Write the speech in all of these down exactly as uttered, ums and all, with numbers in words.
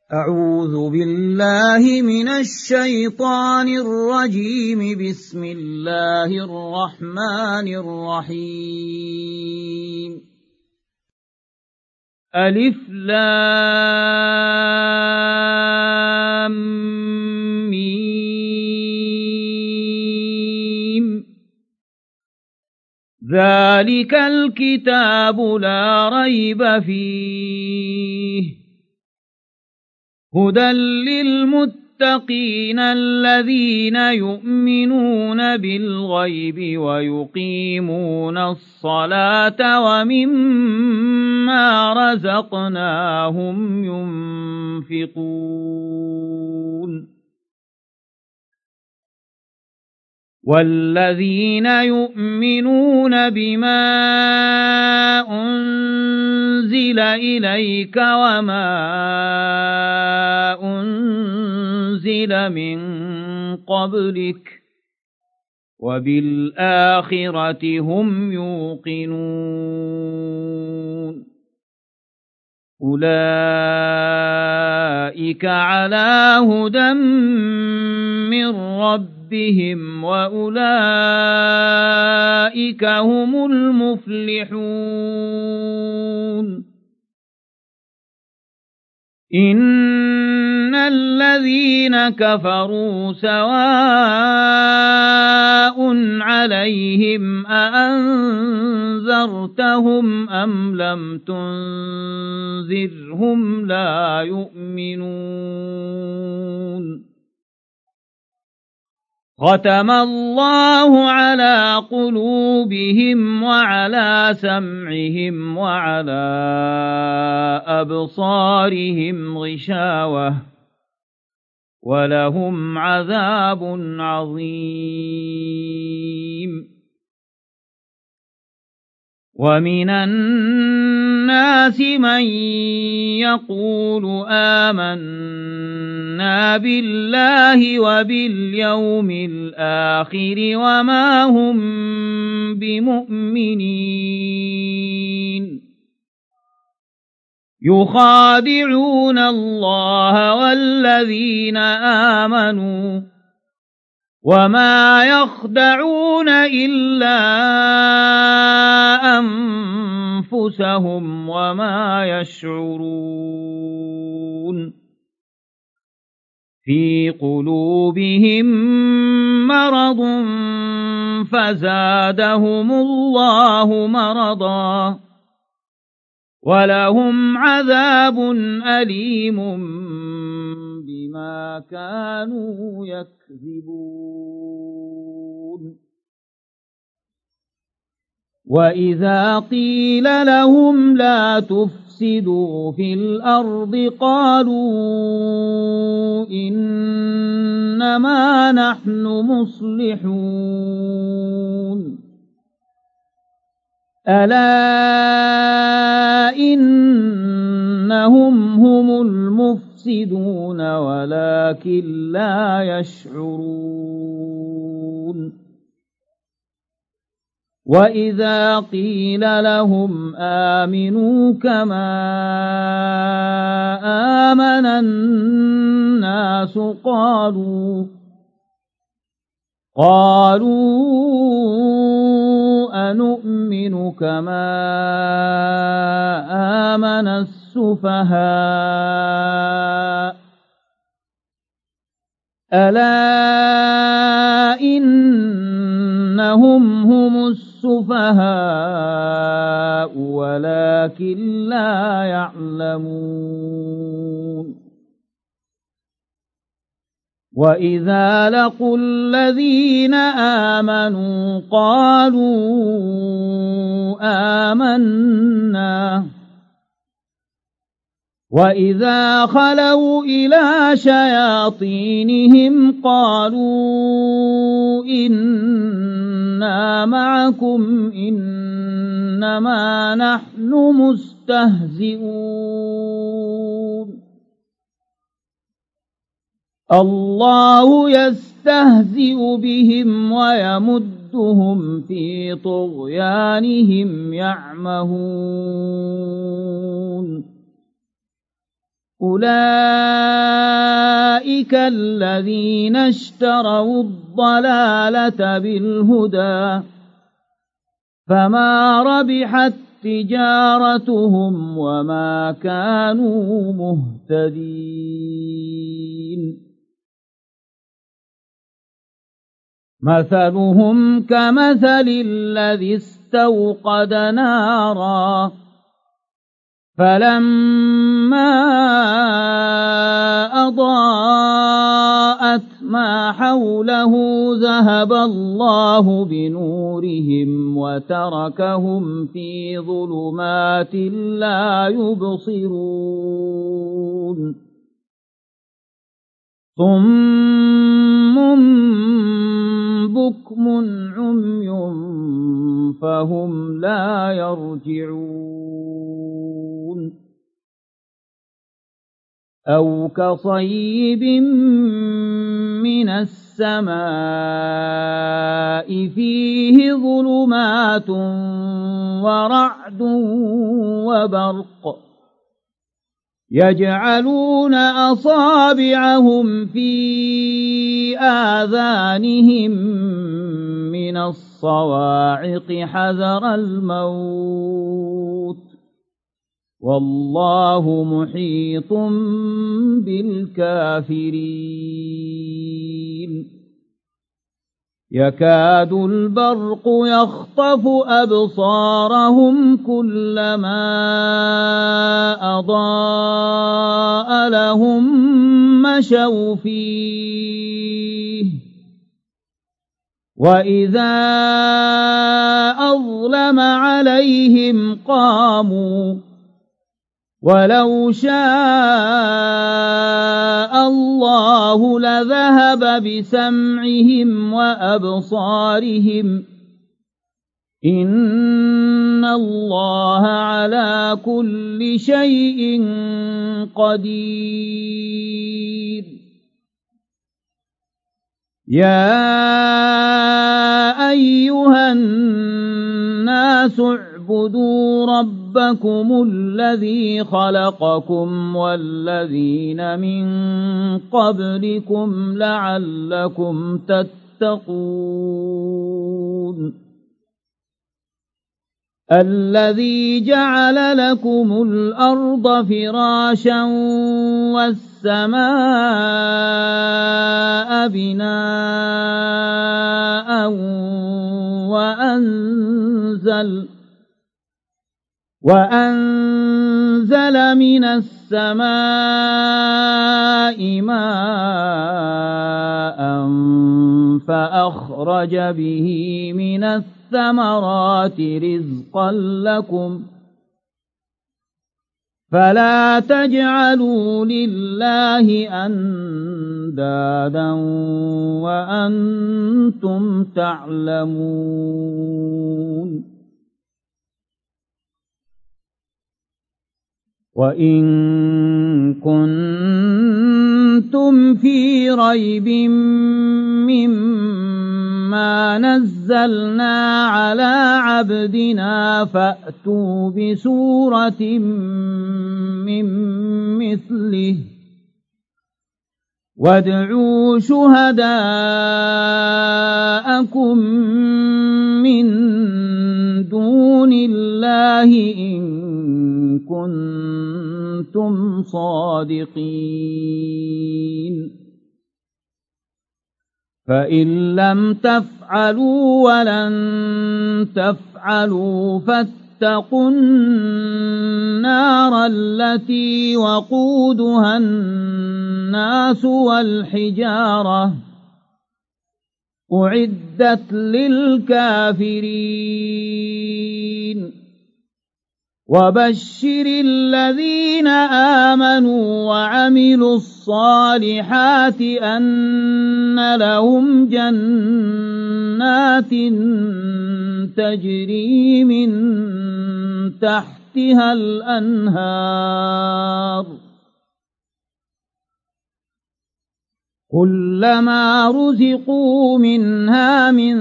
أعوذ بالله من الشيطان الرجيم. بسم الله الرحمن الرحيم. ألف لام ميم. ذلك الكتاب لا ريب فيه هدى للمتقين الذين يؤمنون بالغيب ويقيمون الصلاة ومما رزقناهم ينفقون. والذين يؤمنون بما أنزل إليك وما أنزل من قبلك وبالآخرة هم يوقنون. أولئك على هدى من ربهم وأولئك هم المفلحون. إن الذين كفروا سواء عليهم أأنذرتهم أم لم تنذرهم لا يؤمنون. ختم الله على قلوبهم وعلى سمعهم وعلى أبصارهم غشاوة ولهم عذاب عظيم. ومن الناس من يقول آمنا بالله وباليوم الآخر وما هم بمؤمنين. يخادعون الله والذين آمنوا وما يخدعون إلا أنفسهم وما يشعرون. في قلوبهم مرض فزادهم الله مرضا ولهم عذاب أليم بما كانوا يكذبون. وإذا قيل لهم لا تفسدوا في الأرض قالوا إنما نحن مصلحون. ألا إنهم هم المفسدون ولكن لا يشعرون. وإذا قيل لهم آمنوا كما آمن الناس قالوا قالوا أنؤمن كما آمن السفهاء ألا إنهم هم السفهاء ولكن لا يعلمون. وإذا لقوا الذين آمنوا قالوا آمنا وإذا خلوا إلى شياطينهم قالوا إنا معكم إنما نحن مستهزئون. الله يستهزئ بهم ويمدهم في طغيانهم يعمهون. أولئك الذين اشتروا الضلالة بالهدى فما ربحت تجارتهم وما كانوا مهتدين مثلهم كمثل الذي استوقد نارا فلما أضاءت ما حوله ذهب الله بنورهم وتركهم في ظلمات لا يبصرون صم بكم عمي فهم لا يرجعون أو كصيب من السماء فيه ظلمات ورعد وبرق يجعلون أصابعهم في آذانهم من الصواعق حذر الموت والله محيط بالكافرين يكاد البرق يخطف أبصارهم كلما أضاء لهم مشوا فيه وإذا أظلم عليهم قاموا ولو شاء الله لذهب بسمعهم وأبصارهم إن الله على كل شيء قدير يا أيها الناس اعبدوا ربكم الذي خلقكم والذين من قبلكم لعلكم تتقون الذي جعل لكم الأرض فراشا والسماء بناء وأنزل وأنزل من السماء ماء فأخرج به من الثمرات رزقا لكم فلا تجعلوا لله أندادا وأنتم تعلمون وإن كنتم في ريب مما نزلنا على عبدنا فأتوا بسورة من مثله وادعوا شهداءكم من دون الله إن كنتم صادقين فإن لم تفعلوا ولن تفعلوا فاتقوا النار التي وقودها الناس والحجارة أعدت للكافرين وبشر الذين آمنوا وعملوا الصالحات أن لهم جنات تجري من تحتها الأنهار كلما رزقوا منها من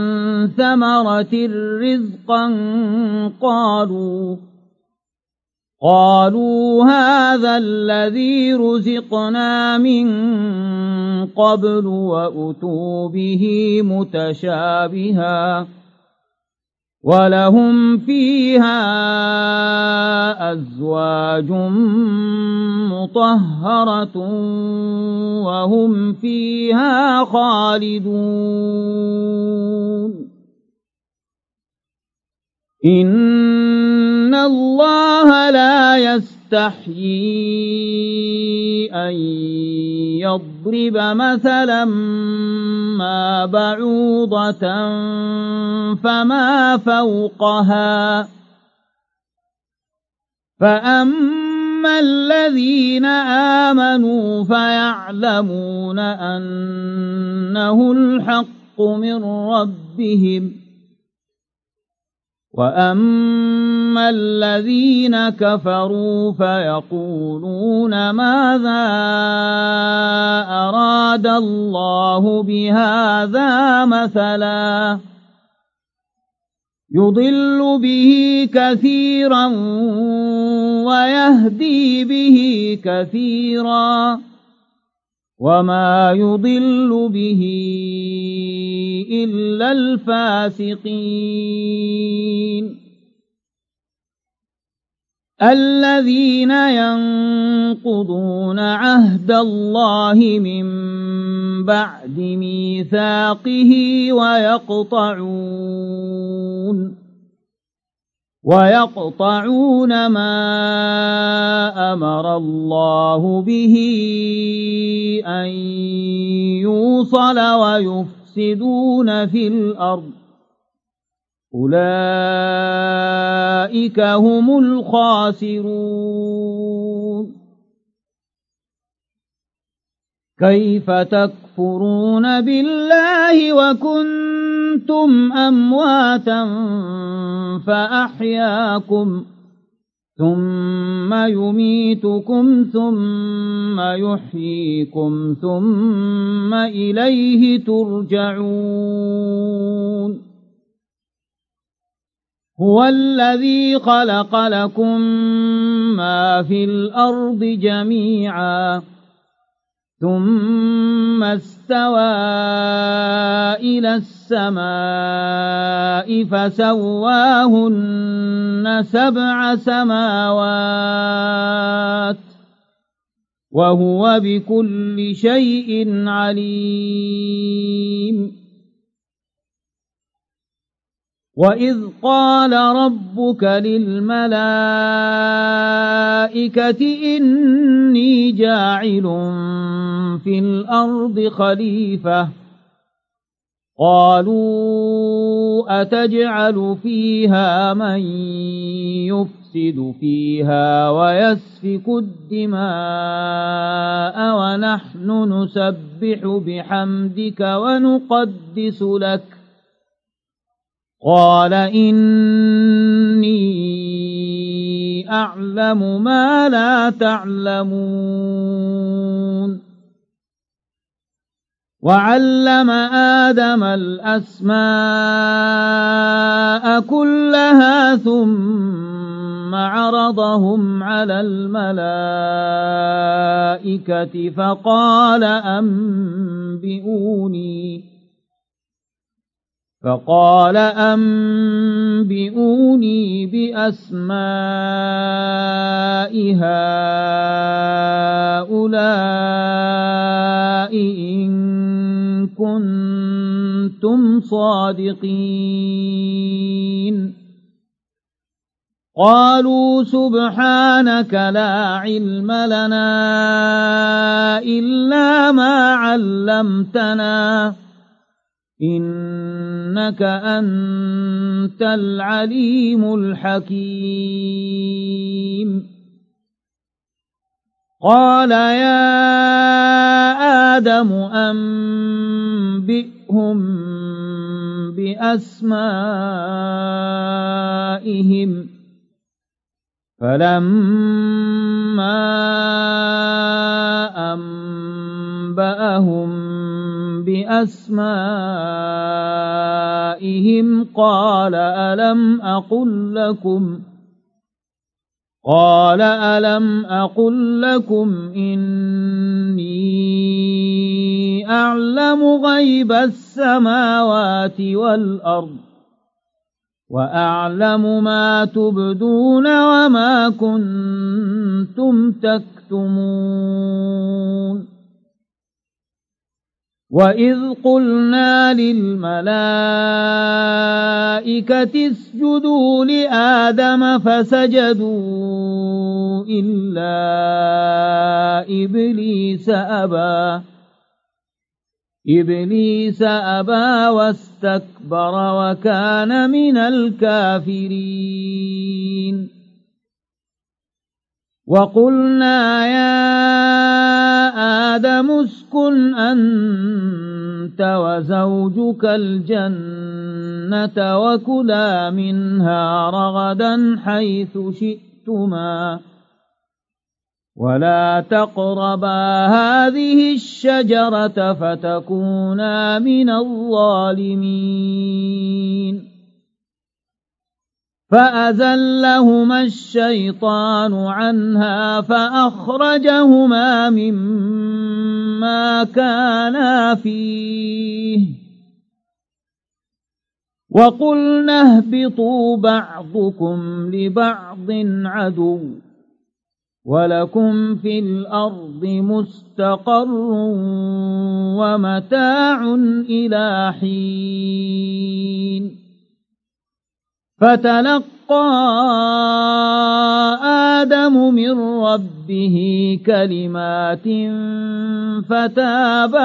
ثمرة رزقا قالوا قالوا هذا الذي رزقنا من قبل وأتوا به متشابها ولهم فيها أزواج مطهرة وهم فيها خالدون إن الله لا يستحيي أن يضرب مثلا ما بعوضة فما فوقها فأما الذين آمنوا فيعلمون أنه الحق من ربهم وأما الذين كفروا فيقولون ماذا أراد الله بهذا مثلا يضل به كثيرا ويهدي به كثيرا وما يضل به إلا الفاسقين الذين ينقضون عهد الله من بعد ميثاقه ويقطعون ويقطعون ما أمر الله به أن يوصل ويفسدون في الأرض أولئك هم الخاسرون كيف تكفرون بالله وكنتم أمواتا فأحياكم ثم يميتكم ثم يحييكم ثم إليه ترجعون هو الذي خلق لكم ما في الأرض جميعا ثم استوى إلى السماء فسواهن سبع سماوات وهو بكل شيء عليم وإذ قال ربك للملائكة إني جاعل في الأرض خليفة قالوا أتجعل فيها من يفسد فيها ويسفك الدماء ونحن نسبح بحمدك ونقدس لك قال إني أعلم ما لا تعلمون وعلم آدم الأسماء كلها ثم عرضهم على الملائكة فقال أنبئوني فقال أنبئوني بأسماء هؤلاء إن كنتم صادقين قالوا سبحانك لا علم لنا إلا ما علمتنا إنك أنت العليم الحكيم قال يا آدم أنبئهم بأسمائهم فلما أنبأهم بأسمائهم قال ألم أقل لكم قال ألم أقل لكم إني أعلم غيب السماوات والأرض وأعلم ما تبدون وما كنتم تكتمون وإذ قلنا للملائكة اسجدوا لآدم فسجدوا إلا إبليس أبى إبليس أبى واستكبر وكان من الكافرين وقلنا يا آدم اسكن أنت وزوجك الجنة وكلا منها رغدا حيث شئتما ولا تقربا هذه الشجرة فتكونا من الظالمين فأزلهما الشيطان عنها فأخرجهما مما كانا فيه وقلنا اهبطوا بعضكم لبعض عدو ولكم في الأرض مستقر ومتاع إلى حين فتلقى آدم من ربه كلمات فتاب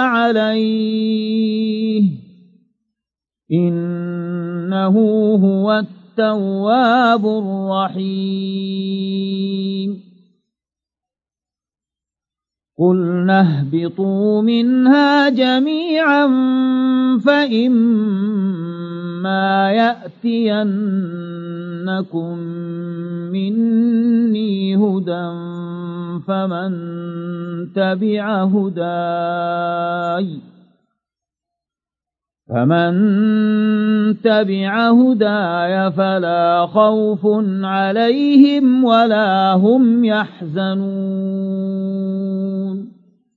عليه إنه هو التواب الرحيم قلنا اهبطوا منها جميعا فإما يأتينكم مني هدى فمن تبع هداي فمن تبع هداي فلا خوف عليهم ولا هم يحزنون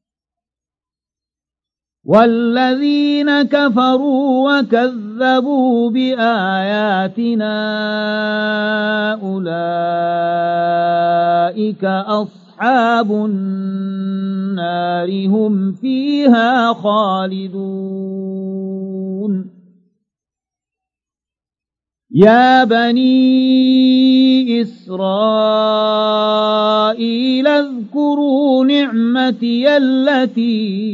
والذين كفروا وكذبوا بآياتنا أولئك أصحاب النار هم فيها خالدون يا بني إسرائيل اذكروا نعمتي التي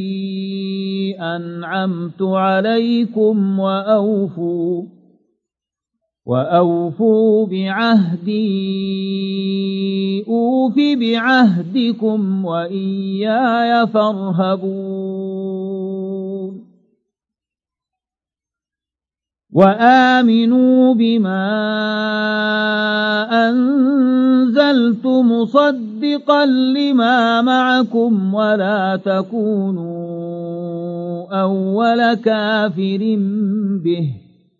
أنعمت عليكم وأوفوا وأوفوا بعهدي أوف بعهدكم وإياي فارهبون وآمنوا بما أنزلت مصدقا لما معكم ولا تكونوا أول كافر به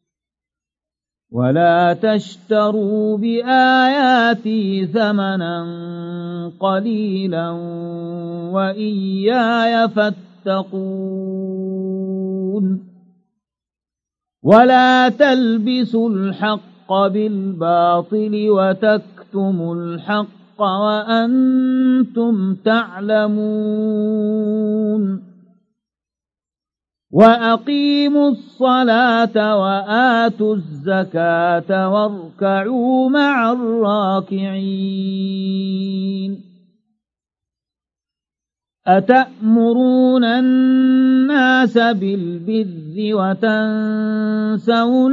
ولا تشتروا بآياتي ثمنا قليلا وإياي فاتقون ولا تلبسوا الحق بالباطل وتكتموا الحق وأنتم تعلمون وأقيموا الصلاة وآتوا الزكاة واركعوا مع الراكعين أتأمرون الناس بالبر وتنسون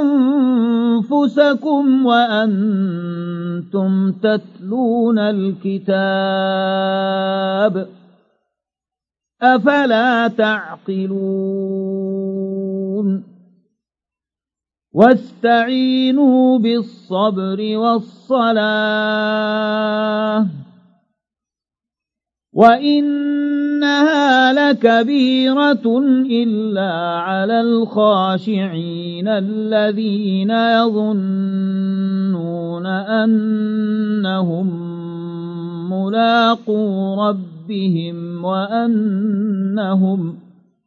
أنفسكم وأنتم تتلون الكتاب أفلا تعقلون واستعينوا بالصبر والصلاة وإن إنها لكبيرة إلا على الخاشعين الذين يظنون أنهم ملاقو ربهم وأنهم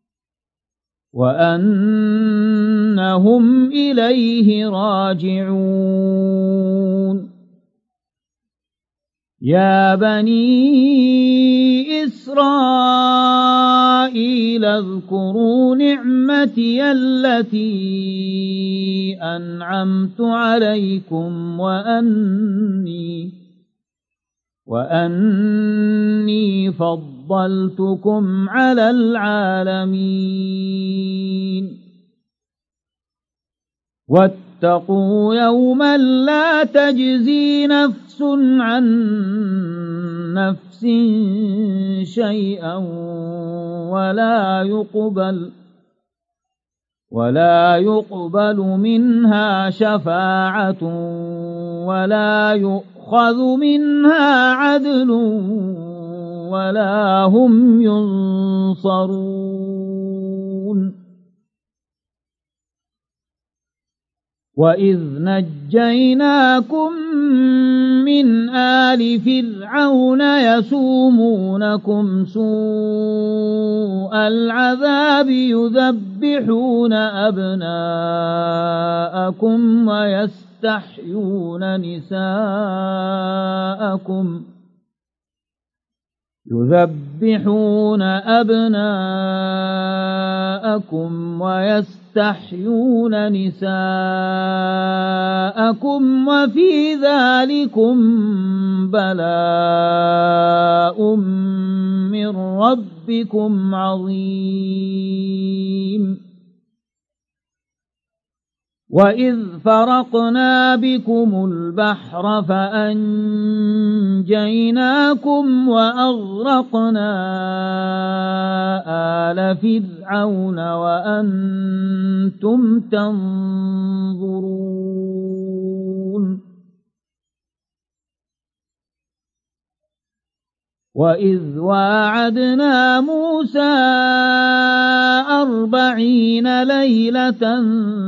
وأنهم إليه راجعون يا بني إسرائيل اذكروا نعمتي التي أنعمت عليكم وأني وأني فضلتكم على العالمين واتقوا يوما لا تجزي نفس عن نفس شيئا ولا يقبل ولا يقبل منها شفاعة ولا يؤخذ منها عدل ولا هم ينصرون وإذ نجيناكم من آل فرعون يسومونكم سوء العذاب يذبحون أبناءكم ويستحيون نساءكم يذبحون أبناءكم ويستحيون نساءكم وفي ذلكم بلاء من ربكم عظيم وإذ فرقنا بكم البحر فأنجيناكم وأغرقنا آل فرعون وأنتم تنظرون وإذ واعدنا موسى أربعين ليلة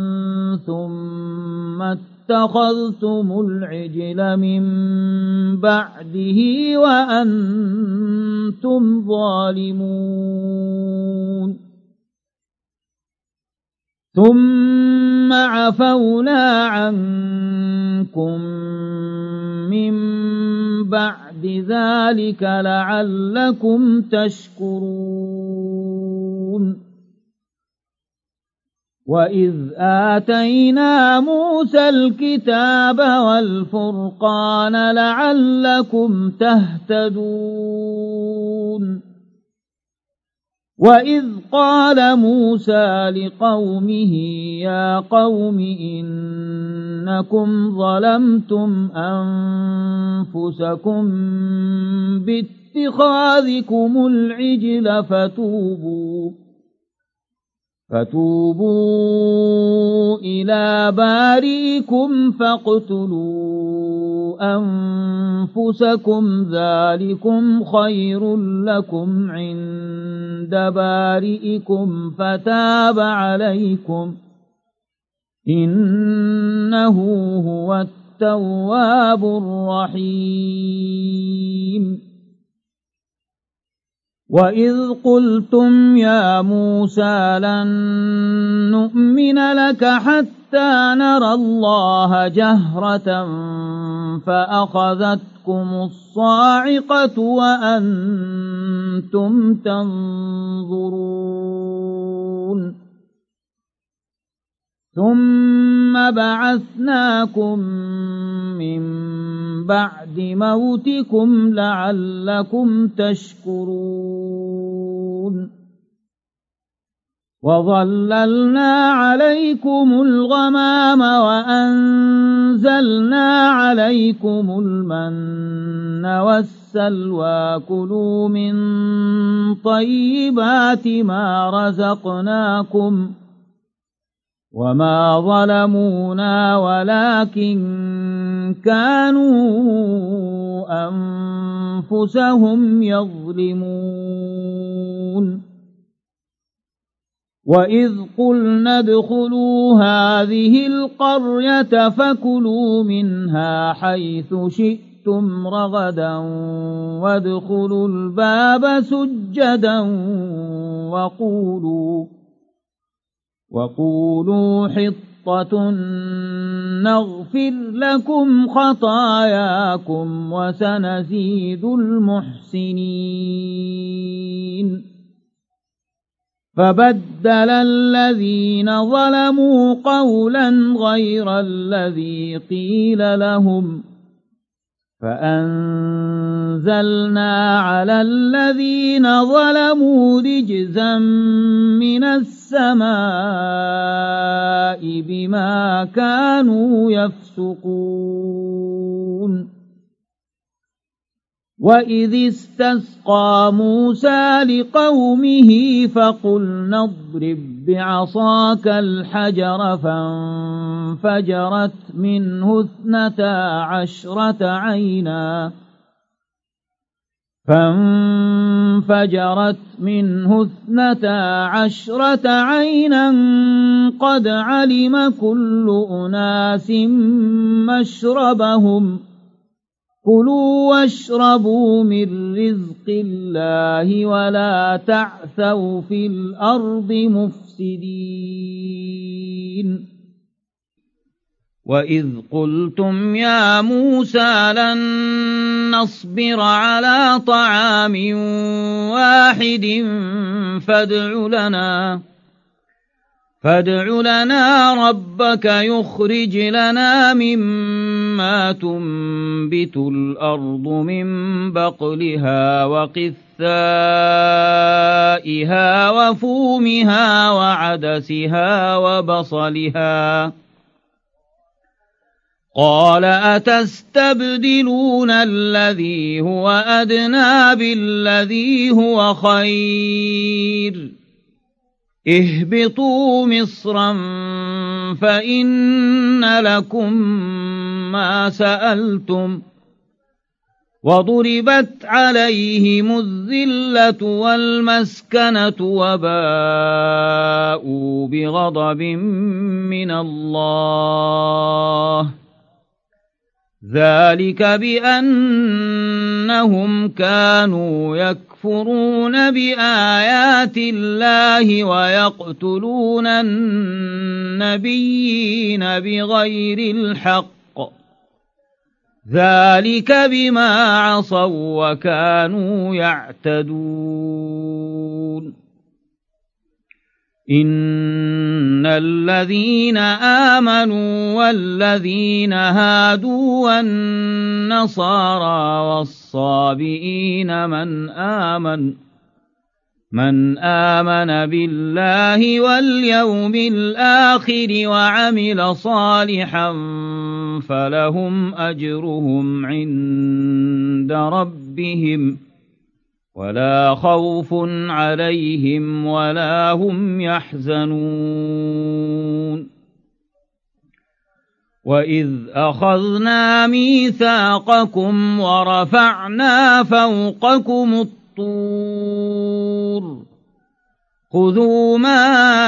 ثم اتخذتم العجل من بعده وأنتم ظالمون ثم عفونا عنكم من بعد ذلك لعلكم تشكرون وإذ آتينا موسى الكتاب والفرقان لعلكم تهتدون وإذ قال موسى لقومه يا قوم إنكم ظلمتم أنفسكم باتخاذكم العجل فتوبوا فتوبوا إلى بارئكم فاقتلوا أنفسكم ذلكم خير لكم عند بارئكم فتاب عليكم إنه هو التواب الرحيم وإذ قلتم يا موسى لن نؤمن لك حتى نرى الله جهرة فأخذتكم الصاعقة وأنتم تنظرون ثم بعثناكم من بعد موتكم لعلكم تشكرون وظللنا عليكم الغمام وأنزلنا عليكم المن والسلوى كلوا من طيبات ما رزقناكم وما ظلمونا ولكن كانوا أنفسهم يظلمون وإذ قلنا ادخلوا هذه القرية فكلوا منها حيث شئتم رغدا وادخلوا الباب سجدا وقولوا وقولوا حطة نغفر لكم خطاياكم وسنزيد المحسنين فبدل الذين ظلموا قولا غير الذي قيل لهم فأنزلنا على الذين ظلموا رجزا من السماء بما كانوا يفسقون وإذ استسقى موسى لقومه فقلنا اضرب بعصاك الحجر فانفجرت منه اثنتا عشرة عينا فانفجرت منه اثنتا عشرة عينا قد علم كل أناس مشربهم كلوا واشربوا من رزق الله ولا تعثوا في الأرض مفسدين وإذ قلتم يا موسى لن نصبر على طعام واحد فادع لنا فادع لنا ربك يخرج لنا مما تنبت الأرض من بقلها وقثائها وفومها وعدسها وبصلها قال أتستبدلون الذي هو أدنى بالذي هو خير اهبطوا مصرا فإن لكم ما سألتم وضربت عليهم الذلة والمسكنة وباءوا بغضب من الله ذلك بأنهم كانوا يكفرون بآيات الله ويقتلون النبيين بغير الحق ذلك بما عصوا وكانوا يعتدون إن الذين آمنوا والذين هادوا والنصارى والصابئين من آمن من آمن بالله واليوم الآخر وعمل صالحا فلهم أجرهم عند ربهم ولا خوف عليهم ولا هم يحزنون وإذ أخذنا ميثاقكم ورفعنا فوقكم الطور خذوا ما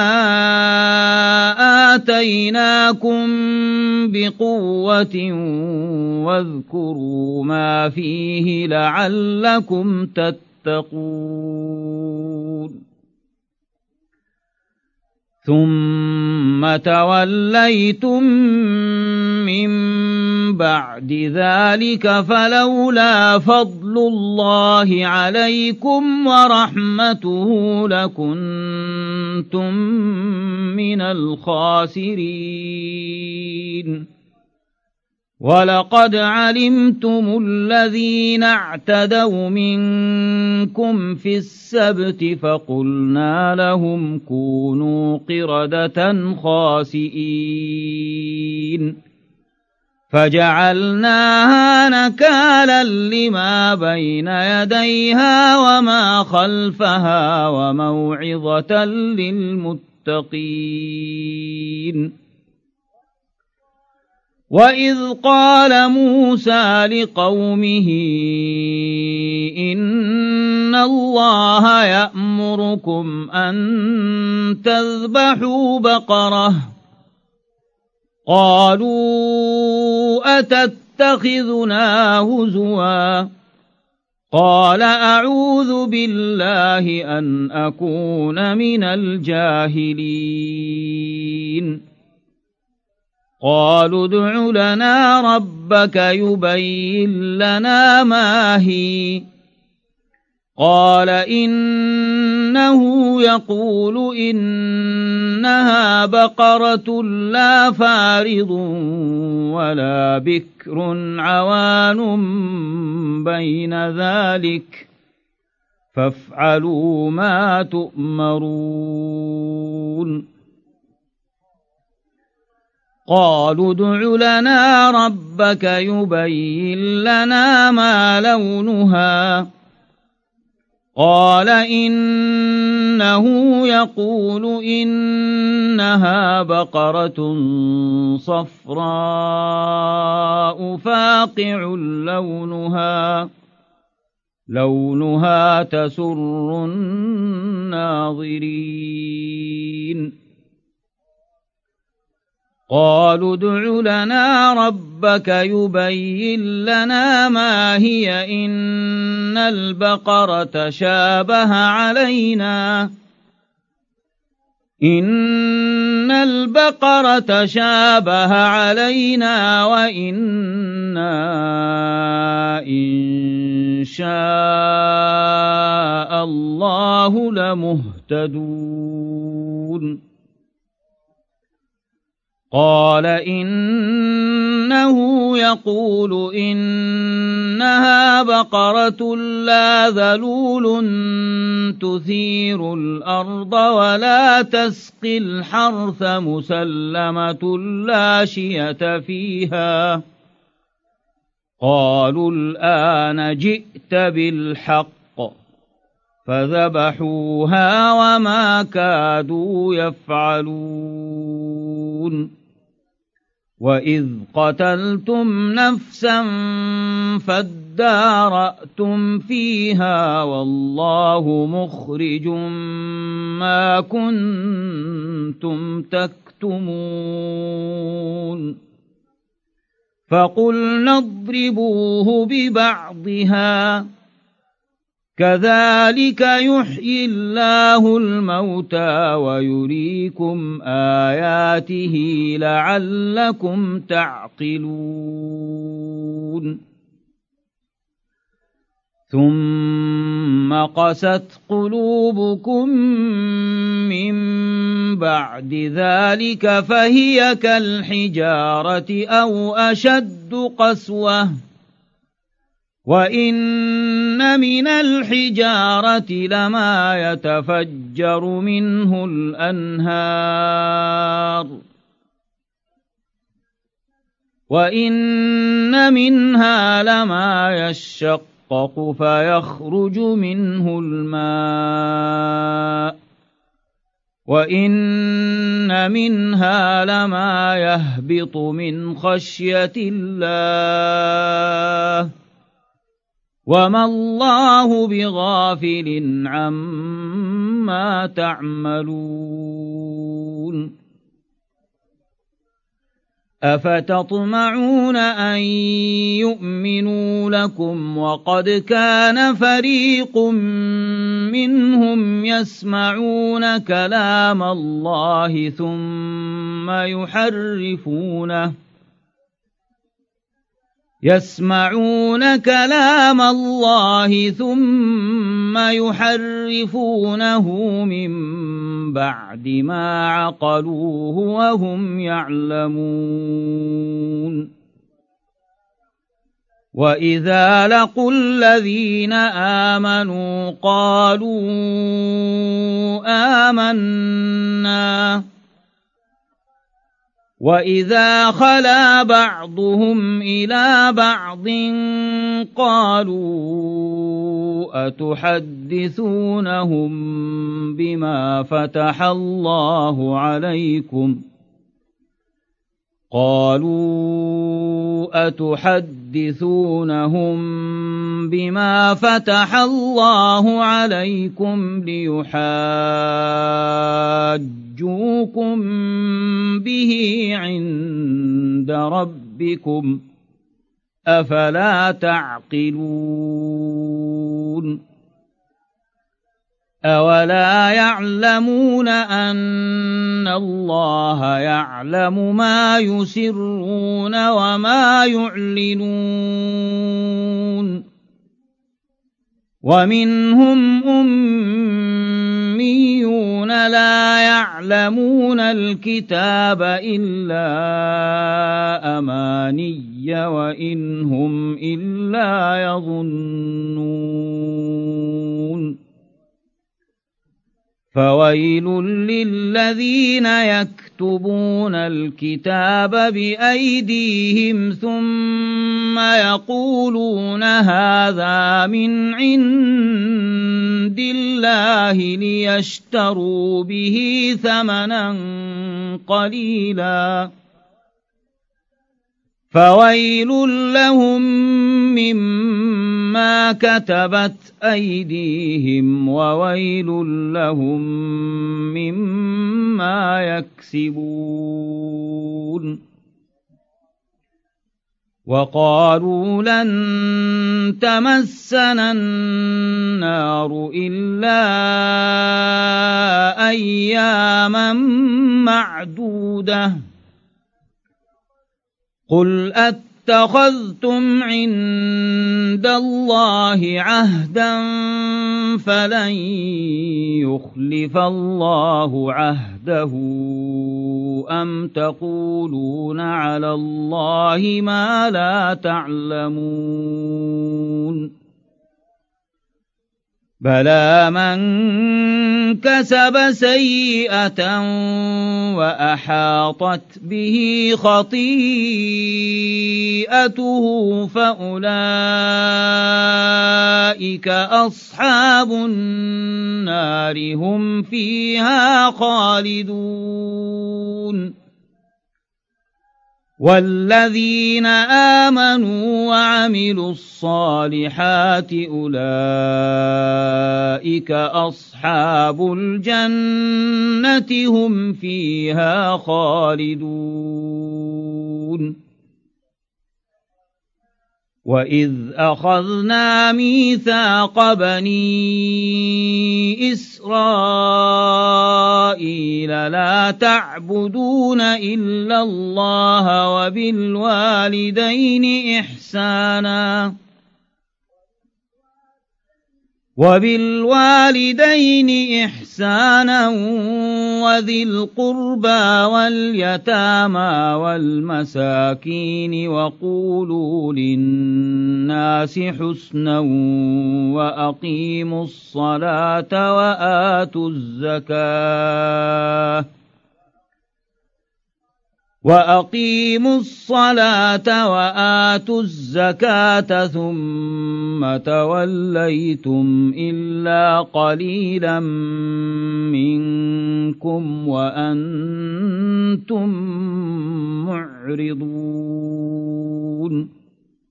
آتيناكم بقوة واذكروا ما فيه لعلكم تتقون ثم توليتم من بعد ذلك فلولا فضل الله عليكم ورحمته لكنتم من الخاسرين ولقد علمتم الذين اعتدوا منكم في السبت فقلنا لهم كونوا قردة خاسئين فجعلناها نكالا لما بين يديها وما خلفها وموعظة للمتقين وإذ قال موسى لقومه إن الله يأمركم أن تذبحوا بقرة قالوا أتتخذنا هزوا قال أعوذ بالله أن أكون من الجاهلين قالوا ادع لنا ربك يبين لنا ما هي قال إنه يقول إنها بقرة لا فارض ولا بكر عوان بين ذلك فافعلوا ما تؤمرون قالوا ادع لنا ربك يبين لنا ما لونها قال إنه يقول إنها بقرة صفراء فاقع لونها لونها تسر الناظرين قالوا ادع لنا ربك يبين لنا ما هي إن البقرة شابه علينا إن البقرة شابه علينا وإنا إن شاء الله لمهتدون قال إنه يقول إنها بقرة لا ذلول تثير الأرض ولا تسقي الحرث مسلمة لا شية فيها قالوا الآن جئت بالحق فذبحوها وما كادوا يفعلون وإذ قتلتم نفسا فادارأتم فيها والله مخرج ما كنتم تكتمون فقلنا اضربوه ببعضها كذلك يحيي الله الموتى ويريكم آياته لعلكم تعقلون ثم قست قلوبكم من بعد ذلك فهي كالحجارة أو أشد قسوة وإن من الحجارة لما يتفجر منه الأنهار وإن منها لما يشقق فيخرج منه الماء وإن منها لما يهبط من خشية الله وما الله بغافل عما تعملون أفتطمعون أن يؤمنوا لكم وقد كان فريق منهم يسمعون كلام الله ثم يحرفونه يسمعون كلام الله ثم يحرفونه من بعد ما عقلوه وهم يعلمون وإذا لقوا الذين آمنوا قالوا آمنا وإذا خلا بعضهم إلى بعض قالوا أتحدثونهم بما فتح الله عليكم قالوا أتحدثونهم بما فتح الله عليكم ليحاجوكم به عند ربكم أفلا تعقلون أولا يعلمون أن الله يعلم ما يسرون وما يعلنون ومنهم أميون لا يعلمون الكتاب إلا أماني وإن هم إلا يظنون فويل للذين يكتبون الكتاب بأيديهم ثم يقولون هذا من عند الله ليشتروا به ثمنا قليلا فويل لهم مما كتبت أيديهم وويل لهم مما يكسبون وقالوا لن تمسنا النار إلا أياما معدودة قل اتخذتم عند الله عهدا فلن يخلف الله عهده أم تقولون على الله ما لا تعلمون بلى من كسب سيئة وأحاطت به خطيئته فأولئك أصحاب النار هم فيها خالدون والذين آمنوا وعملوا الصالحات أولئك أصحاب الجنة هم فيها خالدون وإذ أخذنا ميثاق بني إسرائيل لا تعبدون إلا الله وبالوالدين إحسانا وبالوالدين إحسانا وذي القربى واليتامى والمساكين وقولوا للناس حسنا وأقيموا الصلاة وآتوا الزكاة وأقيموا الصلاة وآتوا الزكاة ثم توليتم إلا قليلا منكم وأنتم معرضون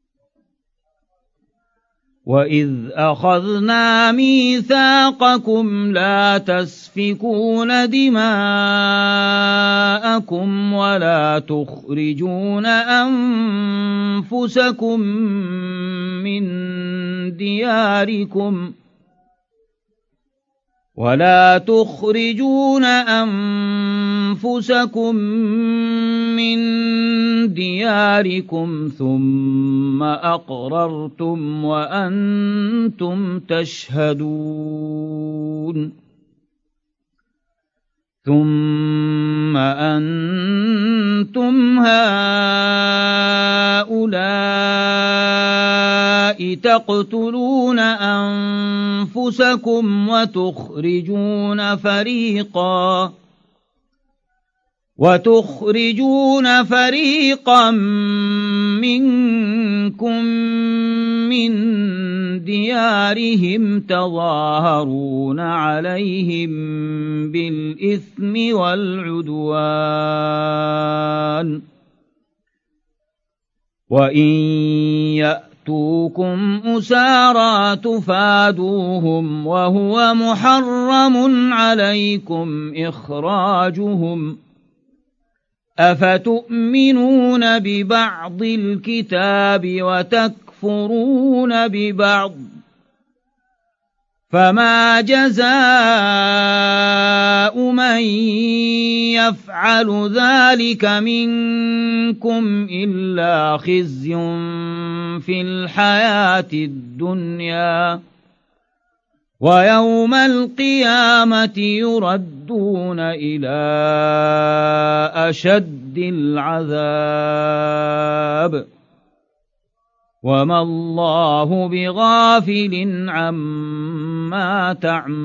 وإذ أخذنا ميثاقكم لا تسفكون دماءكم ولا تخرجون أنفسكم من دياركم ولا تخرجون أنفسكم من دياركم ثم أقررتم وأنتم تشهدون ثم أنتم هؤلاء تقتلون أنفسكم وتخرجون فريقا وتخرجون فريقا منكم من ديارهم تظاهرون عليهم بالإثم والعدوان وإن يأتوكم أسارى تفادوهم وهو محرم عليكم إخراجهم أفتؤمنون ببعض الكتاب وتكفرون ببعض فما جزاء من يفعل ذلك منكم إلا خزي في الحياة الدنيا ويوم القيامة يردون إلى أشد العذاب وما الله بغافل عما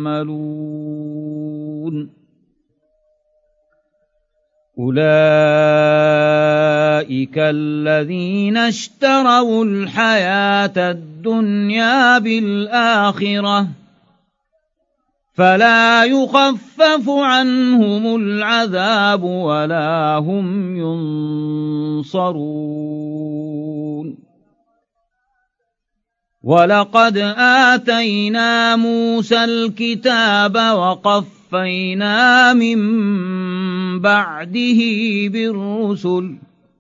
تعملون أولئك الذين اشتروا الحياة الدنيا بالآخرة فلا يخفف عنهم العذاب ولا هم ينصرون ولقد آتينا موسى الكتاب وقفينا من بعده بالرسل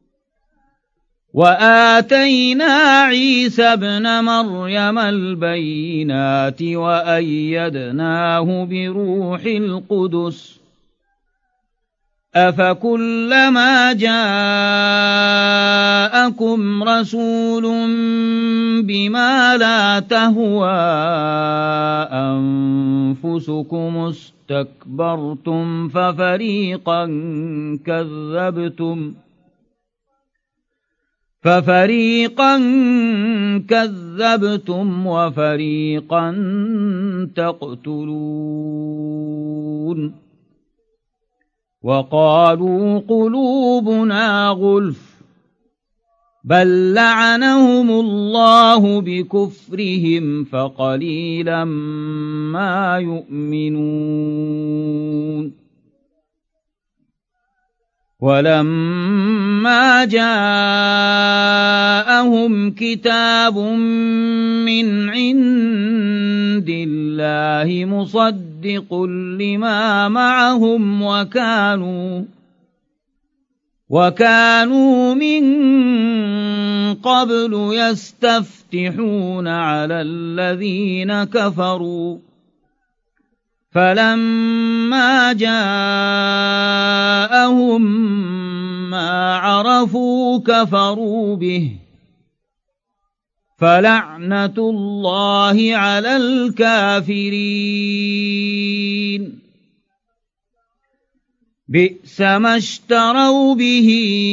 وآتينا عيسى ابن مريم البينات وأيدناه بروح القدس أفكلما جاءكم رسول بما لا تهوى أنفسكم استكبرتم ففريقا كذبتم ففريقا كذبتم وفريقا تقتلون وقالوا قلوبنا غلف بل لعنهم الله بكفرهم فقليلا ما يؤمنون ولما جاءهم كتاب من عند الله مصدق لما معهم وكانوا وكانوا من قبل يستفتحون على الذين كفروا فلما جاءهم ما عرفوا كفروا به فلعنة الله على الكافرين بئس ما اشتروا به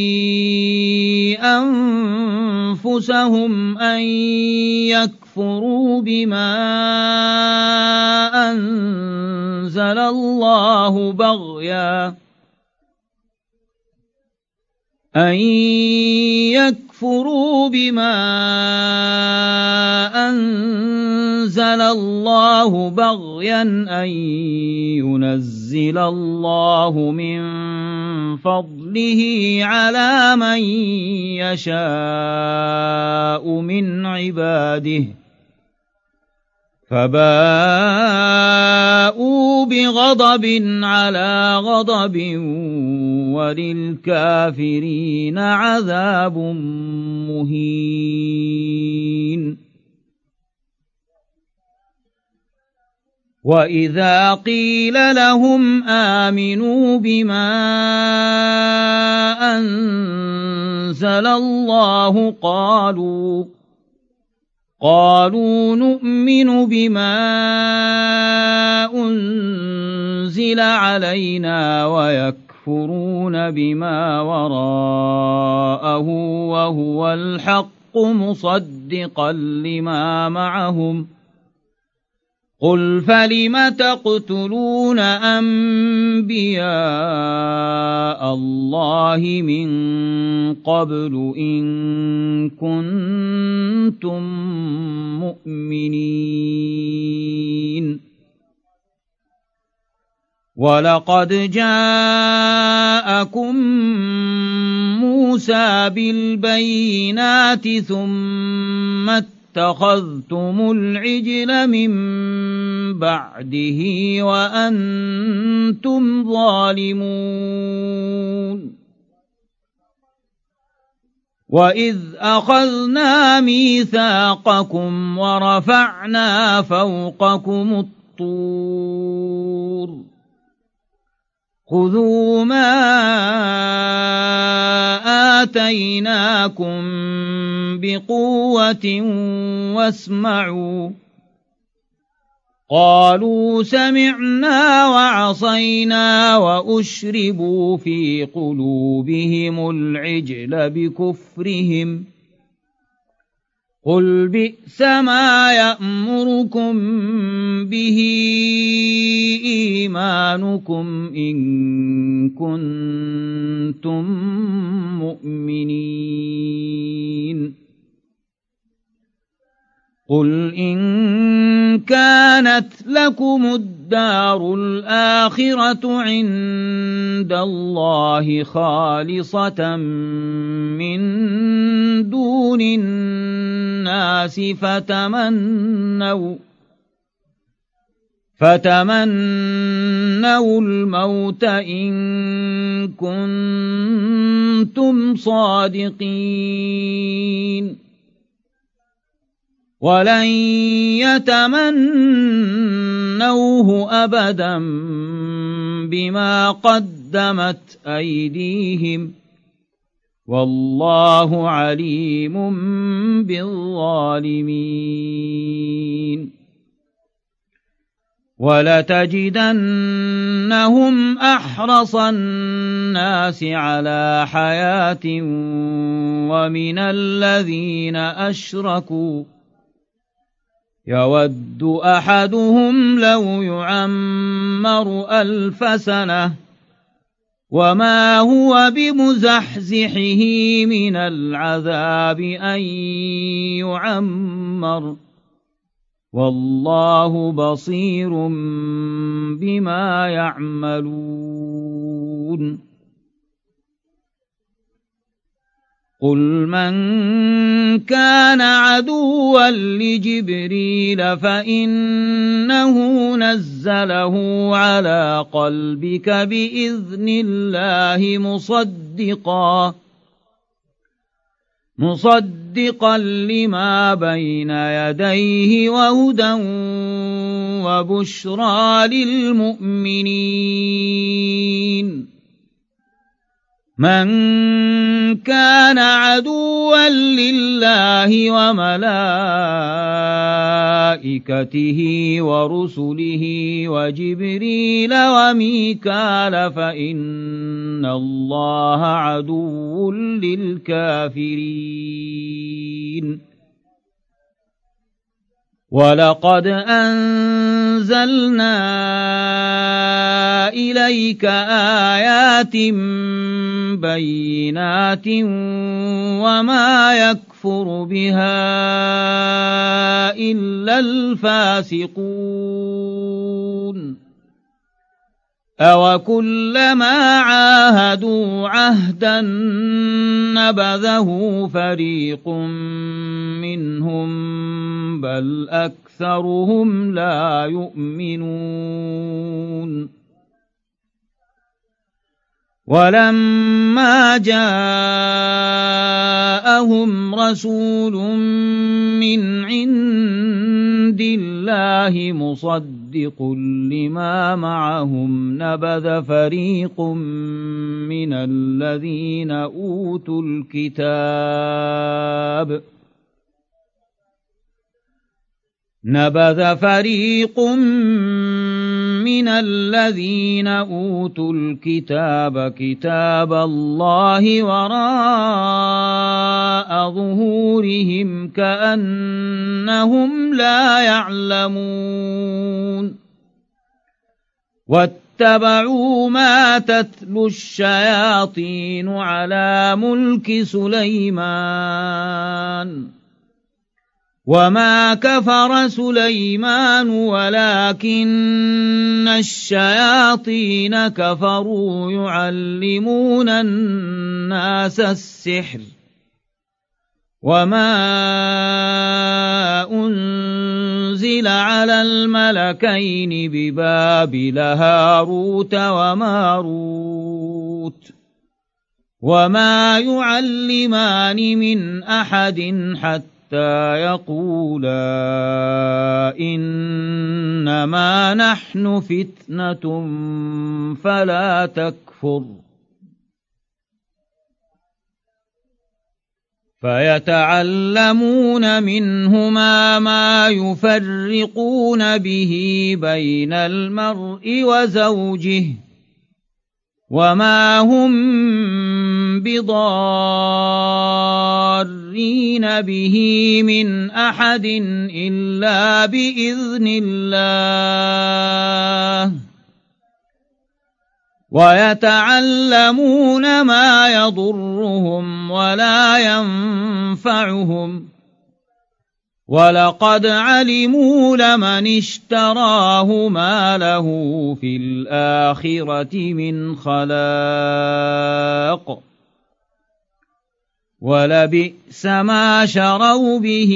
أنفسهم أن يكفروا بما أنزل الله بغيا أن يكفروا بما أنزل الله بغيا أن ينزل الله من فضله على من يشاء من عباده فباءوا بغضب على غضب وللكافرين عذاب مهين وإذا قيل لهم آمنوا بما أنزل الله قالوا قالوا نؤمن بما أنزل علينا ويكفرون بما وراءه وهو الحق مصدقا لما معهم قل فلم تقتلون أنبياء الله من قبل إن كنتم مؤمنين ولقد جاءكم موسى موسى بالبينات ثم اتخذتم العجل من بعده وأنتم ظالمون وإذ أخذنا ميثاقكم ورفعنا فوقكم الطور خذوا ما آتيناكم بقوة واسمعوا قالوا سمعنا وعصينا وأشربوا في قلوبهم العجل بكفرهم قل بئس ما يأمركم به إيمانكم إن كنتم مؤمنين قل إن كانت لكم الدار الآخرة عند الله خالصة من دون الناس فتمنوا فتمنوا الموت إن كنتم صادقين ولن يتمنوه أبدا بما قدمت أيديهم والله عليم بالظالمين ولتجدنهم أحرص الناس على حياة ومن الذين أشركوا يود أحدهم لو يعمر ألف سنة وما هو بمزحزحه من العذاب أن يعمر والله بصير بما يعملون قل من كان عدوا لجبريل فإنه نزله على قلبك بإذن الله مصدقا مصدقا لما بين يديه وهدى وبشرى للمؤمنين من كان عدوا لله وملائكته ورسله وجبريل وميكال فإن الله عدو للكافرين ولقد أنزلنا إليك آيات بينات وما يكفر بها إلا الفاسقون أوكلما عاهدوا عهدا نبذه فريق منهم بل أكثرهم لا يؤمنون ولما جاءهم رسول من عند الله مصدق لما معهم نبذ فريق من الذين أوتوا الكتاب نبذ فريق من الذين أوتوا الكتاب كتاب الله وراء ظهورهم كأنهم لا يعلمون واتبعوا ما تتلو الشياطين على ملك سليمان وما كفر سليمان ولكن الشياطين كفروا يعلمون الناس السحر وما أنزل على الملكين ببابل هاروت وماروت وما يعلمان من أحد حتى يقولا إنما نحن فتنة فلا تكفر فيتعلمون منهما ما يفرقون به بين المرء وزوجه وما هم بضارين به من أحد إلا بإذن الله ويتعلمون ما يضرهم ولا ينفعهم ولقد علموا لمن اشتراه ما له في الآخرة من خلاق ولبئس ما شروا به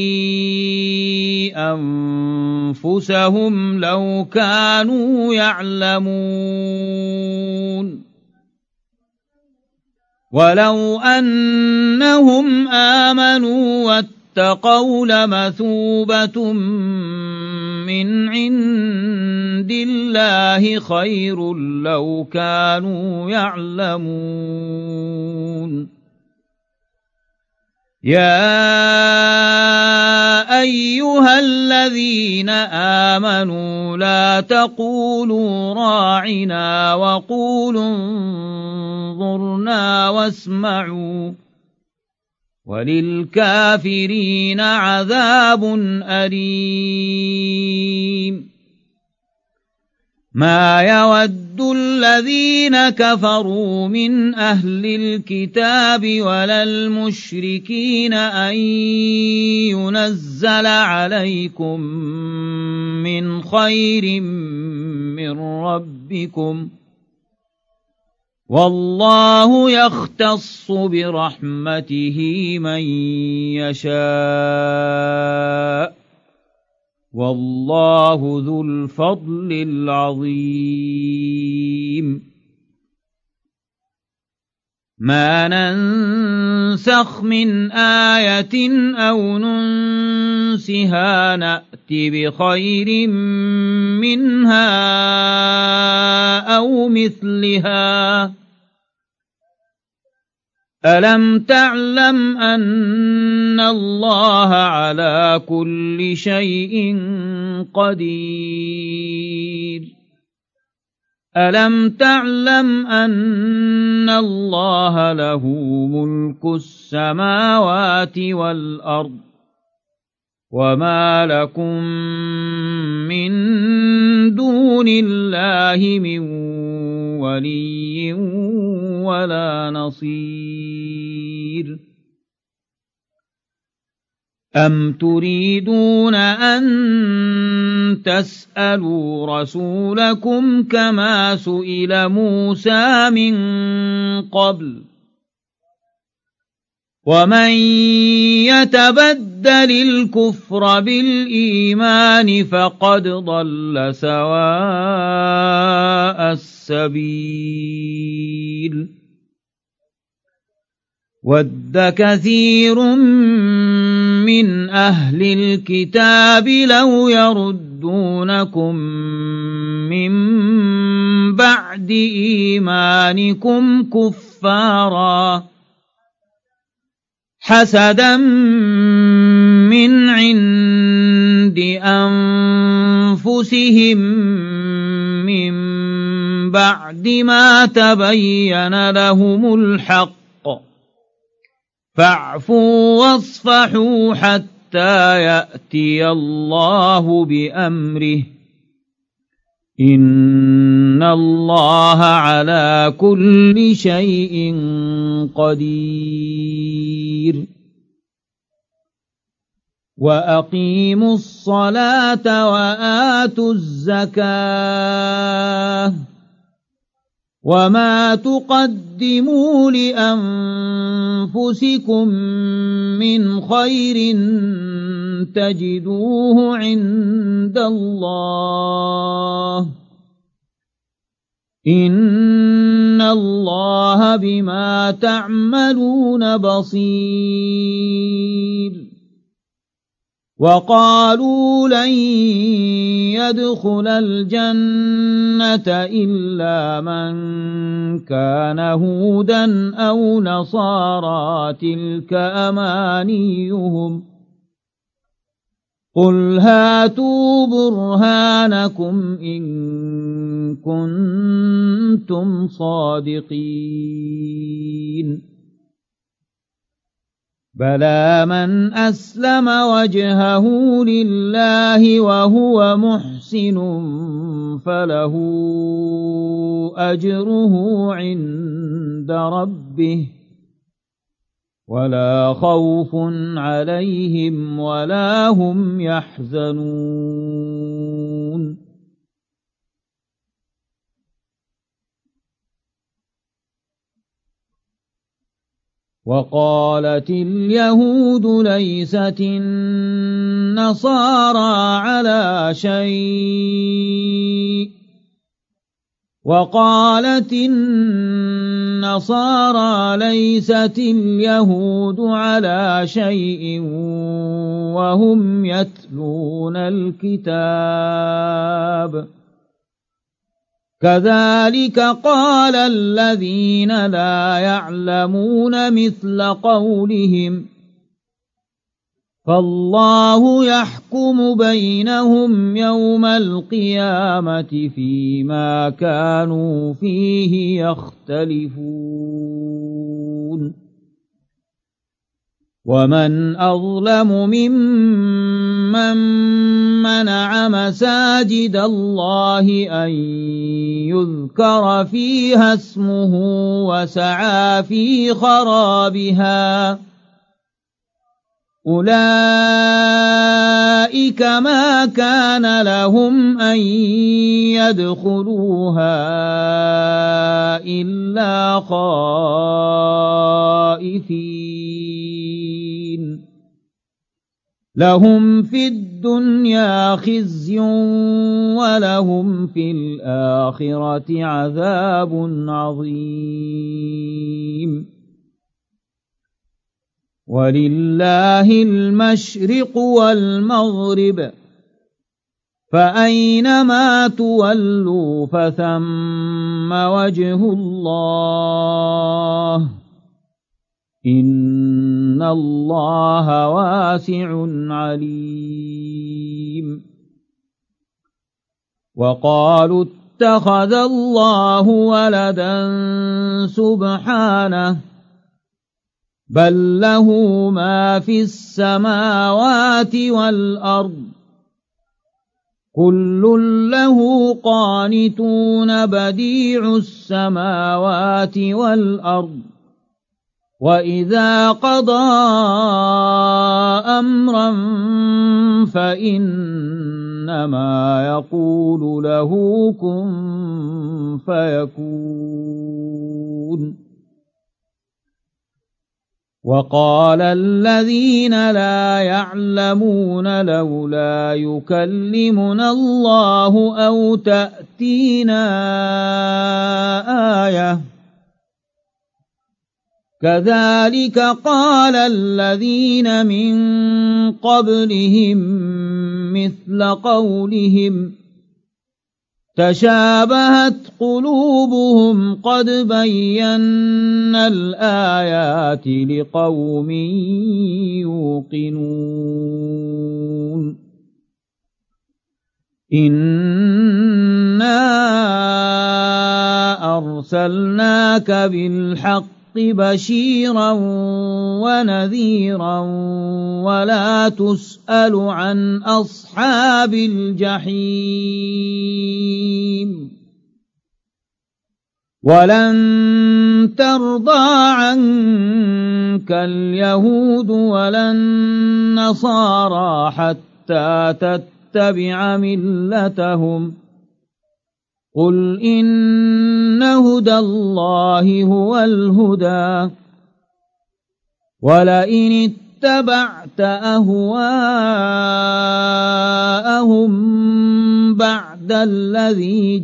أنفسهم لو كانوا يعلمون ولو أنهم آمنوا واتقوا لمثوبة من عند الله خير لو كانوا يعلمون يا أيها الذين آمنوا لا تقولوا راعنا وقولوا انظرنا واسمعوا وللكافرين عذاب أليم ما يود الذين كفروا من أهل الكتاب ولا المشركين أن ينزل عليكم من خير من ربكم والله يختص برحمته من يشاء والله ذو الفضل العظيم ما ننسخ من آية أو ننسها نأت بخير منها أو مثلها ألم تعلم أن الله على كل شيء قدير ألم تعلم أن الله له ملك السماوات والأرض وما لكم من دون الله من ولي ولا نصير أم تريدون أن تسألوا رسولكم كما سئل موسى من قبل ومن يتبدل الكفر بالإيمان فقد ضل سواء السبيل ود كثير من أهل الكتاب لو يردونكم من بعد إيمانكم كفارا حسدا من عند أنفسهم من بعد ما تبين لهم الحق فاعفوا واصفحوا حتى يأتي الله بأمره إن الله على كل شيء قدير وأقيموا الصلاة وآتوا الزكاة وما تقدموا لأنفسكم من خير تجدوه عند الله إن الله بما تعملون بصير وقالوا لن يدخل الجنة إلا من كان هودا أو نصارى تلك أمانيهم قل هاتوا برهانكم إن كنتم صادقين بلى من أسلم وجهه لله وهو محسن فله أجره عند ربه ولا خوف عليهم ولا هم يحزنون وقالت اليهود ليست النصارى على شيء وقالت النصارى ليست اليهود على شيء وهم يتلون الكتاب كذلك قال الذين لا يعلمون مثل قولهم فالله يحكم بينهم يوم القيامة فيما كانوا فيه يختلفون ومن أظلم ممن منع مساجد الله أن يذكر فيها اسمه وسعى في خرابها أولئك ما كان لهم أن يدخلوها إلا خائفين لهم في الدنيا خزي ولهم في الآخرة عذاب عظيم ولله المشرق والمغرب فأينما تولوا فثم وجه الله إن الله واسع عليم وقالوا اتخذ الله ولدا سبحانه بل له ما في السماوات والأرض كل له قانتون بديع السماوات والأرض وإذا قضى أمرا فإنما يقول له كن فيكون وقال الذين لا يعلمون لولا يكلمنا الله أو تأتينا آية كذلك قال الذين من قبلهم مثل قولهم تشابهت قلوبهم قد بينا الآيات لقوم يوقنون إنا أرسلناك بالحق بشيرا ونذيرا ولا تسأل عن أصحاب الجحيم ولن ترضى عنك اليهود ولا النصارى حتى تتبع ملتهم قل إن هدى الله هو الهدى ولئن اتبعت أهواءهم بعد الذي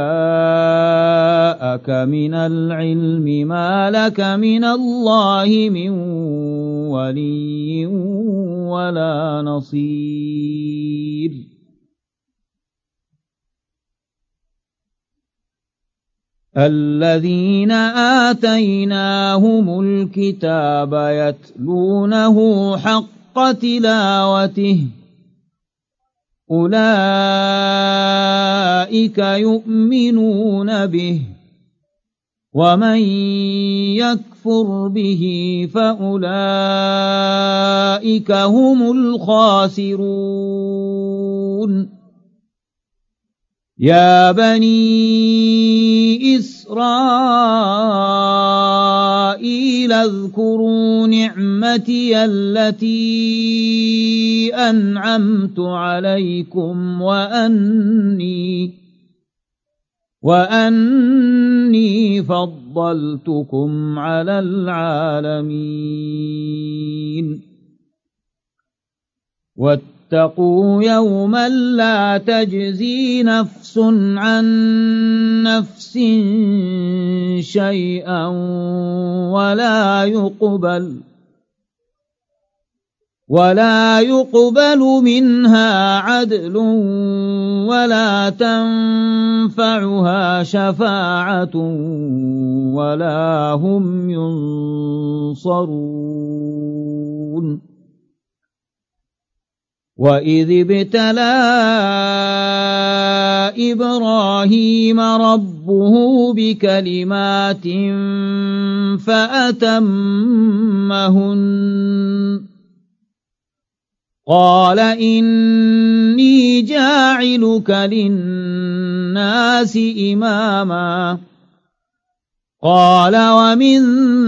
جاءك من العلم ما لك من الله من ولي ولا نصير الذين آتيناهم الكتاب يتلونه حق تلاوته أولئك يؤمنون به ومن يكفر به فأولئك هم الخاسرون يا بني إسرائيل اذكروا نعمتي التي أنعمت عليكم وأني وأني فضلتكم على العالمين واتقوا يوما لا تجزي نفس عن نفس شيئا ولا يقبل ولا يقبل منها عدل ولا تنفعها شفاعة ولا هم ينصرون وإذ ابتلى إبراهيم ربه بكلمات فأتمهن قال إني جاعلك للناس إماما قال ومن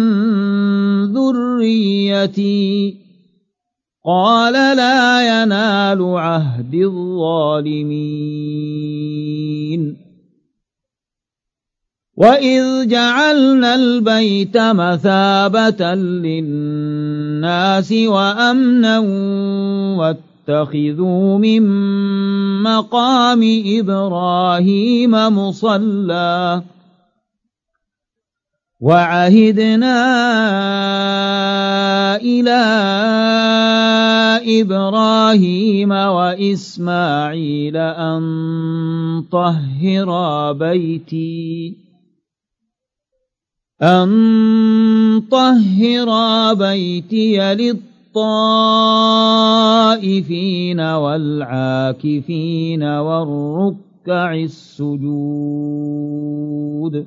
ذريتي قال لا ينال عهد الظالمين وإذ جعلنا البيت مثابة للناس وأمنا واتخذوا من مقام إبراهيم مصلى وعهدنا إلى إبراهيم وإسماعيل أن طهرا بيتي أن طهرا بيتي للطائفين والعاكفين والركع السجود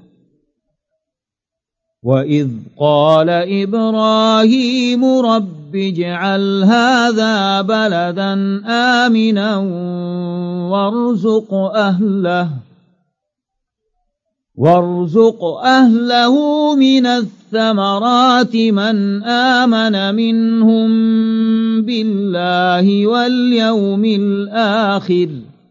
وإذ قال إبراهيم رب اجعل هذا بلدا آمنا وارزق أهله وارزق أهله من الثمرات من آمن منهم بالله واليوم الآخر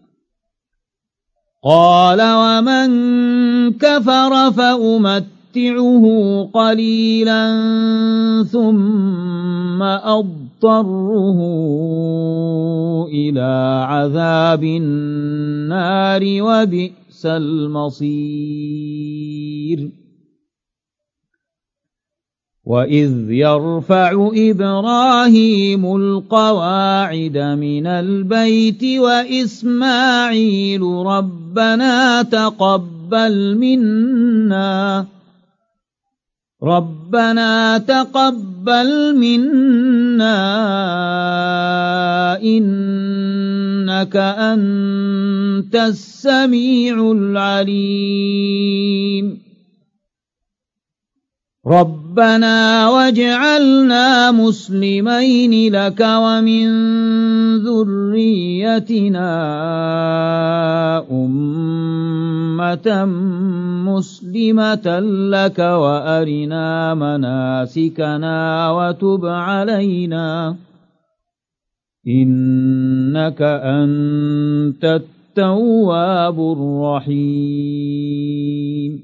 قال ومن كفر فأمت أمتعه قليلا ثم أضطره إلى عذاب النار وبئس المصير وإذ يرفع إبراهيم القواعد من البيت وإسماعيل ربنا تقبل منا ربنا تقبل منا إنك أنت السميع العليم ربنا واجعلنا مسلمين لك ومن ذريتنا أمة مسلمة لك وأرنا مناسكنا وتب علينا إنك أنت التواب الرحيم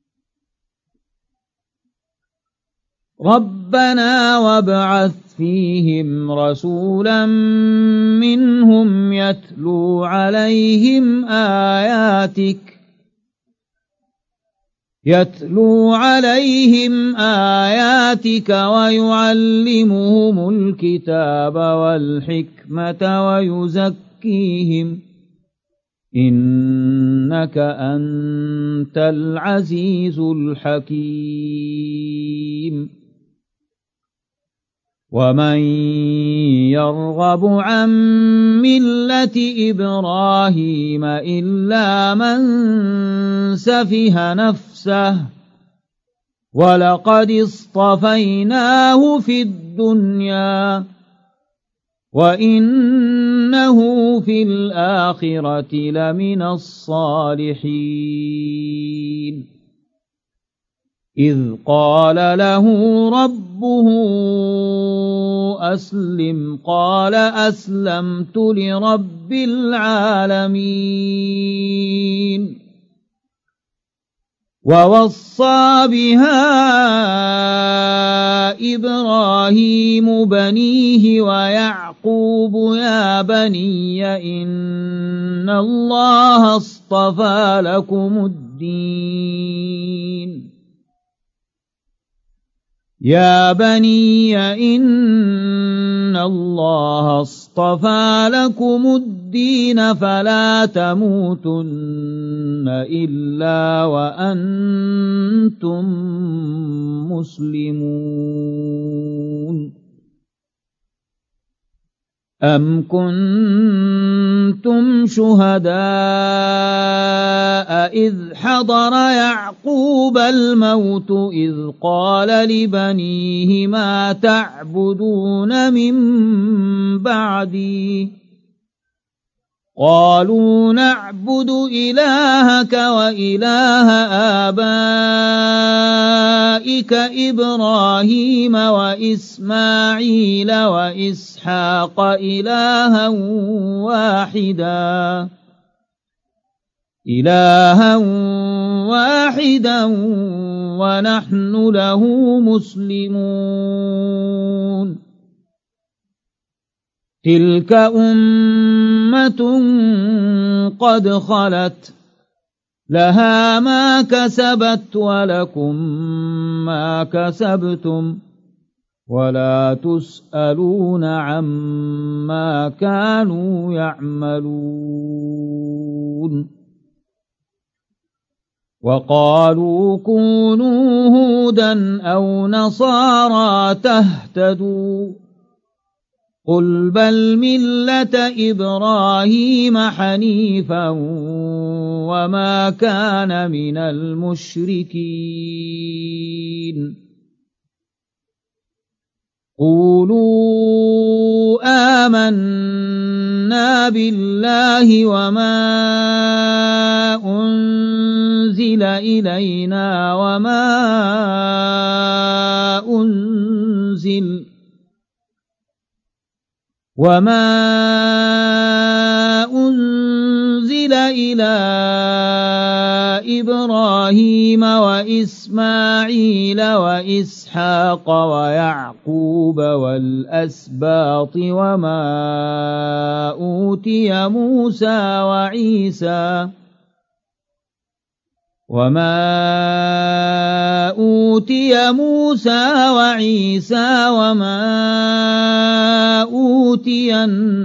ربنا وابعث فيهم رسولا منهم يتلو عليهم آياتك يتلو عليهم آياتك ويعلمهم الكتاب والحكمة ويزكيهم إنك أنت العزيز الحكيم ومن يرغب عن ملة إبراهيم إلا من سفه نفسه ولقد اصطفيناه في الدنيا وإنه في الآخرة لمن الصالحين إذ قال له ربه أسلم قال أسلمت لرب العالمين ووصى بها إبراهيم بنيه ويعقوب يا بني إن الله اصطفى لكم الدين يا بني إن الله اصطفى لكم الدين فلا تموتن إلا وأنتم مسلمون أم كنتم شهداء إذ حضر يعقوب الموت إذ قال لبنيه ما تعبدون من بعدي قالوا نعبد إلهك وإله آبائك إبراهيم وإسماعيل وإسحاق إلها واحدا إلها واحدا ونحن له مسلمون تلك أمة قد خلت لها ما كسبت ولكم ما كسبتم ولا تسألون عما كانوا يعملون وقالوا كونوا هودا أو نصارى تهتدوا قل بل ملة إبراهيم حنيفا وما كان من المشركين قولوا آمنا بالله وما أنزل إلينا وما أنزل وما أنزل إلى إبراهيم وإسماعيل وإسحاق ويعقوب والأسباط وما أوتي موسى وعيسى وما أوتي موسى وعيسى وما أوتي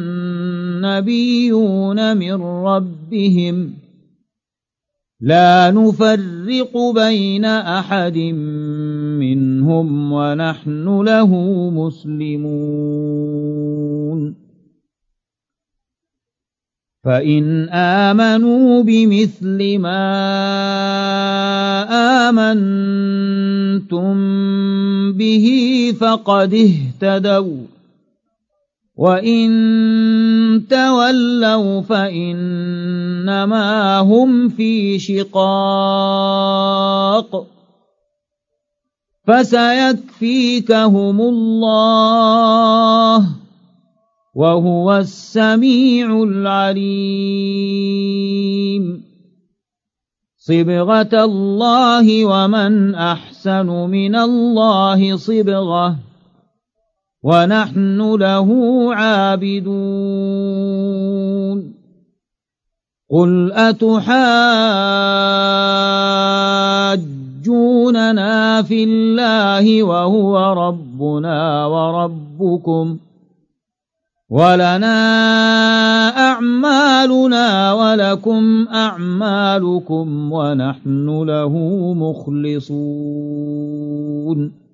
النبيون من ربهم لا نفرق بين أحد منهم ونحن له مسلمون فإن آمنوا بمثل ما آمنتم به فقد اهتدوا وإن تولوا فإنما هم في شقاق فسيكفيكهم الله وهو السميع العليم صبغة الله ومن أحسن من الله صبغة ونحن له عابدون قل أتحاجوننا في الله وهو ربنا وربكم ولنا أعمالنا ولكم أعمالكم ونحن له مخلصون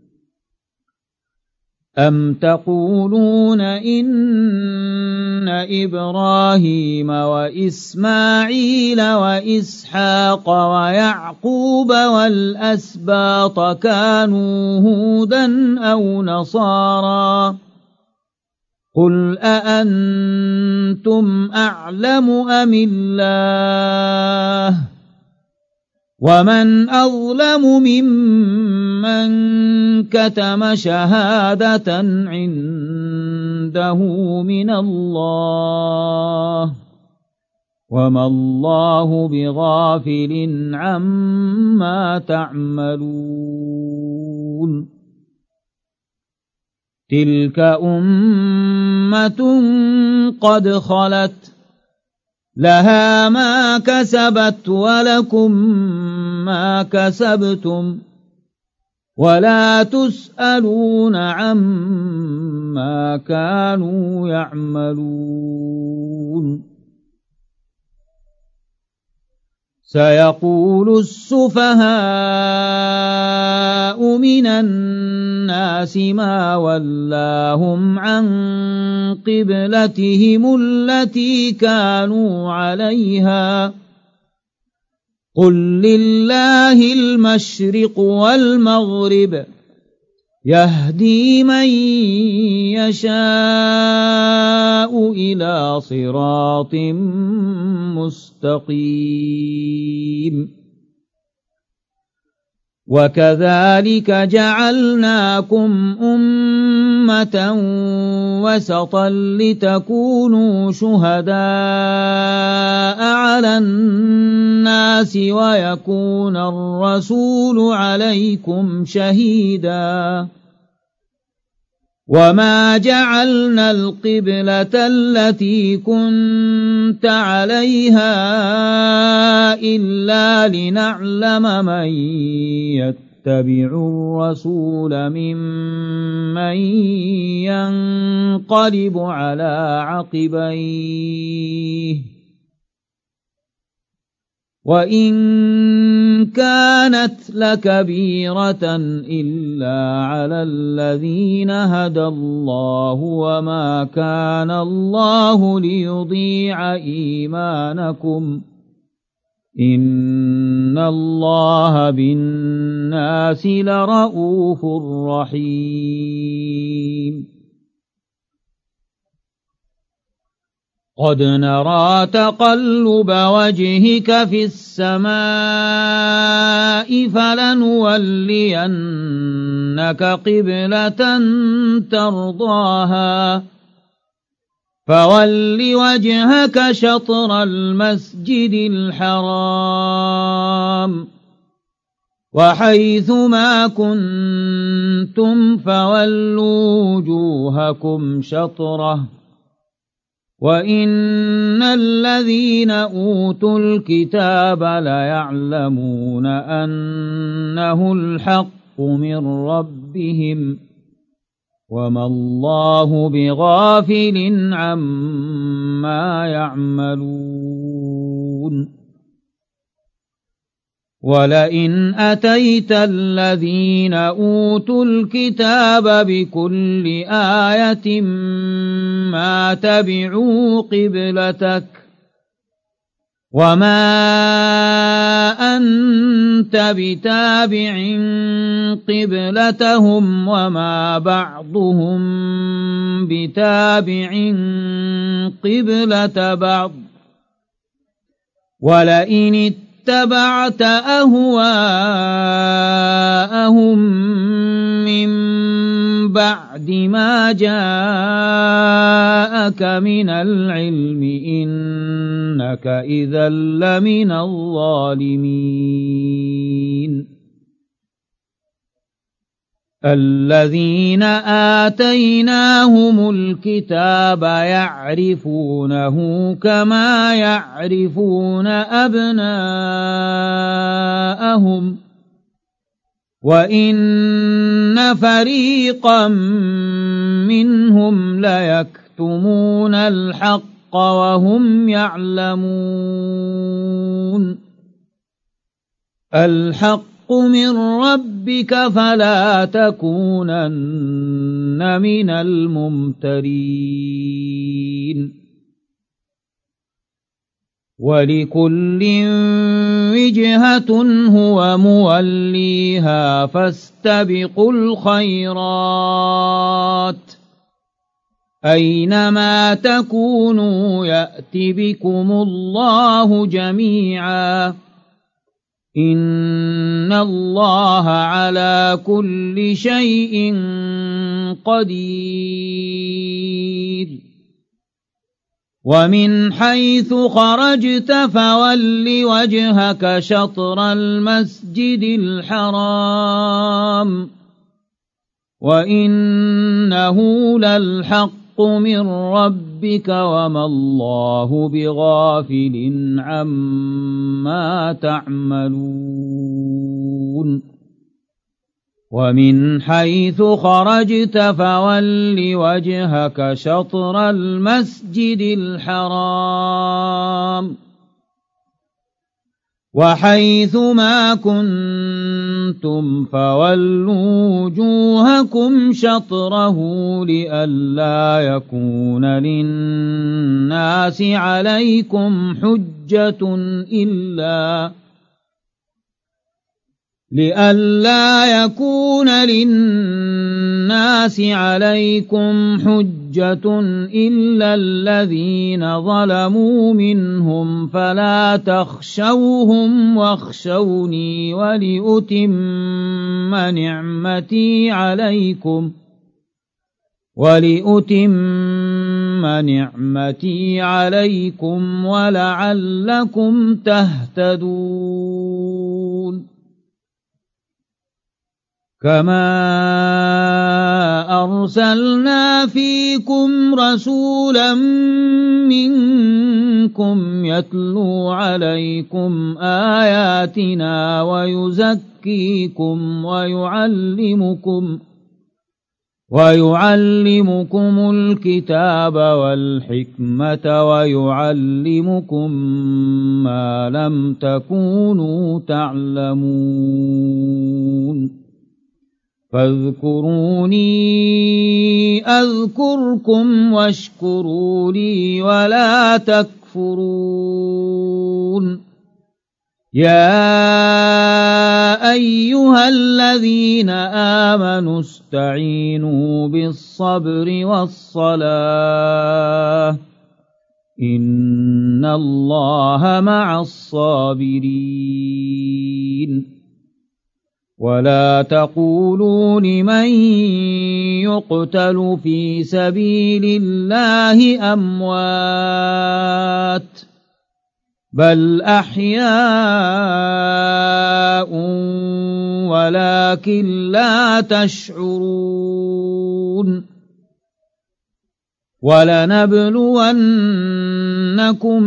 أم تقولون إن إبراهيم وإسماعيل وإسحاق ويعقوب والأسباط كانوا هودا أو نصارى قل أأنتم أعلم أم الله ومن أظلم ممن كتم شهادة عنده من الله وما الله بغافل عما تعملون تلك أمة قد خلت لها ما كسبت ولكم ما كسبتم ولا تسألون عما كانوا يعملون سيقول السفهاء من الناس ما ولاهم عن قبلتهم التي كانوا عليها قل لله المشرق والمغرب يهدي من يشاء إلى صراط مستقيم وكذلك جعلناكم أمة وسطا لتكونوا شهداء على الناس ويكون الرسول عليكم شهيدا وما جعلنا القبلة التي كنت عليها إلا لنعلم من يتبع الرسول ممن ينقلب على عقبيه وإن كانت لكبيرة إلا على الذين هدى الله وما كان الله ليضيع إيمانكم إن الله بالناس لرءوف رحيم قد نرى تقلب وجهك في السماء فلنولينك قبلة ترضاها فول وجهك شطر المسجد الحرام وحيث ما كنتم فولوا وجوهكم شطره وإن الذين أوتوا الكتاب ليعلمون أنه الحق من ربهم وما الله بغافل عما يعملون ولئن أتيت الذين أوتوا الكتاب بكل آية ما تبعوا قبلتك وما أنت كنت بتابع قبلتهم وما بعضهم بتابع قبلة بعض ولئن اتبعت أهواءهم من بعد ما جاءك من العلم إنك إذا لمن الظالمين الذين آتيناهم الكتاب يعرفونه كما يعرفون أبناءهم وإن فريقا منهم ليكتمون الحق وهم يعلمون الحق من ربك فلا تكونن من الممترين ولكل وجهة هو موليها فاستبقوا الخيرات أينما تكونوا يأت بكم الله جميعا إن الله على كل شيء قدير ومن حيث خرجت فول وجهك شطر المسجد الحرام وإنه للحق من ربك وما الله بغافل عما تعملون ومن حيث خرجت فول وجهك شطر المسجد الحرام وحيث ما كنتم فولوا وجوهكم شطره لئلا يكون للناس عليكم حجة إلا لئلا يكون للناس عليكم حجة إلا الذين ظلموا منهم فلا تخشوهم واخشوني ولأتم نعمتي عليكم ولأتم نعمتي عليكم ولعلكم تهتدون كما أرسلنا فيكم رسولا منكم يتلو عليكم آياتنا ويزكيكم ويعلمكم ويعلمكم الكتاب والحكمة ويعلمكم ما لم تكونوا تعلمون فاذكروني أذكركم واشكروا لي ولا تكفرون يا أيها الذين آمنوا استعينوا بالصبر والصلاة إن الله مع الصابرين ولا تقولوا لمن يقتل في سبيل الله أموات بل أحياء ولكن لا تشعرون ولنبلونكم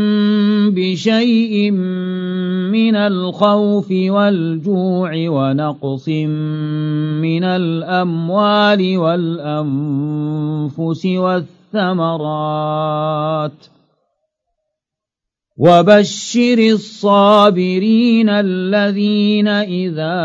بشيء من الخوف والجوع ونقص من الأموال والأنفس والثمرات وبشر الصابرين الذين إذا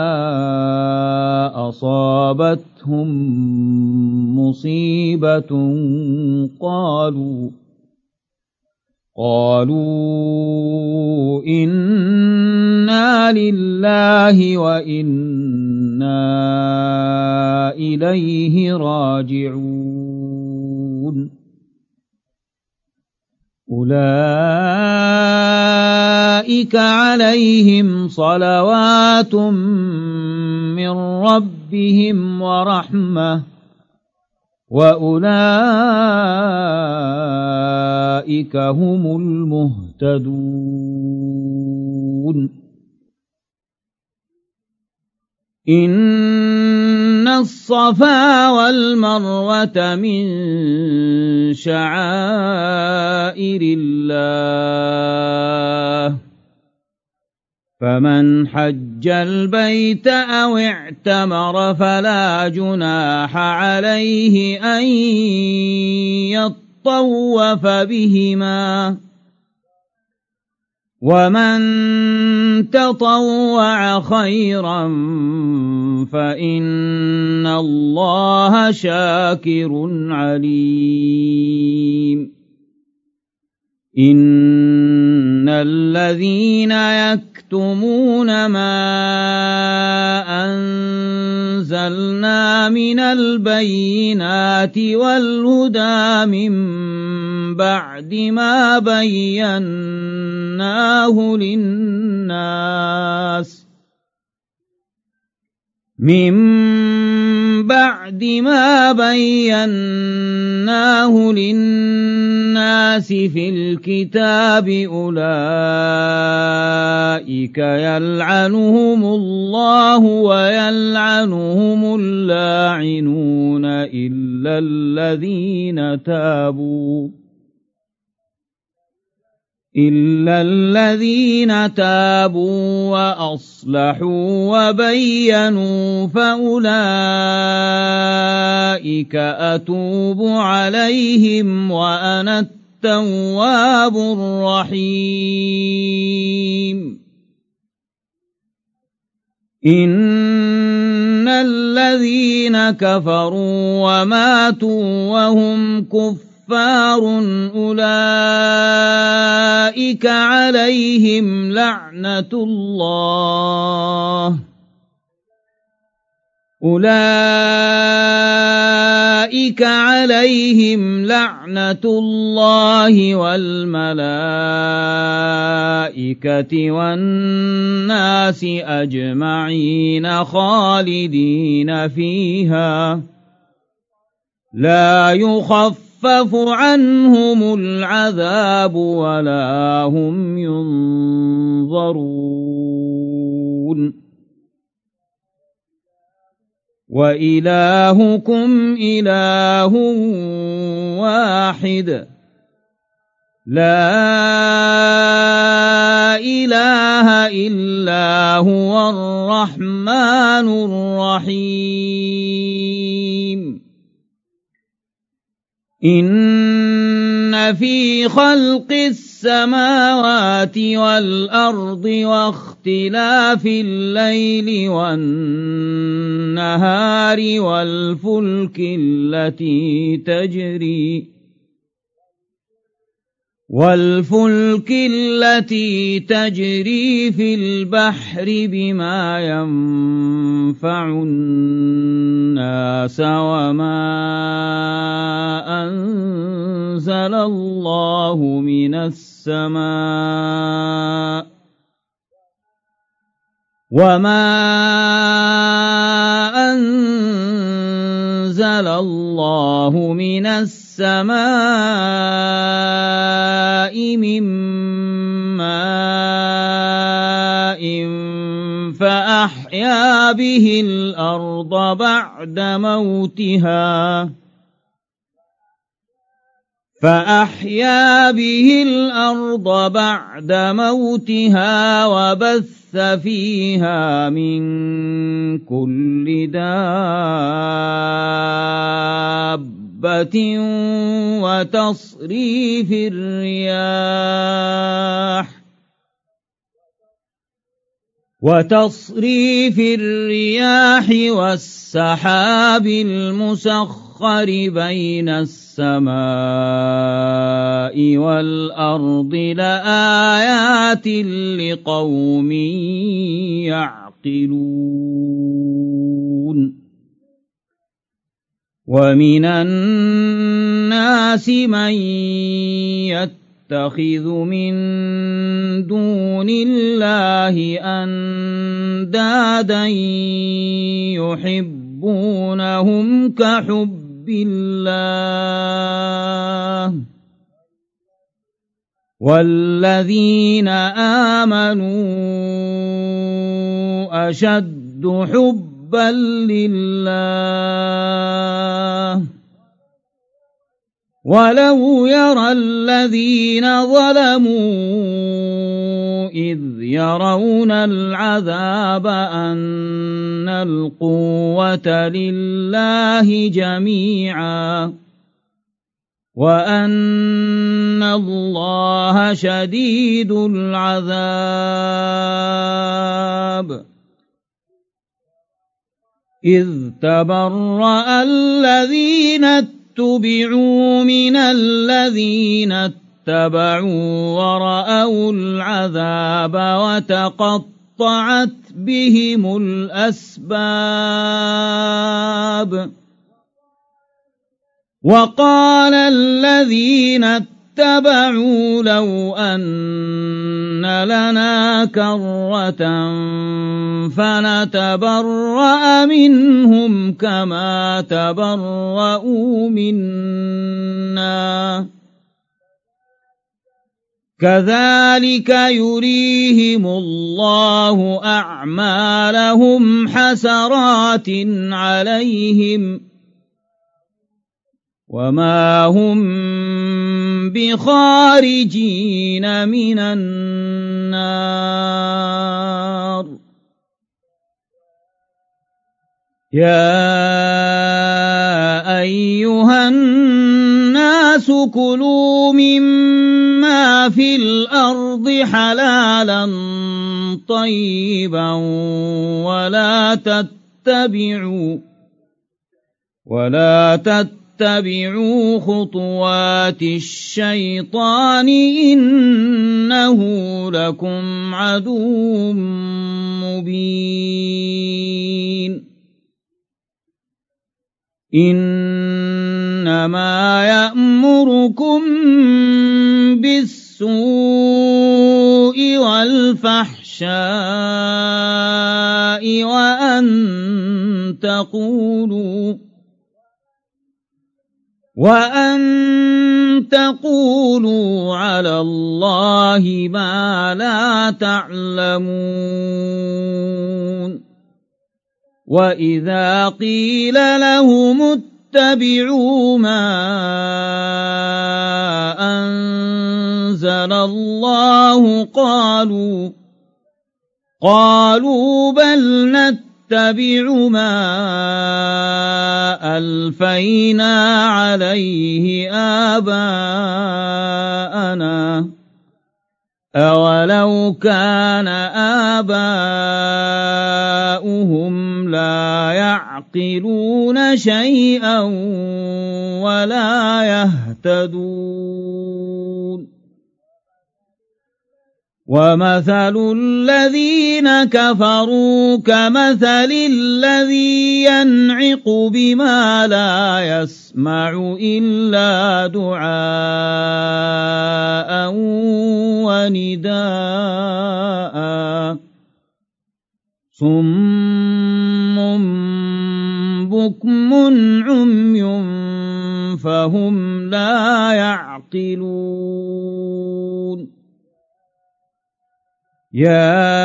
أصابتهم مصيبة قالوا قالوا إنا لله وإنا إليه راجعون أولئك عليهم صلوات من ربهم ورحمة وأولئك هم المهتدون إن الصفا والمروة من شعائر الله فمن حج البيت أو اعتمر فلا جناح عليه أن يطوف بهما ومن تطوع خيرا فإن الله شاكر عليم إن الذين يكتمون ما أنزلنا من البينات والهدى من بعد ما بيناه للناس من بعد ما بيناه للناس في الكتاب أولئك يلعنهم الله ويلعنهم اللاعنون إلا الذين تابوا إلا الذين تابوا وأصلحوا وبينوا فأولئك أتوب عليهم وأنا التواب الرحيم إن الذين كفروا وماتوا وهم كفار كفار أولئك عليهم لعنة الله أولئك عليهم لعنة الله والملائكة والناس أجمعين خالدين فيها لا يخفف يخفف عنهم العذاب ولا هم ينظرون وإلهكم إله واحد لا إله إلا هو الرحمن الرحيم إن في خلق السماوات والأرض واختلاف الليل والنهار والفلك التي تجري والفلك التي تجري في البحر بما ينفع الناس وما أنزل الله من السماء وما أنزل الله من السماء من ماء فأحيا به الأرض بعد موتها فأحيا به الأرض بعد موتها وبث فيها من كل دابة وتصريف الرياح وتصريف الرياح والسحاب المسخر المسخر بين السماء والأرض لآيات لقوم يعقلون ومن الناس من يتخذ من دون الله أندادا يحبونهم كحب الله والذين آمنوا أشد حبا لله ولو يرى الذين ظلموا إذ يرون العذاب أن القوة لله جميعا وأن الله شديد العذاب إذ تبرأ الذين اتبعوا من الذين اتبعوا ورأوا العذاب وتقطعت بهم الأسباب وقال الذين اتبعوا لو أن لنا كرة فنتبرأ منهم كما تبرؤوا منا كذلك يريهم الله أعمالهم حسرات عليهم وما هم بخارجين من النار يا أيها الناس كلوا مما في الأرض حلالا طيبا ولا تتبعوا ولا تتبعوا اتبعوا خطوات الشيطان إنه لكم عدو مبين إنما يأمركم بالسوء والفحشاء وأن تقولوا وأن تقولوا على الله ما لا تعلمون وإذا قيل لهم اتبعوا ما أنزل الله قالوا قالوا بل نتبع اتبع ما ألفينا عليه آباءنا أولو كان آباؤهم لا يعقلون شيئا ولا يهتدون ومثل الذين كفروا كمثل الذي ينعق بما لا يسمع إلا دعاء ونداء صم بكم عمي فهم لا يعقلون يا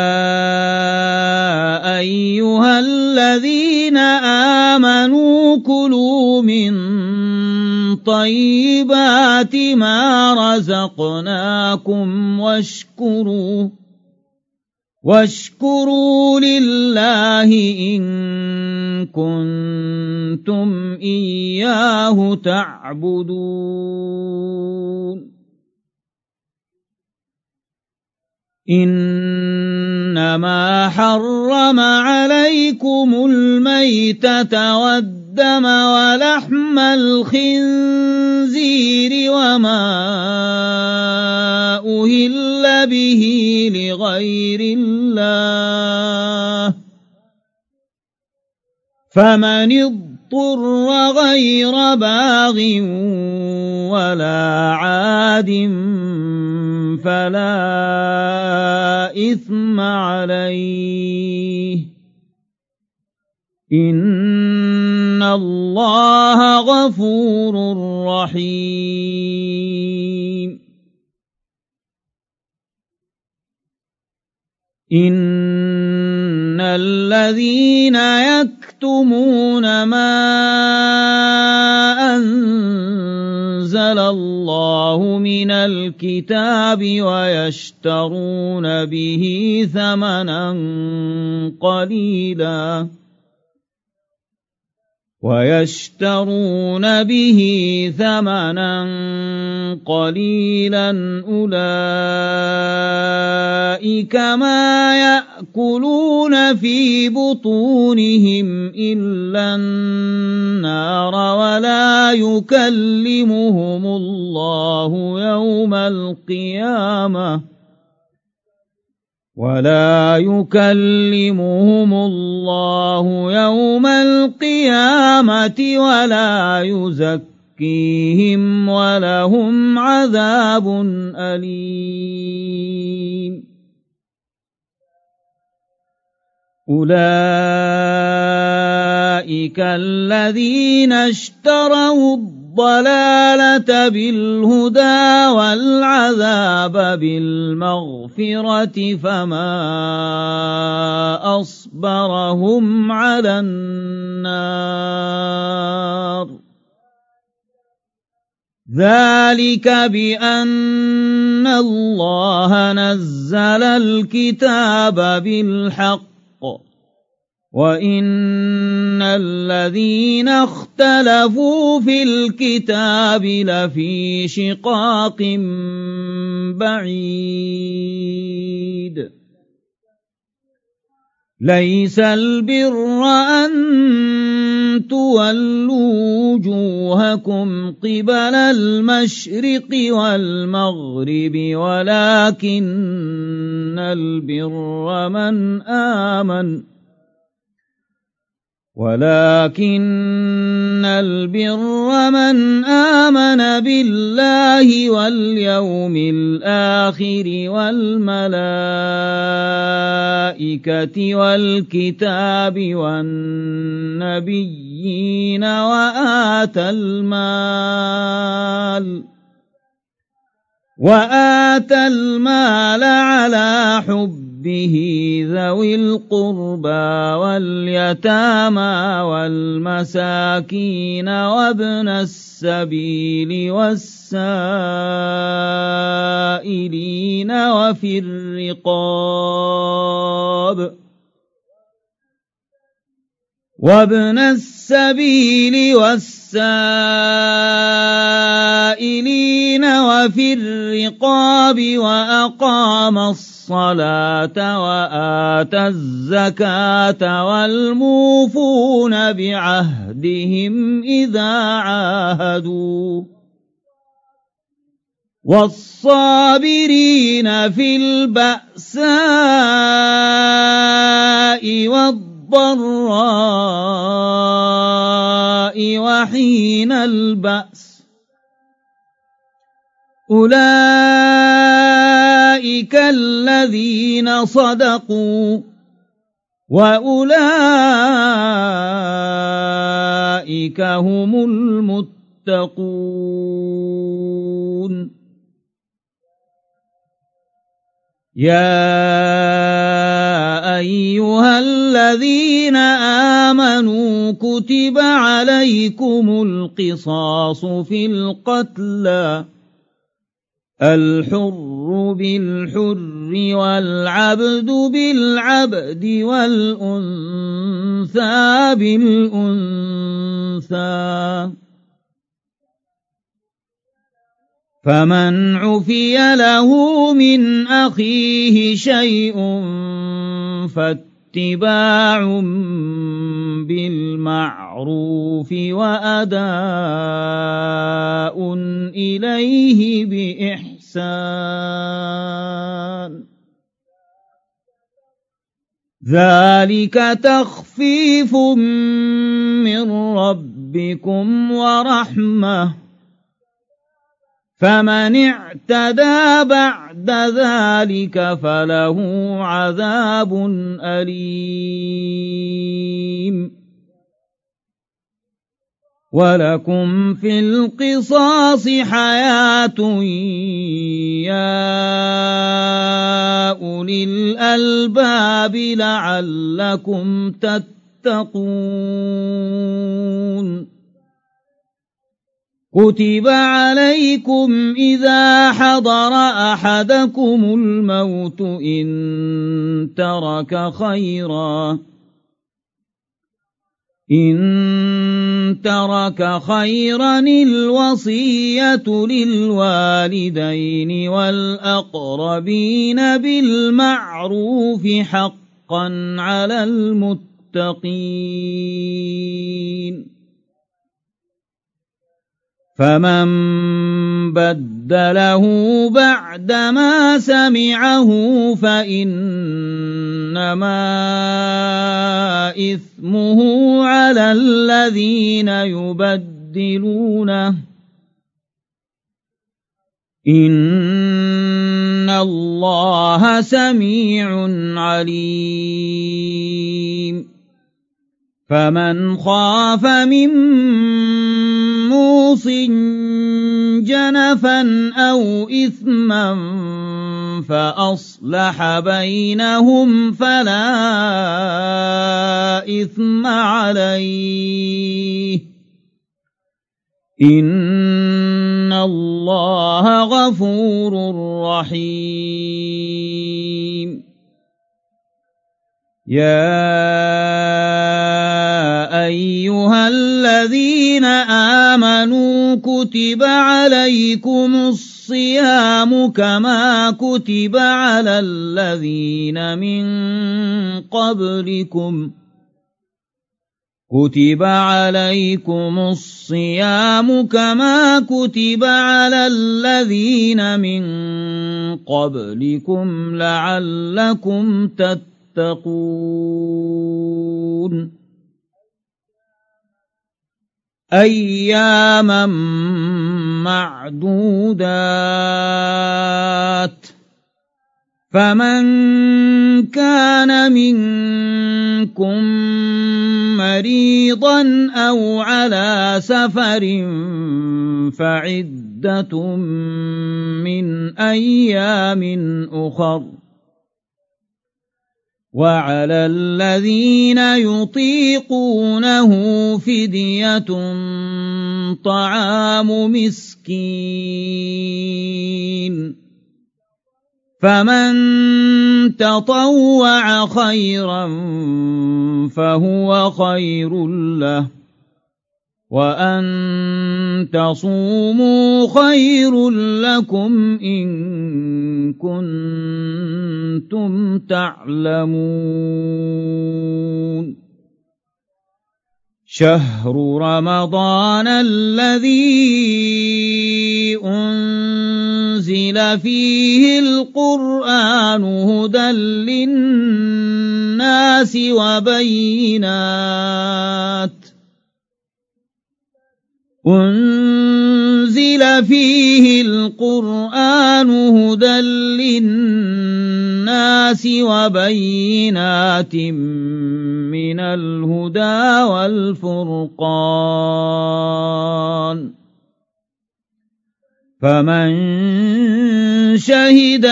أيها الذين آمنوا كلوا من طيبات ما رزقناكم واشكروا واشكروا لله إن كنتم إياه تعبدون إنما حرم عليكم الميتة والدم ولحم الخنزير وما أهل به لغير الله فمن اضطر غير باغ ولا عاد فلا إثم عليه إن الله غفور رحيم إن الذين يكتمون ما أنزل الله من الكتاب ويشترون به ثمنا قليلا ويشترون به ثمنا قليلا أولئك ما يأكلون في بطونهم إلا النار ولا يكلمهم الله يوم القيامة ولا يكلمهم الله يوم القيامة ولا يزكيهم ولهم عذاب أليم أولئك الذين اشتروا الضلالة بالهدى والعذاب بالمغفرة فما أصبرهم على النار ذلك بأن الله نزل الكتاب بالحق وإن الذين اختلفوا في الكتاب لفي شقاق بعيد ليس البر أن تولوا وجوهكم قبل المشرق والمغرب ولكن البر من آمن ولكن البر من آمن بالله واليوم الآخر والملائكة والكتاب والنبيين وآتى المال وآتى المال على حبه ذوي القربى واليتامى والمساكين وابن السبيل والسائلين وفي الرقاب وابن السبيل والسائلين وفي الرقاب وأقام الصلاة وآتى الزكاة والموفون بعهدهم إذا عاهدوا والصابرين في البأساء والضراء الضراء وحين البأس أولئك الذين صدقوا وأولئك هم المتقون يا أيها الذين آمنوا كتب عليكم القصاص في القتلى الحر بالحر والعبد بالعبد والأنثى بالأنثى فمن عفي له من أخيه شيء فاتباع بالمعروف وأداء إليه بإحسان ذلك تخفيف من ربكم ورحمة فمن اعتدى بعد ذلك فله عذاب أليم ولكم في القصاص حياة يا أولي الألباب لعلكم تتقون كتب عليكم إذا حضر أحدكم الموت إن ترك خيرا إن ترك خيرا الوصية للوالدين والأقربين بالمعروف حقا على المتقين فمن بدله بعدما سمعه فإنما إثمه على الذين يبدلونه إن الله سميع عليم فمن خاف من موص جنفا أو إثما فأصلح بينهم فلا إثم عليه إن الله غفور رحيم يا أيها الذين آمنوا كتب عليكم الصيام كما كتب على الذين من قبلكم كتب عليكم الصيام كما كتب على الذين من قبلكم لعلكم تتقون أياما معدودات فمن كان منكم مريضا أو على سفر فعدة من أيام أخر وعلى الذين يطيقونه فدية طعام مسكين فمن تطوع خيرا فهو خير له وأن تصوموا خير لكم إن كنتم تعلمون شهر رمضان الذي أنزل فيه القرآن هدى للناس وبينات أنزل فيه القرآن هدى للناس وبينات من الهدى والفرقان فمن شهد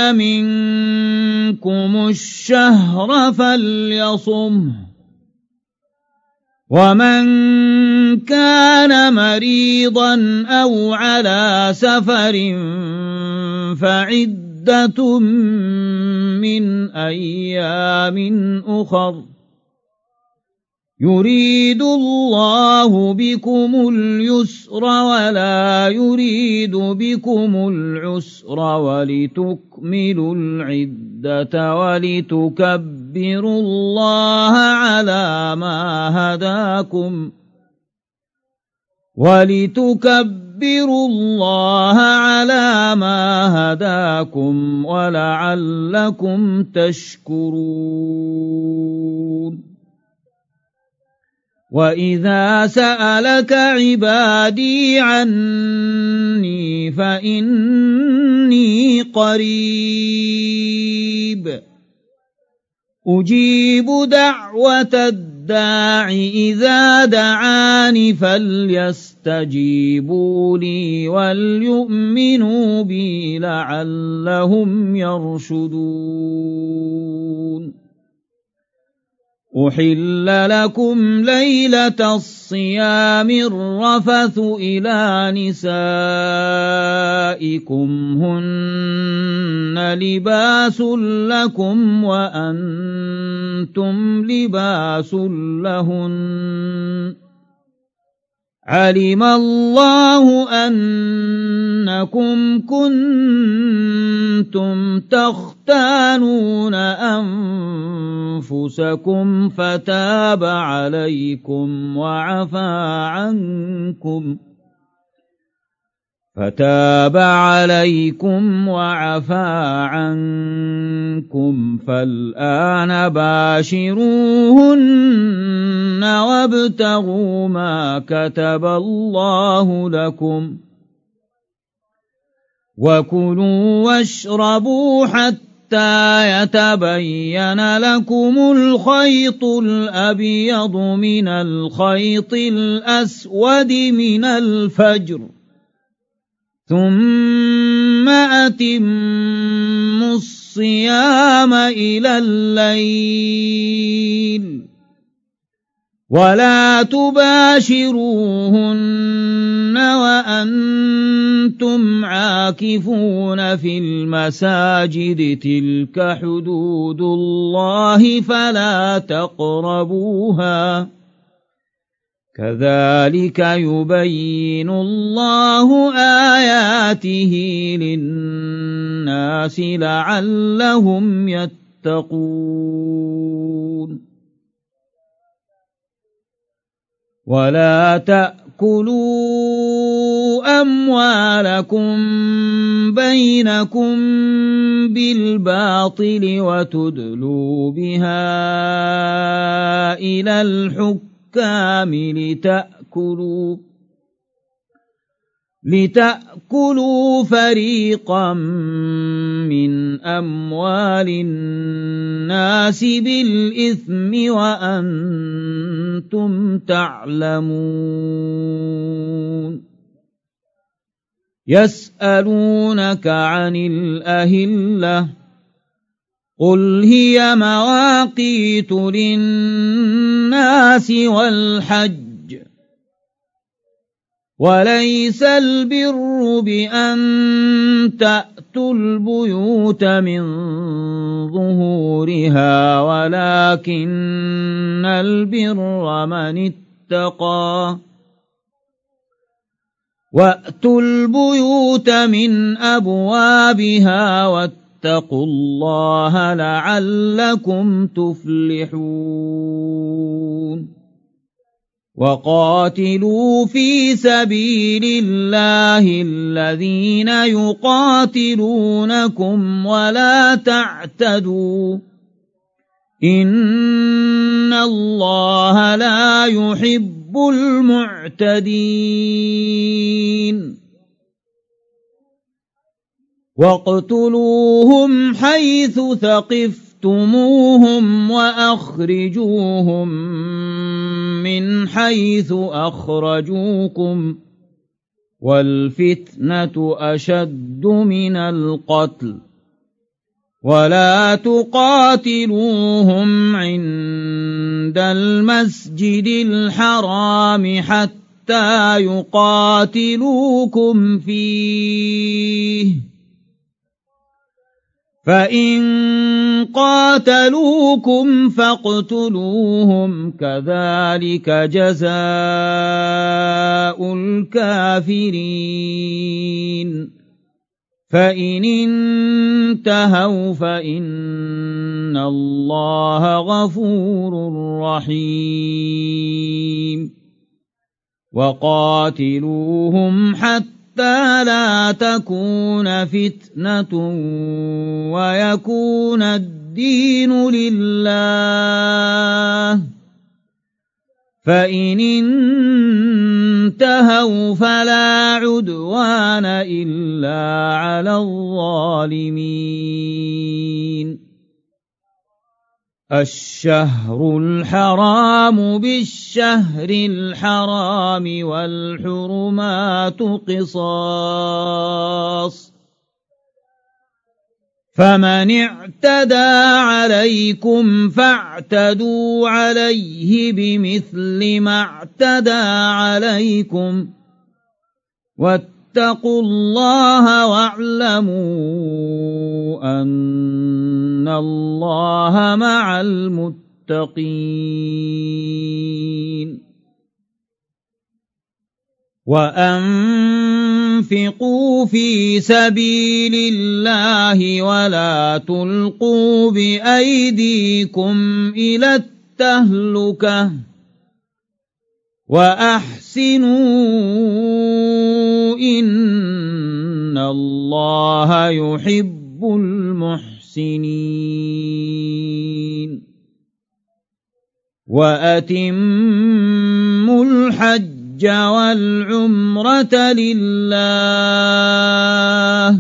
منكم الشهر فليصمه ومن كان مريضا أو على سفر فعدة من أيام أخر يريد الله بكم اليسر ولا يريد بكم العسر ولتكملوا العدة ولتكبروا الله على ما هداكم ولتكبروا الله على ما هداكم ولعلكم تشكرون وإذا سألك عبادي عني فإني قريب أجيب دعوة الداع إذا دعاني فليستجيبوا لي وليؤمنوا بي لعلهم يرشدون أحل لكم ليلة الصيام الرفث إلى نسائكم هن لباس لكم وأنتم لباس لهن علم الله أنكم كنتم تختانون أنفسكم فتاب عليكم وعفى عنكم فتاب عليكم وعفى عنكم فالآن باشروهن وابتغوا ما كتب الله لكم وكلوا واشربوا حتى يتبين لكم الخيط الأبيض من الخيط الأسود من الفجر ثم أتموا الصيام إلى الليل ولا تباشروهن وأنتم عاكفون في المساجد تلك حدود الله فلا تقربوها كذلك يبين الله آياته للناس لعلهم يتقون ولا تأكلوا أموالكم بينكم بالباطل وتدلوا بها إلى الحكم لتأكلوا لتأكلوا فريقا من أموال الناس بالإثم وأنتم تعلمون يسألونك عن الأهلة قل هي مواقيت للناس والحج وليس البر بأن تأتوا البيوت من ظهورها ولكن البر من اتقى وأتوا البيوت من أبوابها واتقوا الله لعلكم تفلحون وقاتلوا في سبيل الله الذين يقاتلونكم ولا تعتدوا إن الله لا يحب المعتدين واقتلوهم حيث ثقفتموهم وأخرجوهم من حيث أخرجوكم والفتنة أشد من القتل ولا تقاتلوهم عند المسجد الحرام حتى يقاتلوكم فيه فإن قاتلوكم فاقتلوهم كذلك جزاء الكافرين فإن انتهوا فإن الله غفور رحيم وقاتلوهم حتى لا تكون فتنة ويكون الدين لله فإن انتهوا فلا عدوان إلا على الظالمين الشهر الحرام بالشهر الحرام والحرمات قصاص فمن اعتدى عليكم فاعتدوا عليه بمثل ما اعتدى عليكم واتقوا الله واعلموا أن الله مع المتقين وأنفقوا في سبيل الله ولا تلقوا بأيديكم إلى التهلكة وأحسنوا إن الله يحب المحسنين وأتموا الحج والعمرة لله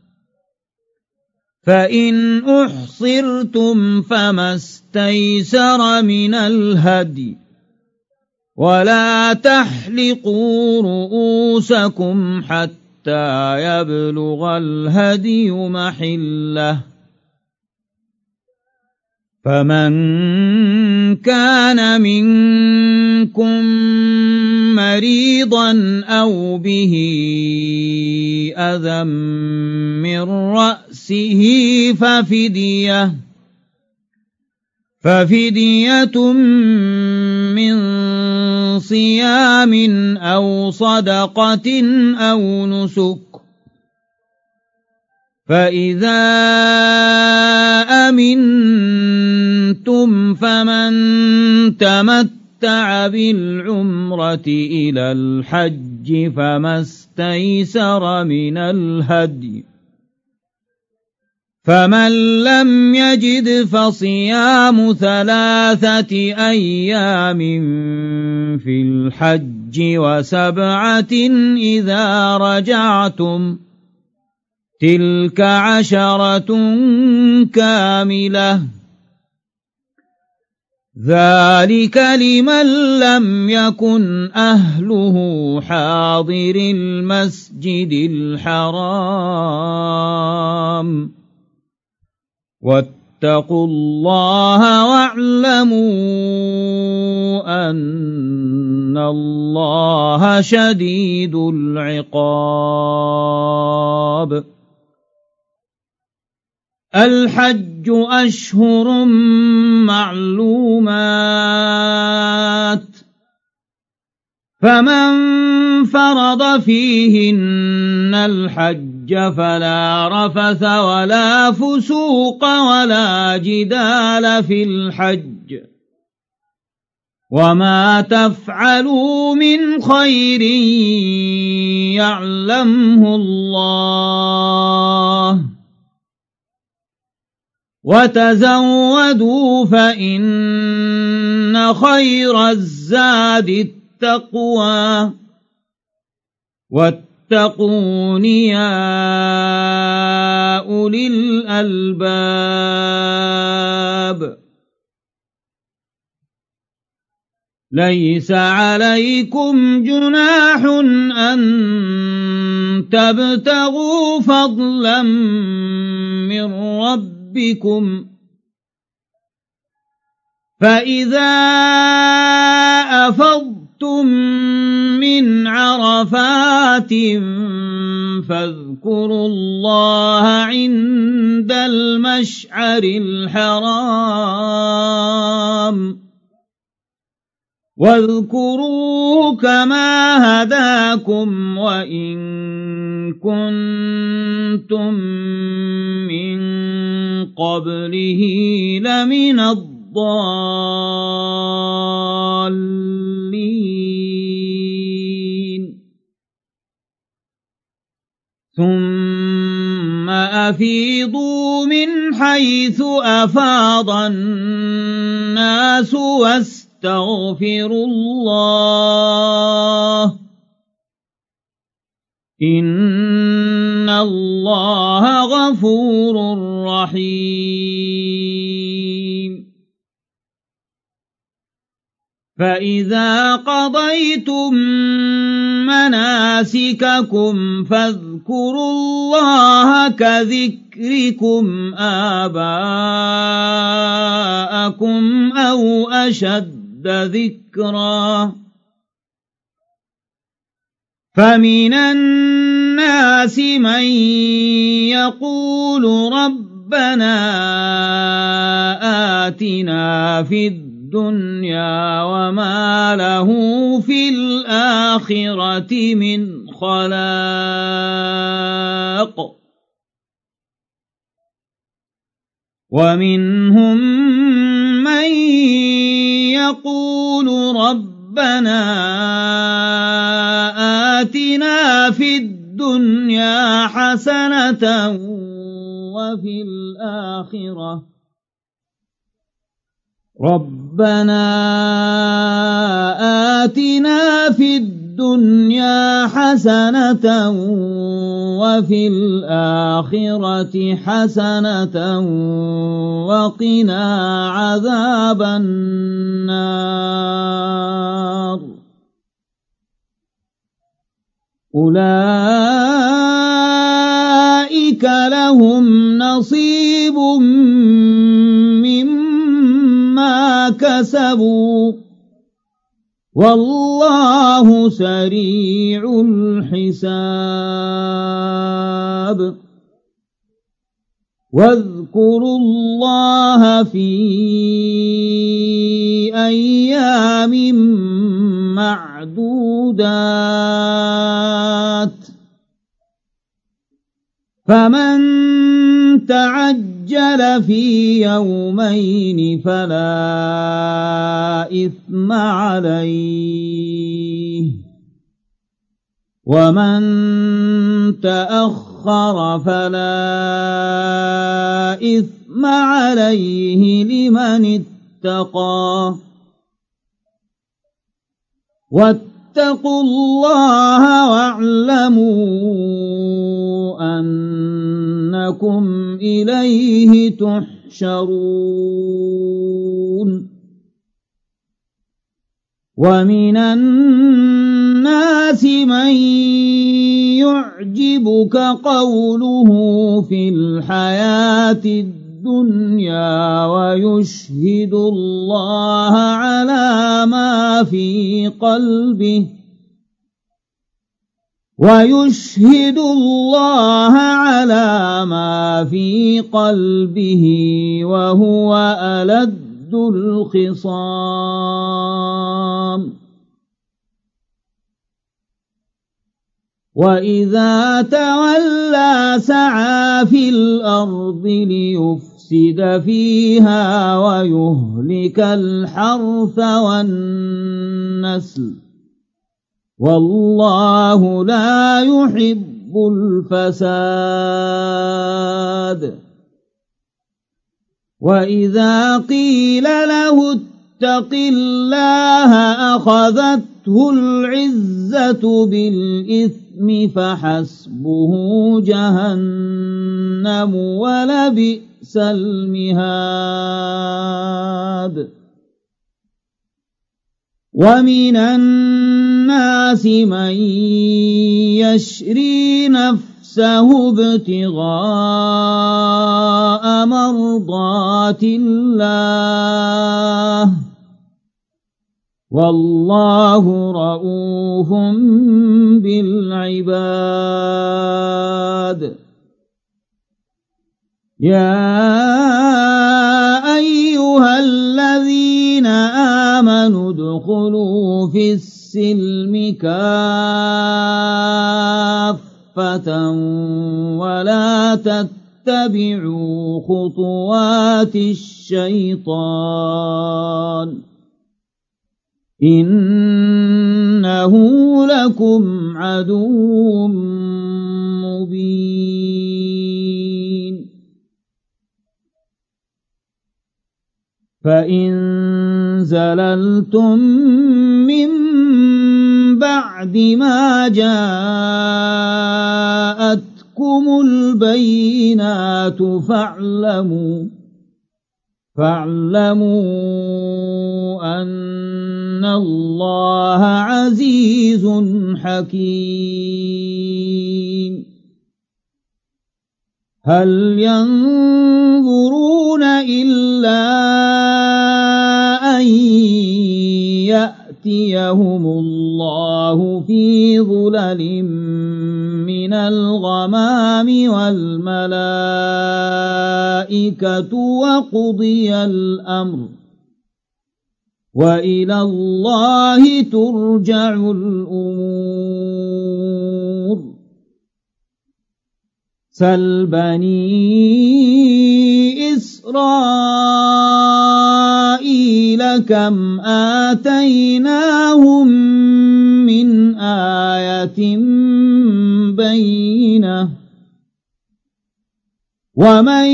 فإن أحصرتم فما استيسر من الهدي ولا تحلقوا رؤوسكم حتى يبلغ الهدي محله فمن كان منكم مريضا أو به أذى من رأسه ففدية ففدية من صيام أو صدقة أو نسك فإذا أمنتم فمن تمتع بالعمرة إلى الحج فما استيسر من الهدي فمن لم يجد فصيام ثلاثة أيام في الحج وسبعة إذا رجعتم تلك عشرة كاملة ذلك لمن لم يكن أهله حاضر المسجد الحرام واتقوا الله واعلموا أن الله شديد العقاب الحج أشهر معلومات فمن فرض فيهن الحج فلا رفث ولا فسوق ولا جدال في الحج وما تفعلوا من خير يعلمه الله وتزودوا فإن خير الزاد التقوى واتقون يا أولي الألباب ليس عليكم جناح أن تبتغوا فضلا من ربكم فإذا أفضتم من عرفات فاذكروا الله عند المشعر الحرام واذكروه كما هداكم وإن كنتم من قبله لمن الضالين ثم أفيضوا من حيث أفاض الناس واستغفروا الله إن الله غفور رحيم فإذا قضيتم مناسككم فاذكروا الله كذكركم آباءكم أو أشد ذكرا فمن الناس من يقول ربنا آتنا في الدنيا وما له في الآخرة من خلاق ومنهم من يقول ربنا آتنا في الدنيا حسنة وفي الآخرة ربنا آتنا في الدنيا حسنة وفي الآخرة حسنة وقنا عذاب النار أولئك لهم نصيب مما كسبوا والله سريع الحساب واذكروا الله في أيام معدودات فمن تعجل في يومين فلا إثم عليه ومن تأخر فلا إثم عليه لمن اتقى واتقوا الله واعلموا أنكم إليه تحشرون ومن الناس من يعجبك قوله في الحياة الدنيا ويشهد الله على ما في قلبه ويشهد الله على ما في قلبه وهو ألد الخصام وإذا تولى سعى في الأرض ليفسد فيها ويهلك الحرث والنسل والله لا يحب الفساد وإذا قيل له اتق الله أخذته العزة بالإثم فحسبه جهنم ولبئس المهاد ومن الناس من يشري نفسه ابتغاء مرضات الله والله رؤوف بالعباد. يا أيها الذين آمنوا ادخلوا في السلم كافة ولا تتبعوا خطوات الشيطان إنه لكم عدو مبين. فإن زللتم من بعد ما جاءتكم البينات فاعلموا فاعلموا أن الله عزيز حكيم. هل ينظرون إلا أن يأتيهم الله في ظلل من الغمام والملائكة وقضي الأمر وإلى الله ترجع الأمور. سل بني إسرائيل كم آتيناهم من آية بينة ومن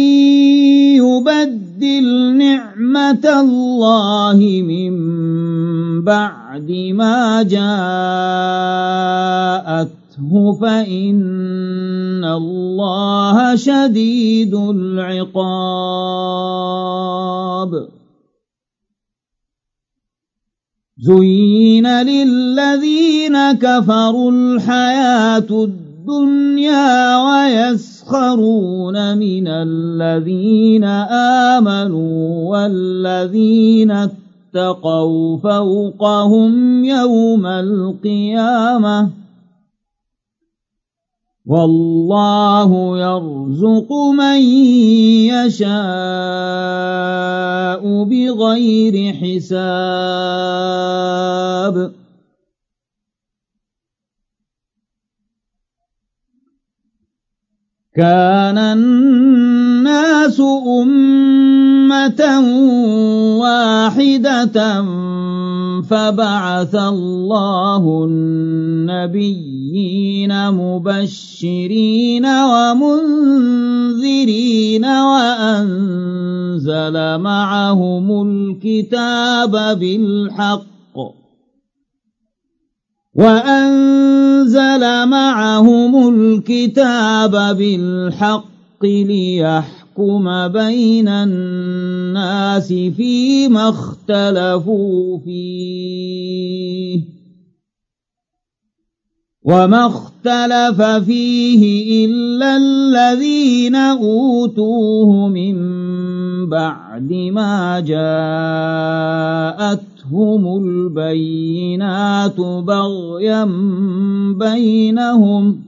يبدل نعمة الله من بعد ما جاءته فإن الله شديد العقاب. زين للذين كفروا الحياة الدنيا ويسخرون من الذين آمنوا والذين اتقوا فوقهم يوم القيامة والله يرزق من يشاء بغير حساب. كان الناس أمة واحدة فبعث الله النبيين مبشرين ومنذرين وأنزل معهم الكتاب بالحق وأنزل معهم الكتاب بالحق ليحكم بين الناس فيما اختلفوا فيه وما اختلف فيه إلا الذين أوتوه من بعد ما جاءتهم البينات بغيا بينهم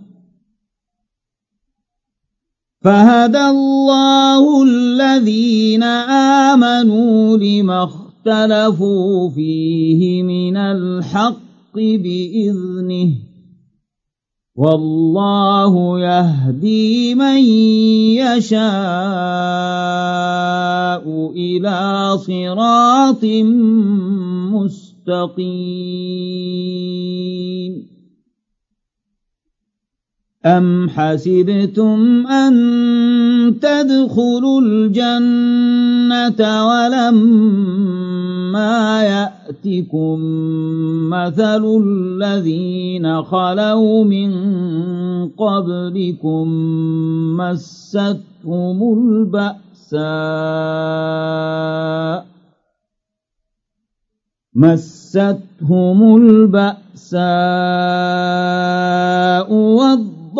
فهدى الله الذين آمنوا لما اختلفوا فيه من الحق بإذنه والله يهدي من يشاء إلى صراط مستقيم. أم حسبتم أن تدخلوا الجنة ولما يأتكم مثل الذين خلوا من قبلكم مستهم البأساء مستهم البأساء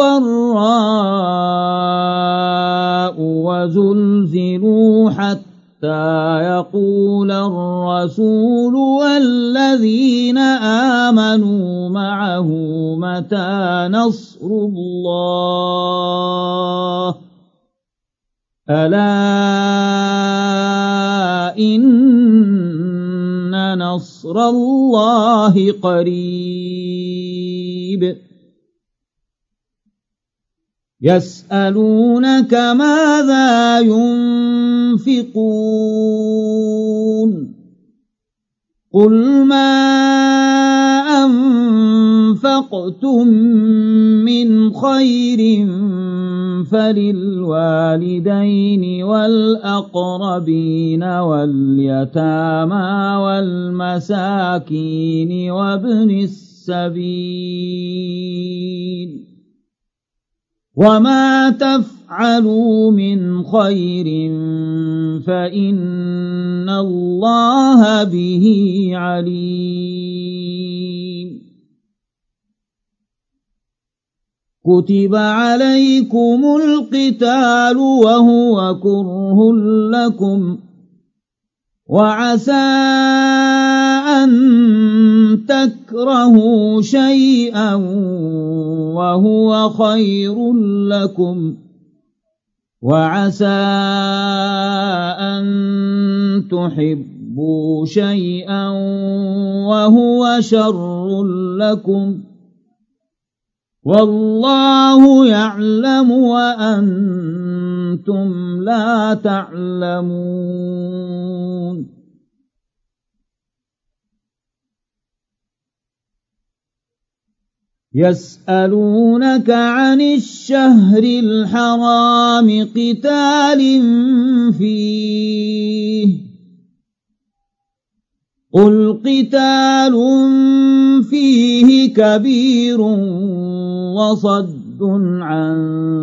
والضراء وزلزلوا حتى يقول الرسول والذين آمنوا معه متى نصر الله ألا إن نصر الله قريب يسألونك ماذا ينفقون قل ما أنفقتم من خير فللوالدين والأقربين واليتامى والمساكين وابن السبيل وما تفعلوا من خير فإن الله به عليم كتب عليكم القتال وهو كره لكم وعسى أن تكرهوا شيئا وهو خير لكم وعسى أن تحبوا شيئا وهو شر لكم والله يعلم وأنتم لا تعلمون يسألونك عن الشهر الحرام قتال فيه قل قتال فيه كبير وصد عن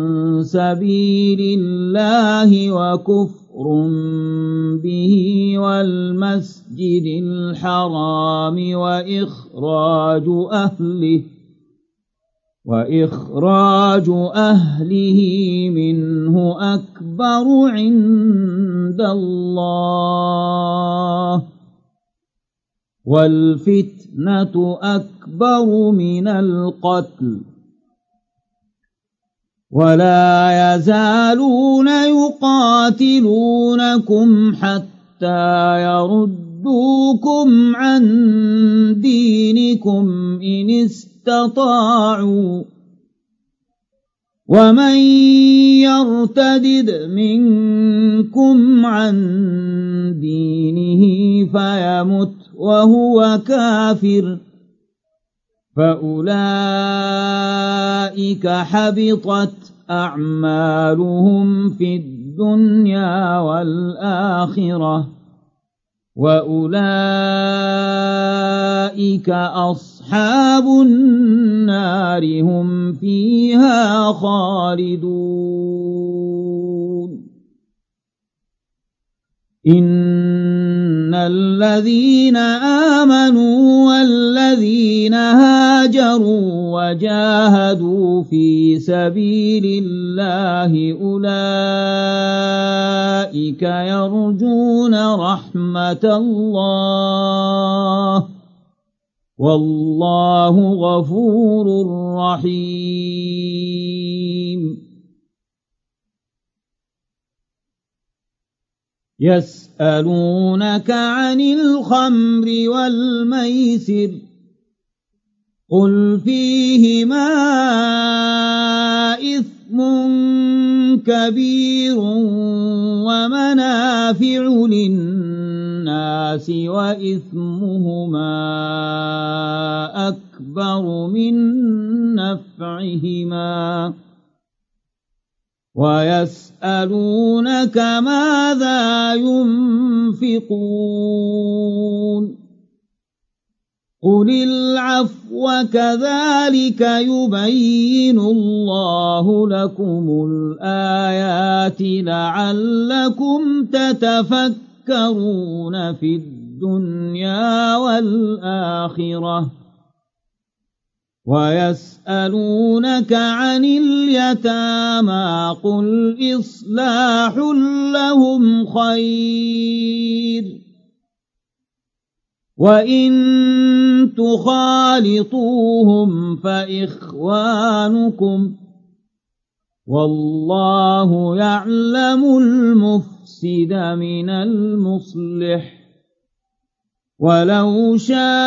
سبيل الله وكفر به والمسجد الحرام وإخراج أهله وإخراج أهله منه أكبر عند الله والفتنة أكبر من القتل ولا يزالون يقاتلونكم حتى يردوكم عن دينكم إن استطاعوا ومن يرتدد منكم عن دينه فيمت وهو كافر فأولئك حبطت أعمالهم في الدنيا والآخرة وأولئك أصحاب النار هم فيها خالدون إن الذين آمنوا والذين هاجروا وجاهدوا في سبيل الله أولئك يرجون رحمة الله والله غفور رحيم يسألونك عن الخمر والميسر قل فيهما إثم كبير ومنافع للناس وإثمهما أكبر من نفعهما ويسألونك ماذا ينفقون قل العفو كذلك يبين الله لكم الآيات لعلكم تتفكرون في الدنيا والآخرة ويسألونك عن اليتامى قل إصلاح لهم خير وإن تخالطوهم فإخوانكم والله يعلم المفسد من المصلح ولو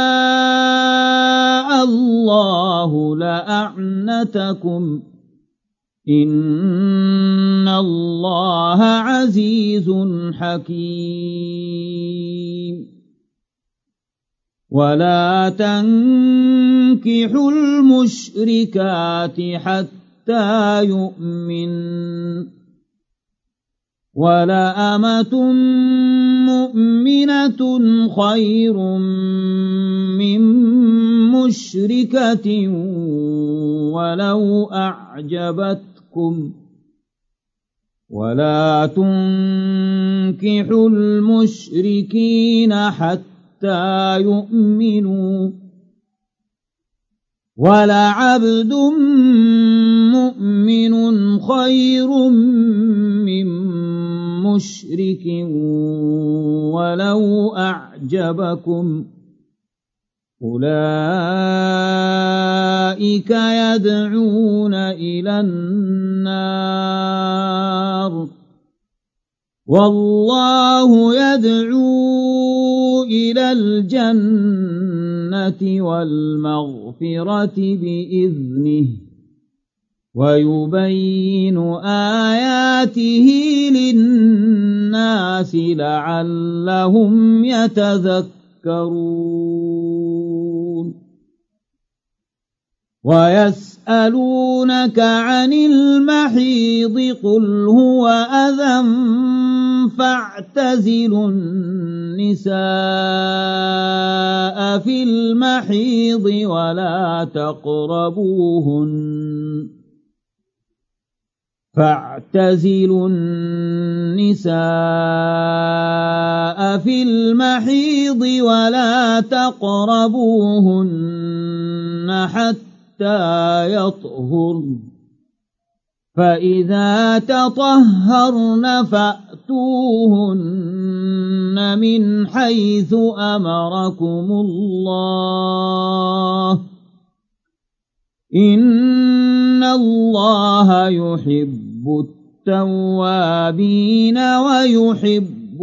شاء الله لأعنتكم إن الله عزيز حكيم ولا تنكحوا المشركات حتى يؤمن ولأمة مؤمنة خير من مشركة ولو أعجبتكم ولا تنكحوا المشركين حتى يؤمنوا ولعبد مؤمن خير من مشرك ولو أعجبكم أولئك يدعون إلى النار والله يدعو إلى الجنة والمغفرة بإذنه ويبين آياته للناس لعلهم يتذكرون ويسألونك عن المحيض قل هو أذى فاعتزلوا النساء في المحيض ولا تقربوهن فاعتزلوا النساء في المحيض ولا تقربوهن حتى يطهرن فإذا تطهرن فأتوهن من حيث أمركم الله إن الله يحب التوابين ويحب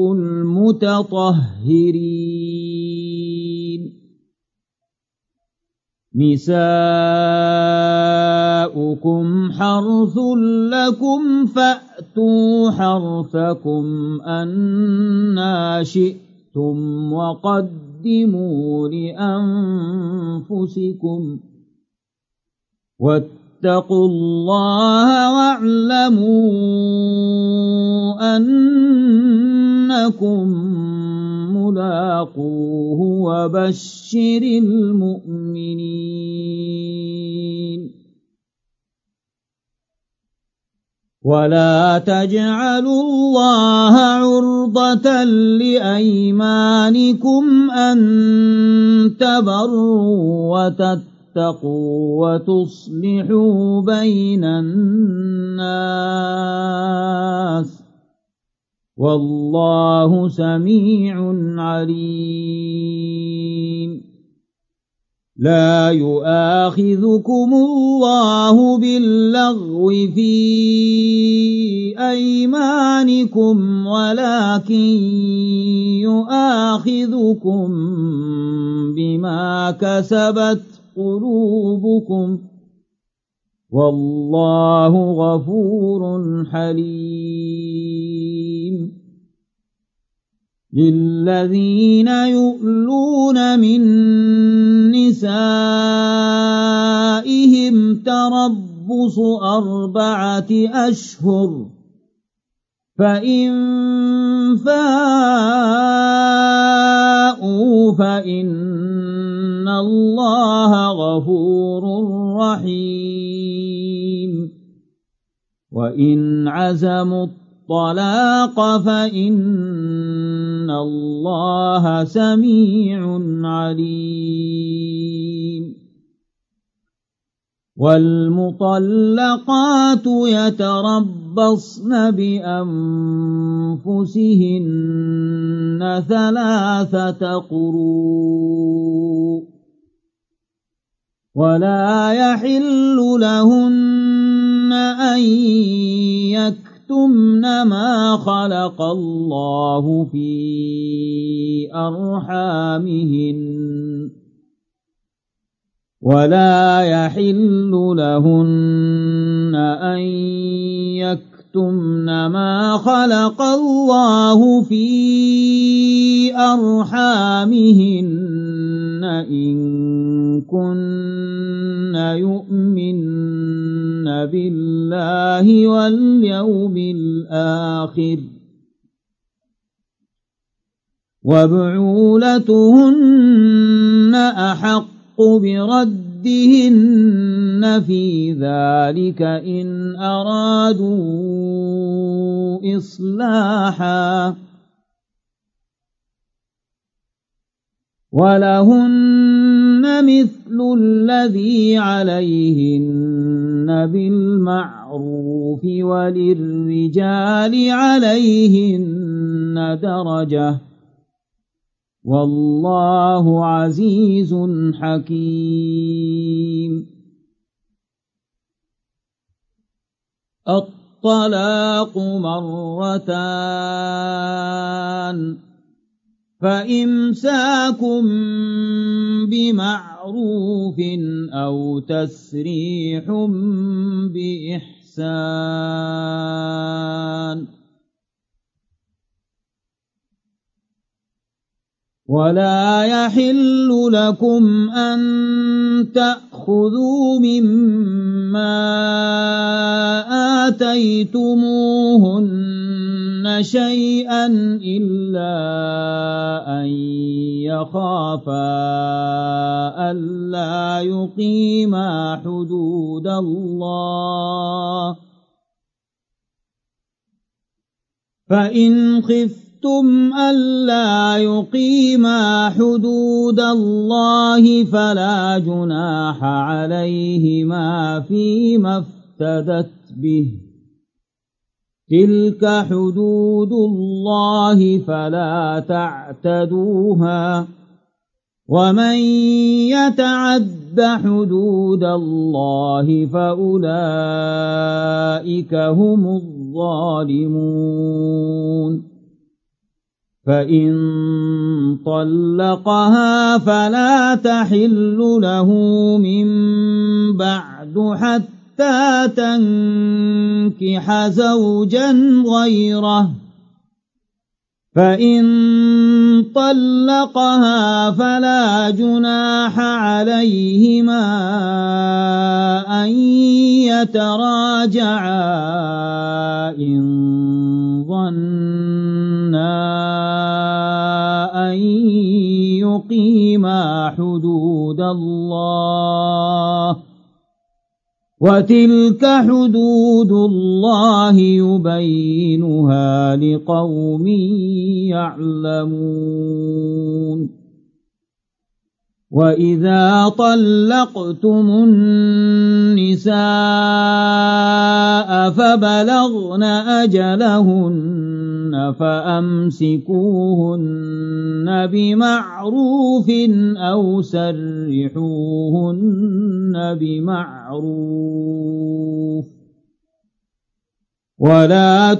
المتطهرين نساؤكم حرث لكم فأتوا حرثكم أنى شئتم وقدموا لأنفسكم واتقوا الله واعلموا أنكم ملاقوه وبشر المؤمنين ولا تجعلوا الله عرضة لأيمانكم أن تبروا وتتقوا وتصلحوا بين الناس والله سميع عليم لا يؤاخذكم الله باللغو في أيمانكم ولكن يؤاخذكم بما كسبت قلوبكم والله غفور حليم للذين يؤلون من نسائهم تربص أربعة أشهر فإن فاءوا فإن الله غفور رحيم وإن عزموا الطلاق فإن الله سميع عليم والمطلقات يتربصن بأنفسهن ثلاثة قروء ولا يحل لهن أن يكتمن ما خلق الله في أرحامهن ولا يحل لهن أن يكتمن ما خلق الله في أرحامهن إن كن يؤمن بالله واليوم الآخر وبعولتهن أحق بردهن في ذلك إن أرادوا إصلاحا ولهن مثل الذي عليهن بالمعروف وللرجال عليهن درجة والله عزيز حكيم. الطلاق مرتان فإمساكم بمعروف أو تسريح بإحسان ولا يحل لكم أن تأخذوا مما آتيتموهن شيئا إلا أن يخافا ألا يقيما حدود الله فإن خفتم خفتم ألا يقيما حدود الله فلا جناح عليهما فيما افتدت به تلك حدود الله فلا تعتدوها ومن يتعد حدود الله فأولئك هم الظالمون. فإن طلقها فلا تحل له من بعد حتى تنكح زوجا غيره فإن طلقها فلا جناح عليهما أن يتراجعا إن ظنا أن يقيما حدود الله وتلك حدود الله يبينها لقوم يعلمون. وإذا طلقتم النساء فبلغن أجلهن فأمسكوهن بمعروف أو سرحوهن بمعروف ولا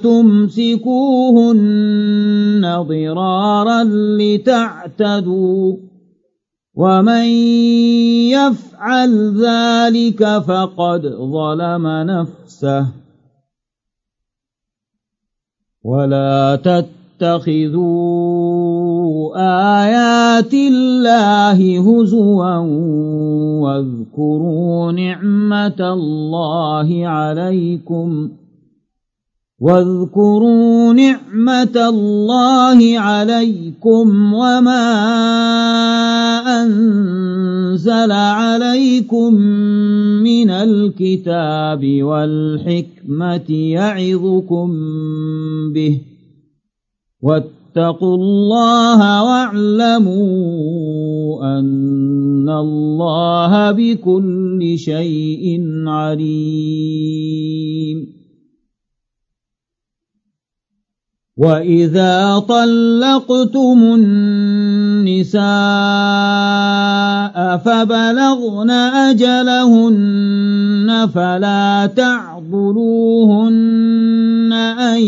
تمسكوهن ضرارا لتعتدوا ومن يفعل ذلك فقد ظلم نفسه ولا تتخذوا آيات الله هزوا واذكروا نعمة الله عليكم واذكروا نعمة الله عليكم وما أنزل عليكم من الكتاب والحكمة يعظكم به واتقوا واتقوا الله واعلموا أن الله بكل شيء عليم وإذا طلقتم النساء فبلغن أجلهن فلا تعضلوهن أن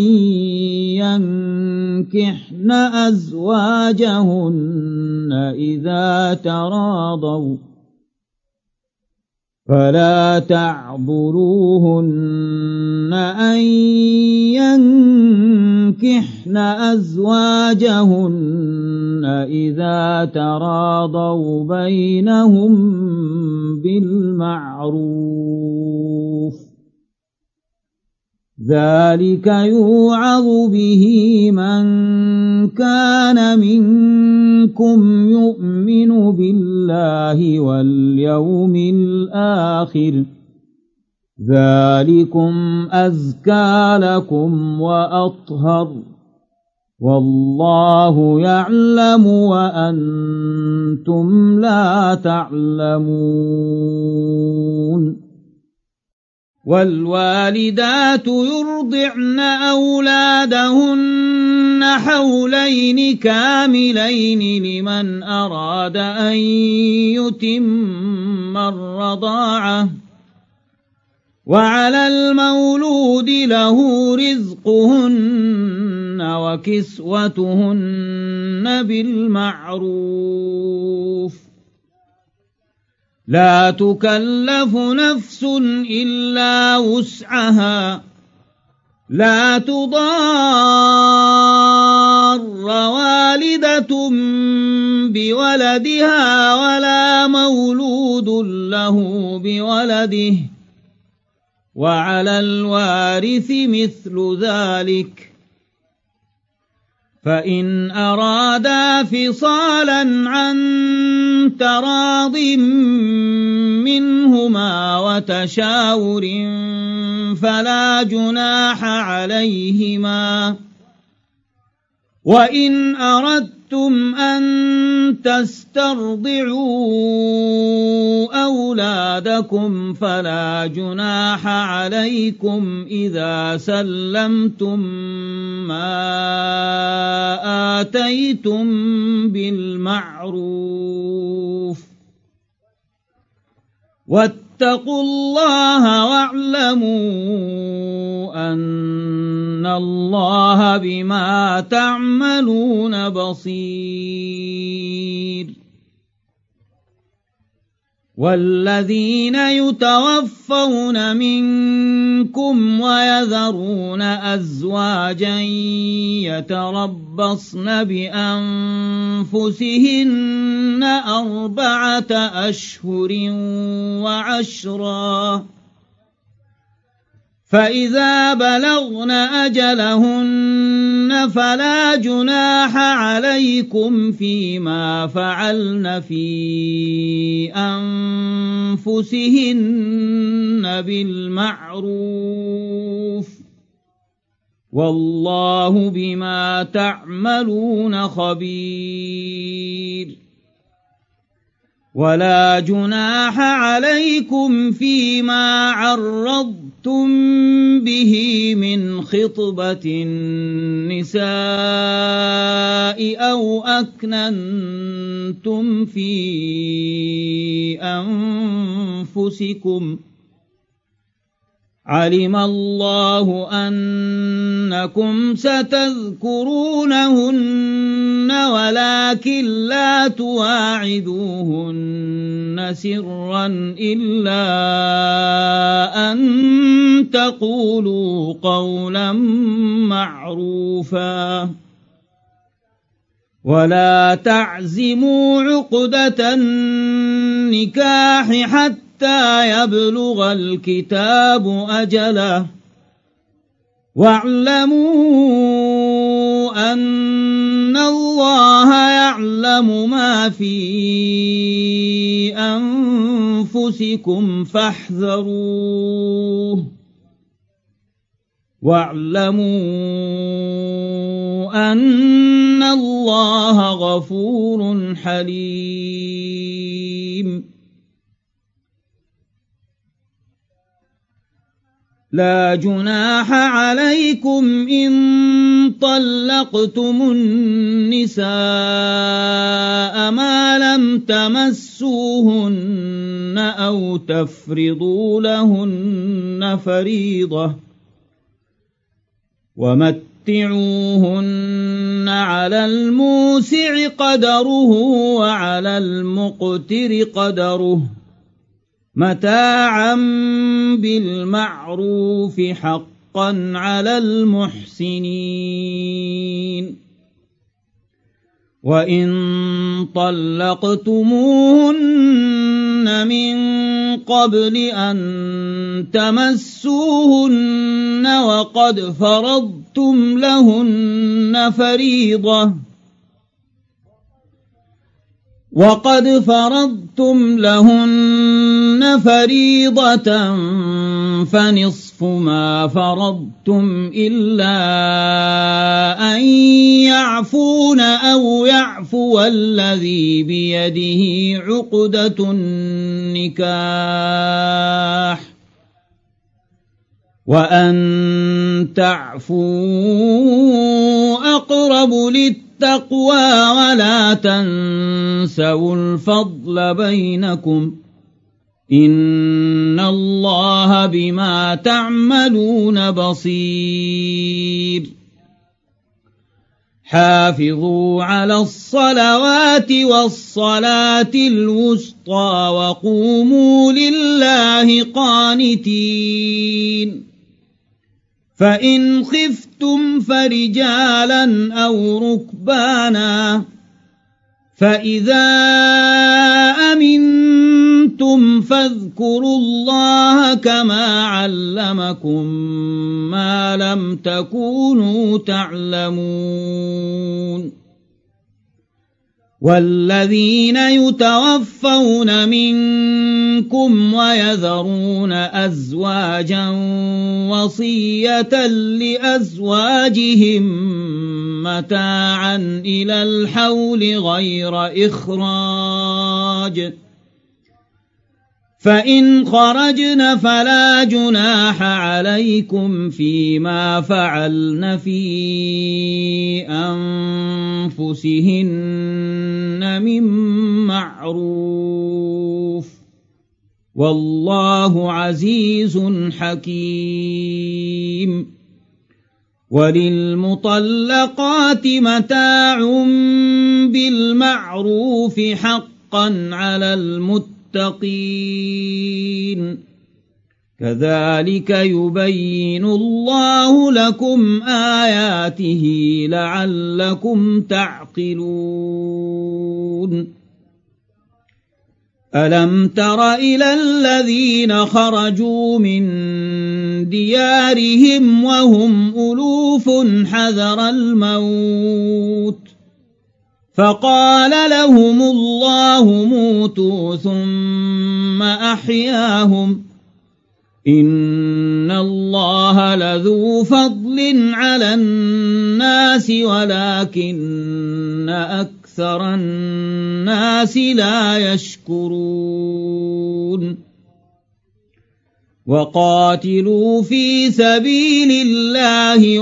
ينكحن أزواجهن إذا تراضوا فلا تعضلوهن أن ينكحن أزواجهن إذا تراضوا بينهم بالمعروف ذلك يوعظ به من كان منكم يؤمن بالله واليوم الآخر ذلكم أزكى لكم وأطهر والله يعلم وأنتم لا تعلمون والوالدات يرضعن أولادهن حولين كاملين لمن أراد أن يتم الرضاعة وعلى المولود له رزقهن وكسوتهن بالمعروف لا تكلف نفس إلا وسعها لا تضار والدة بولدها ولا مولود له بولده وعلى الوارث مثل ذلك فإن أرادا فصالا عن تراض منهما وتشاور فلا جناح عليهما وإن أردتم أن تسترضعوا أولادكم فلا جناح عليكم إذا سلمتم ما آتيتم بالمعروف واتقوا الله واعلموا أن الله بما تعملون بصير والذين يتوفون منكم ويذرون أزواجا يتربصن بأنفسهن أربعة أشهر وعشرا فإذا بلغن أجلهن فلا جناح عليكم فيما فعلن في أنفسهن بالمعروف والله بما تعملون خبير ولا جناح عليكم فيما عرضتم به من خطبة النساء أو أكننتم في أنفسكم علم الله أنكم ستذكرونهن ولكن لا تواعدوهن سرا إلا أن تقولوا قولا معروفا ولا تعزموا عقدة النكاح حتى حتى يبلغ الكتاب أجله واعلموا أن الله يعلم ما في أنفسكم فاحذروه واعلموا أن الله غفور حليم. لا جناح عليكم إن طلقتم النساء ما لم تمسوهن أو تفرضوا لهن فريضة ومتعوهن على الموسع قدره وعلى المقتر قدره متاعا بالمعروف حقا على المحسنين. وإن طلقتموهن من قبل أن تمسوهن وقد فرضتم لهن فريضة وقد فرضتم لهن فريضة فنصف ما فرضتم إلا أن يعفون أو يعفو الذي بيده عقدة النكاح وأن تعفوا أقرب للتقوى ولا تنسوا الفضل بينكم إن الله بما تعملون بصير. حافظوا على الصلوات والصلاة الوسطى وقوموا لله قانتين. فإن خفتم فرجالا أو ركبانا فإذا أمنتم فاذكروا الله كما علمكم ما لم تكونوا تعلمون. والذين يتوفون منكم ويذرون أزواجا وصية لأزواجهم متاعا إلى الحول غير إخراج فإن خرجن فلا جناح عليكم فيما فعلن في أنفسهن من معروف والله عزيز حكيم. وللمطلقات متاع بالمعروف حقا على المتقين كذلك يبين الله لكم آياته لعلكم تعقلون. ألم تر إلى الذين خرجوا من ديارهم وهم ألوف حذر الموت فقال لهم الله موتوا ثم أحياهم إن الله لذو فضل على الناس ولكن أكثر الناس لا يشكرون. وقاتلوا في سبيل الله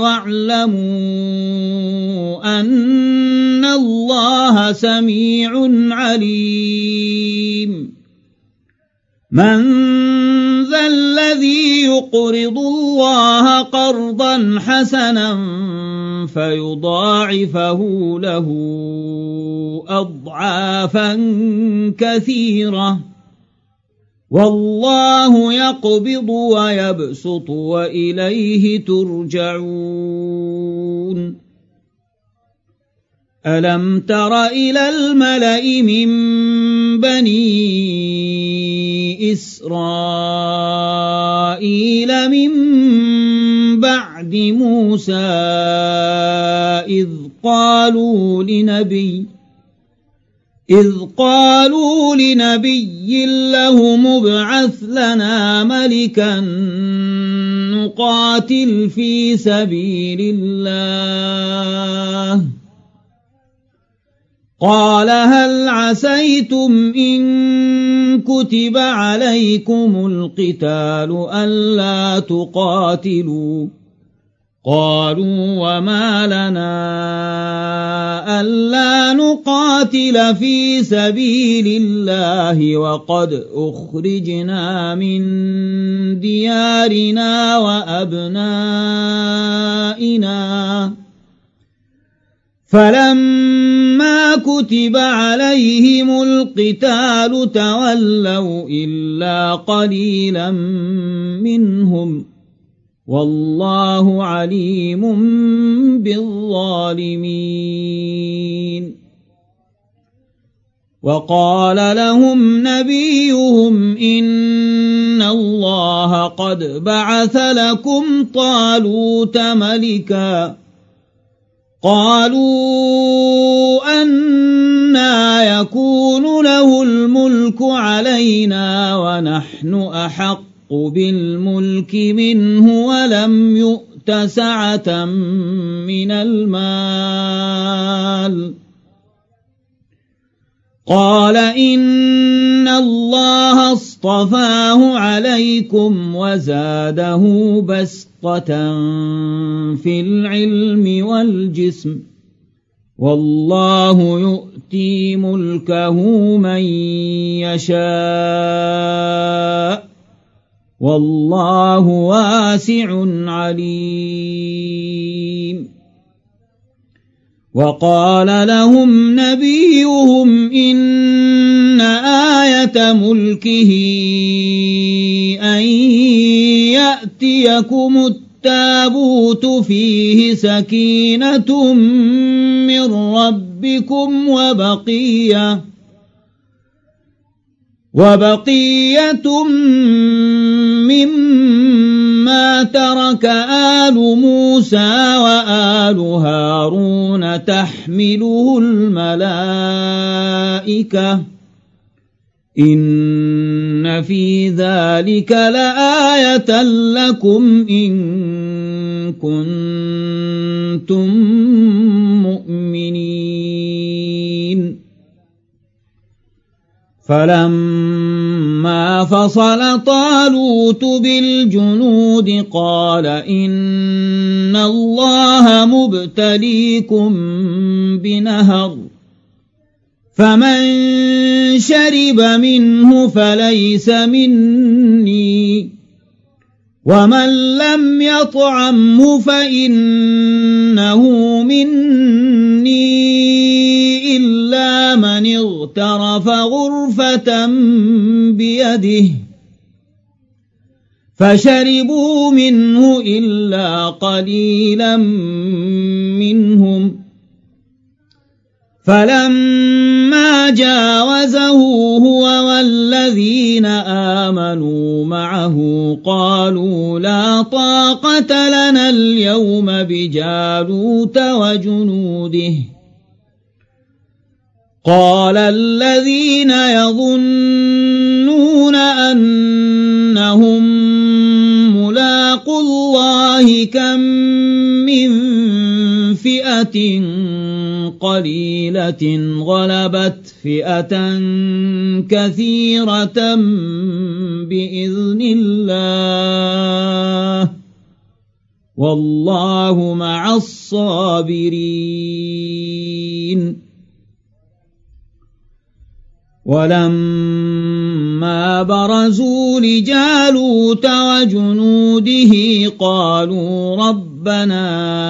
واعلموا أن الله سميع عليم. من ذا الذي يقرض الله قرضا حسنا فيضاعفه له أضعافا كثيرة والله يقبض ويبسط وإليه ترجعون. ألم تر إلى الملأ من بني إسرائيل من بعد موسى إذ قالوا لنبي إذ قالوا لنبي لهم ابعث لنا ملكا نقاتل في سبيل الله قال هل عسيتم إن كتب عليكم القتال ألا تقاتلوا قالوا وما لنا ألا نقاتل في سبيل الله وقد أخرجنا من ديارنا وأبنائنا فلما كتب عليهم القتال تولوا إلا قليلا منهم والله عليم بالظالمين وقال لهم نبيهم إن الله قد بعث لكم طالوت ملكا قالوا أنى يكون له الملك علينا ونحن أحق بالملك منه ولم يؤت سعة من المال قال إن الله اصطفاه عليكم وزاده بسطة في العلم والجسم والله يؤتي ملكه من يشاء والله واسع عليم وقال لهم نبيهم إن آية ملكه أن يأتيكم التابوت فيه سكينة من ربكم وبقية وبقية مما ترك آل موسى وآل هارون تحمله الملائكة إن في ذلك لآية لكم إن كنتم مؤمنين فلما فصل طالوت بالجنود قال إن الله مبتليكم بنهر فمن شرب منه فليس مني ومن لم يطعمه فإنه مني إلا من اغترف غرفة بيده فشربوا منه إلا قليلا منهم فلما جاوزه هو والذين آمنوا معه قالوا لا طاقة لنا اليوم بجالوت وجنوده قال الذين يظنون أنهم ملاقو الله كم من فئة قليلة غلبت فئة كثيرة بإذن الله والله مع الصابرين ولما برزوا لجالوت وجنوده قالوا ربنا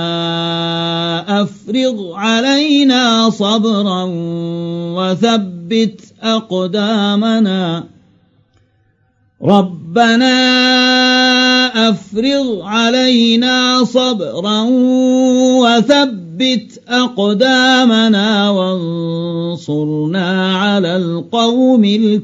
أفرغ علينا صبرا وثبت أقدامنا ربنا أفرغ علينا صبرا وثبت أقدامنا وانصرنا على القوم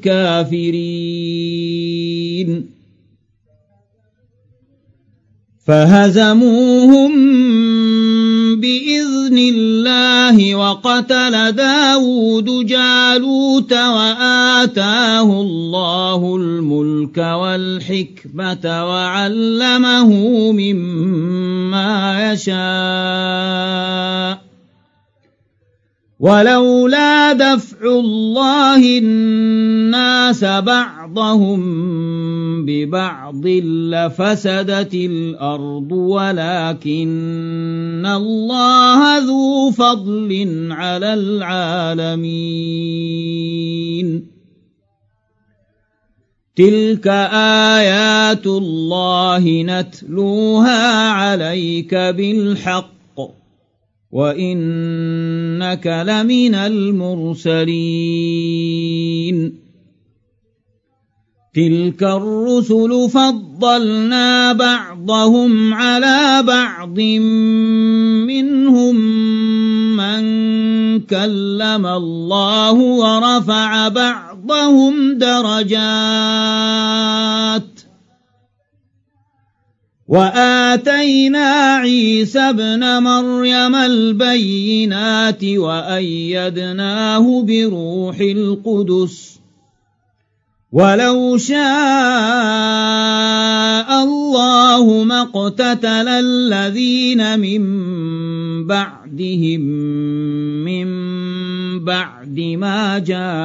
الكافرين فهزموهم بإذن الله وقتل داود جالوت وآتاه الله الملك والحكمة وعلمه مما يشاء ولولا دفع الله الناس بعضهم ببعض لفسدت الأرض ولكن الله ذو فضل على العالمين تلك آيات الله نتلوها عليك بالحق وإنك لمن المرسلين تلك الرسل فضلنا بعضهم على بعض منهم من كلم الله ورفع بعضهم درجات وآتينا عيسى ابن مريم البينات وأيدناه بروح القدس ولو شاء الله ما اقتتل الذين من بعدهم من بعد ما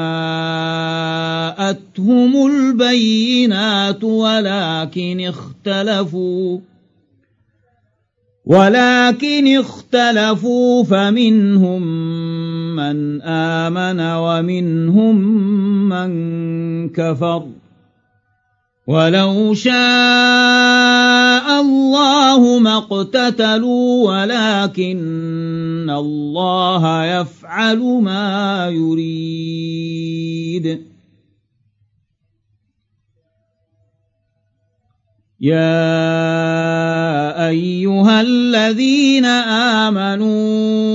جاءتهم البينات ولكن اختلفوا ولكن اختلفوا فمنهم من آمن ومنهم من كفر ولو شاء الله ما اقتتلوا ولكن الله يفعل ما يريد يا أيها الذين آمنوا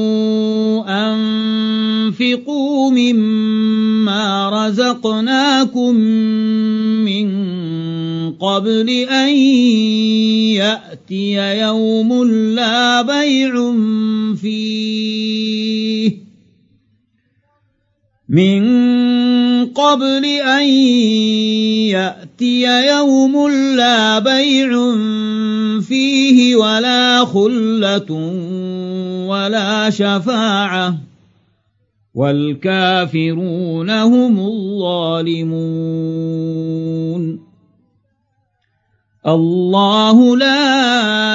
أنفقوا مما رزقناكم من قبل أن يأتي يوم لا بيع فيه من قبل أن يأتي يوم لا بيع فيه ولا خلة ولا شفاعة والكافرون هم الظالمون الله لا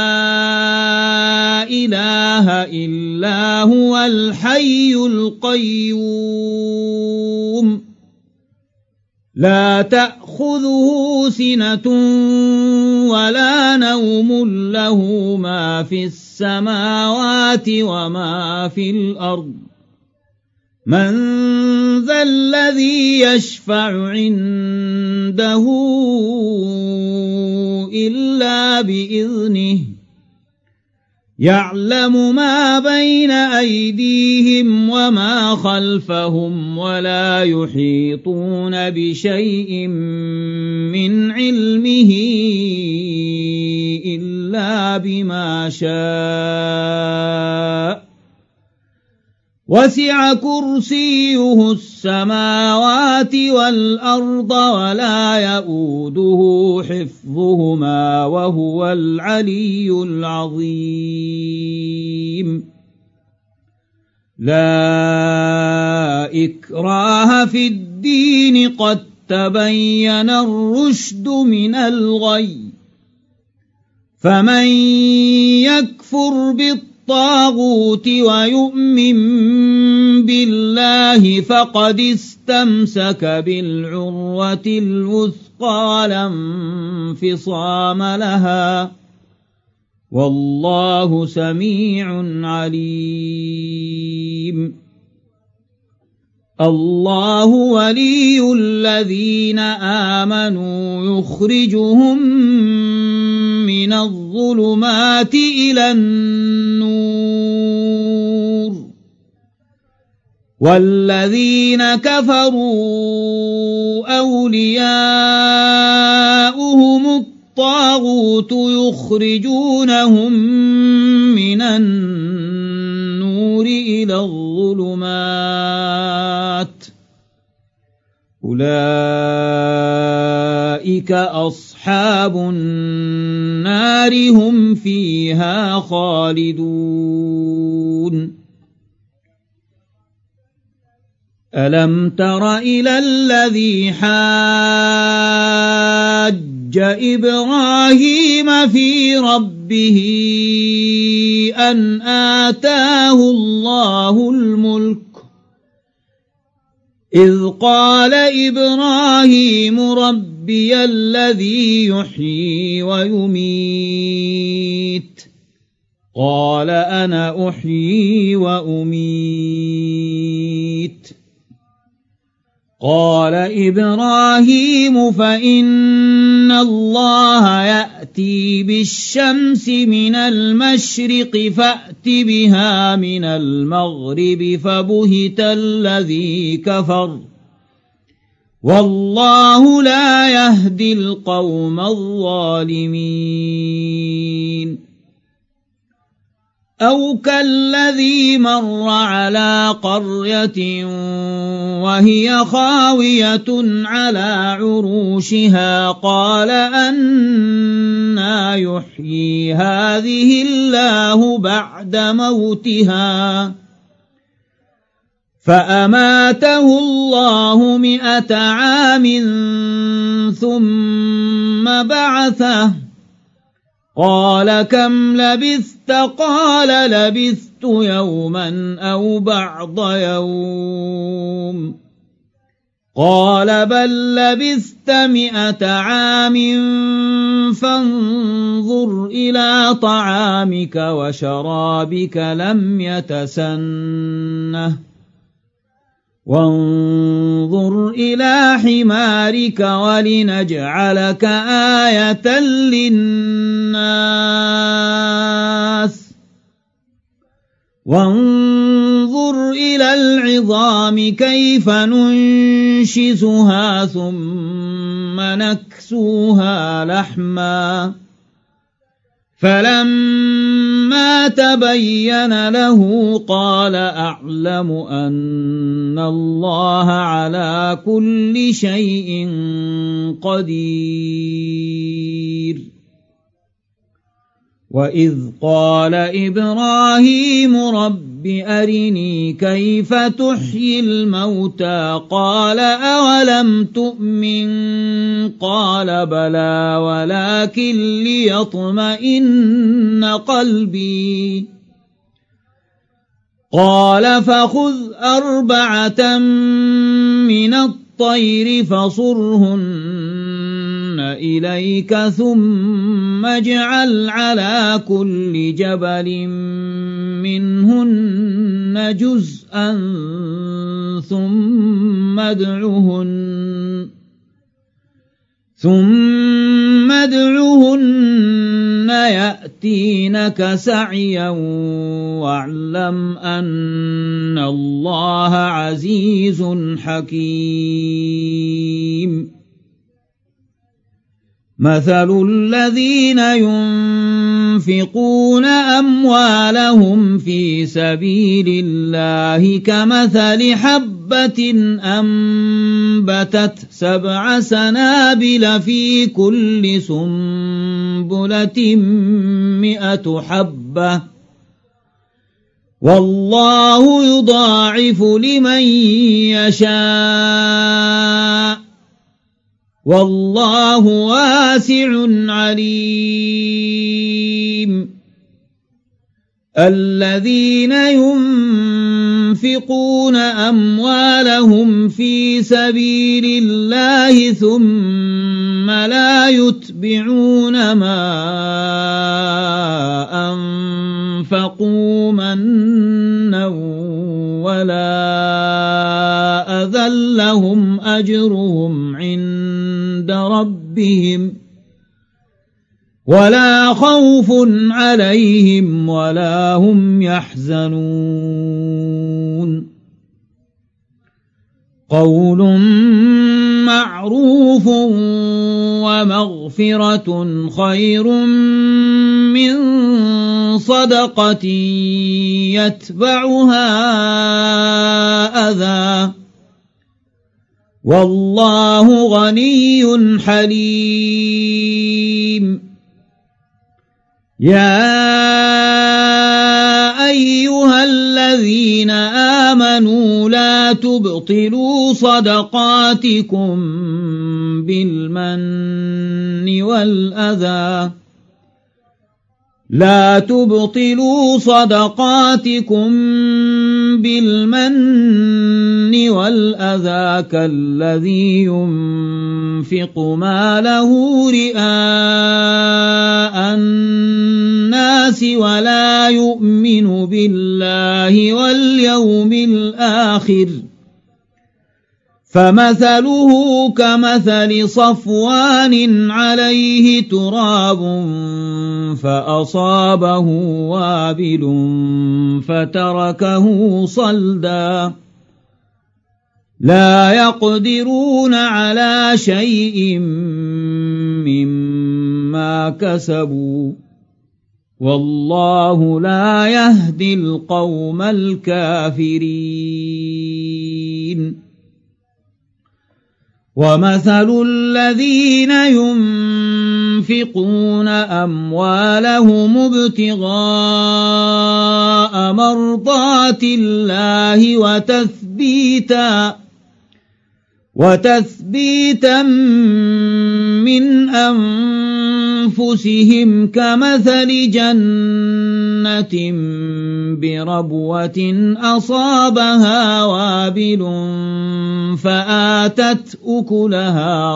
إله إلا هو الحي القيوم لا تأخذه سنة ولا نوم له ما في السماوات وما في الأرض من ذا الذي يشفع عنده إلا بإذنه يعلم ما بين أيديهم وما خلفهم ولا يحيطون بشيء من علمه إلا بما شاء وسع كرسيه السماوات والأرض ولا يؤوده حفظهما وهو العلي العظيم لا إكراه في الدين قد تبين الرشد من الغي فمن يكفر بالطاغوت الطاغوت ويؤمن بالله فقد استمسك بالعروة الوثقى لا انفصام لها والله سميع عليم الله ولي الذين آمنوا يخرجهم من الظلمات إلى النور والذين كفروا أولياؤهم الطاغوت يخرجونهم من النار إلى الظلمات أولئك أصحاب النار هم فيها خالدون ألم تر إلى الذي حاج إبراهيم في ربه أن آتاه الله الملك إذ قال إبراهيم ربي الذي يحيي ويميت قال أنا أحيي وأميت قال إبراهيم فإن الله يأتي بالشمس من المشرق فأت بها من المغرب فبهت الذي كفر والله لا يهدي القوم الظالمين أو كالذي مر على قرية وهي خاوية على عروشها قال أنى يحيي هذه الله بعد موتها فأماته الله مئة عام ثم بعثه قال كم لبثت قال لبثت يوما أو بعض يوم قال بل لبثت مئة عام فانظر إلى طعامك وشرابك لم يتسنه وانظر إلى حمارك ولنجعلك آية للناس وانظر إلى العظام كيف ننشزها ثم نكسوها لحما فلما تبين له قال أعلم أن الله على كل شيء قدير وإذ قال إبراهيم رب أرني كيف تحيي الموتى قال أولم تؤمن قال بلى ولكن ليطمئن قلبي قال فخذ أربعة من الطير فصرهن إليك ثم اجعل على كل جبل منهن جزءا ثم ادعهن ثم ادعهن يأتينك سعيا واعلم أن الله عزيز حكيم مثل الذين ينفقون أموالهم في سبيل الله كمثل حبة أنبتت سبع سنابل في كل سنبلة مئة حبة والله يضاعف لمن يشاء والله واسع عليم الذين ينفقون أموالهم في سبيل الله ثم لا يتبعون ما أنفقوا منا ولا أذى لهم أجرهم عند ربهم ولا خوف عليهم ولا هم يحزنون قول معروف ومغفرة خير من صدقة يتبعها أذى والله غني حليم. يا أيها الذين آمنوا لا تبطلوا صدقاتكم بالمن والأذى لا تبطلوا صدقاتكم بالمن والأذى كالذي ينفق ماله رئاء الناس ولا يؤمن بالله واليوم الآخر فمثله كمثل صفوان عليه تراب فأصابه وابل فتركه صلدا لا يقدرون على شيء مما كسبوا والله لا يهدي القوم الكافرين. ومثل الذين ينفقون أموالهم ابتغاء مرضات الله وتثبيتا وتثبيتا من أنفسهم كمثل جنة بربوة أصابها وابل فآتت أكلها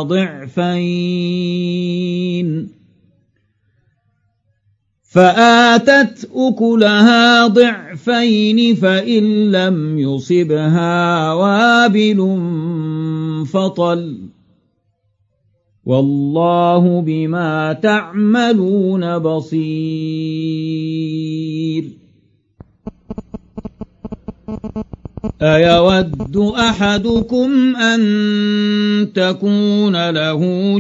ضعفين فآتت أكلها ضعفين فإن لم يصبها وابل فطل والله بما تعملون بصير. أيود أحدكم أن تكون له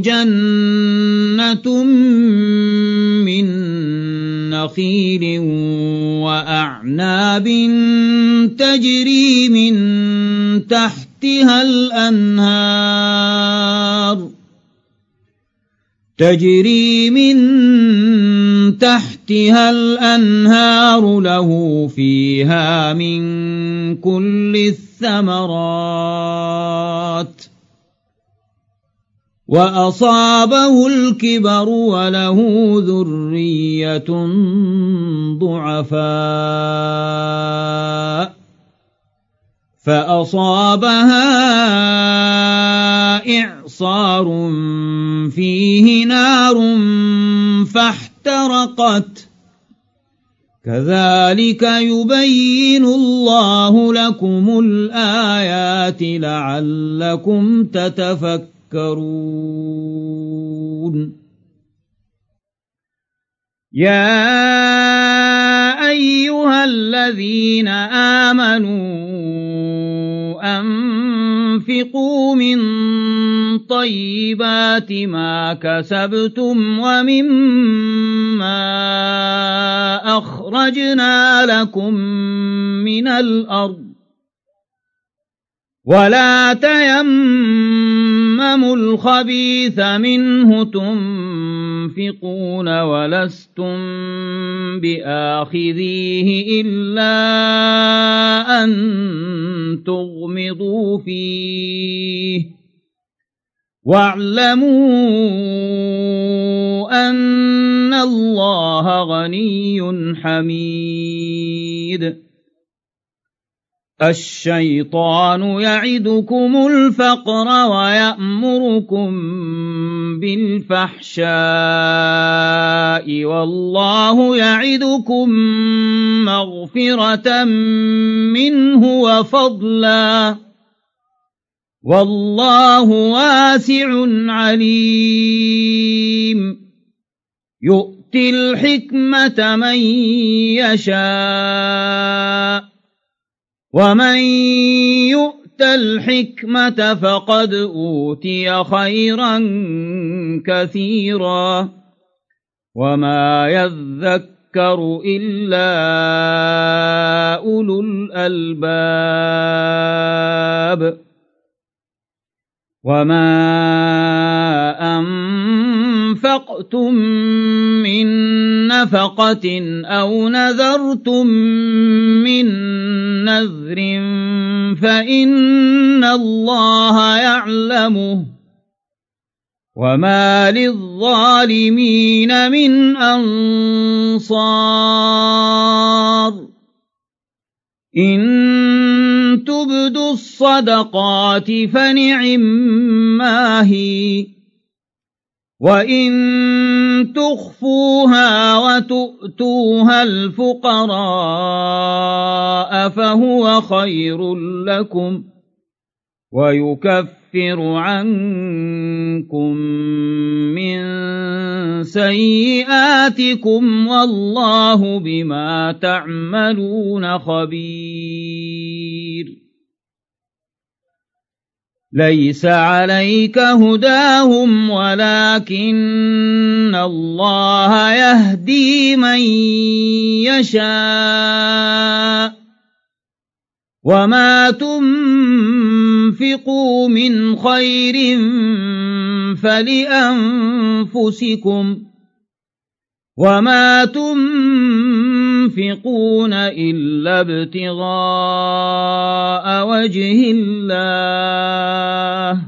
جنة من نخيل وأعناب تجري من تحتها الأنهار تجري من تحتها الأنهار له فيها من كل الثمرات وأصابه الكبر وله ذرية ضعفاء فأصابها إعصار فيه نار فاحترقت كذلك يبين الله لكم الآيات لعلكم تتفكرون. يا أيها الذين آمنوا أنفقوا من طيبات ما كسبتم ومما أخرجنا لكم من الأرض ولا تيمموا الخبيث منه تنفقون ولستم بآخذيه إلا أن تغمضوا فيه واعلموا أن الله غني حميد. الشيطان يعدكم الفقر ويأمركم بالفحشاء والله يعدكم مغفرة منه وفضلا والله واسع عليم. يؤتي الحكمة من يشاء ومن يؤت يؤت الحكمة فقد أوتي خيرا كثيرا وما يذكر إلا أولو الألباب وما أنفقتم من نفقة أو نذرتم من نذر فإن الله يعلمه وما للظالمين من أنصار إن تبدوا الصدقات فنعما هي وإن تخفوها وتؤتوها الفقراء فهو خير لكم ويكفر عنكم من سيئاتكم والله بما تعملون خبير ليس عليك هداهم ولكن الله يهدي من يشاء وما تنفقوا من خير فلأنفسكم وما تنفقون إلا ابتغاء وجه الله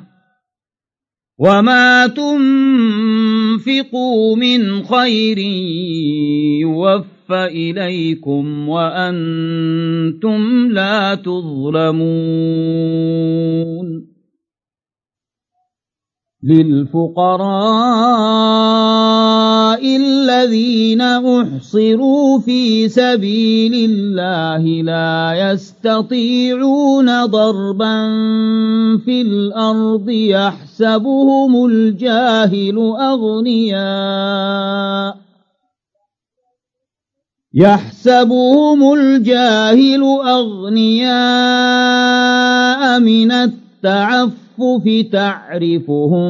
وما تنفقوا من خير يوفى إليكم وأنتم لا تظلمون للفقراء الذين أحصروا في سبيل الله لا يستطيعون ضربا في الأرض يحسبهم الجاهل أغنياء يحسبهم الجاهل أغنياء من التعفف تعرفهم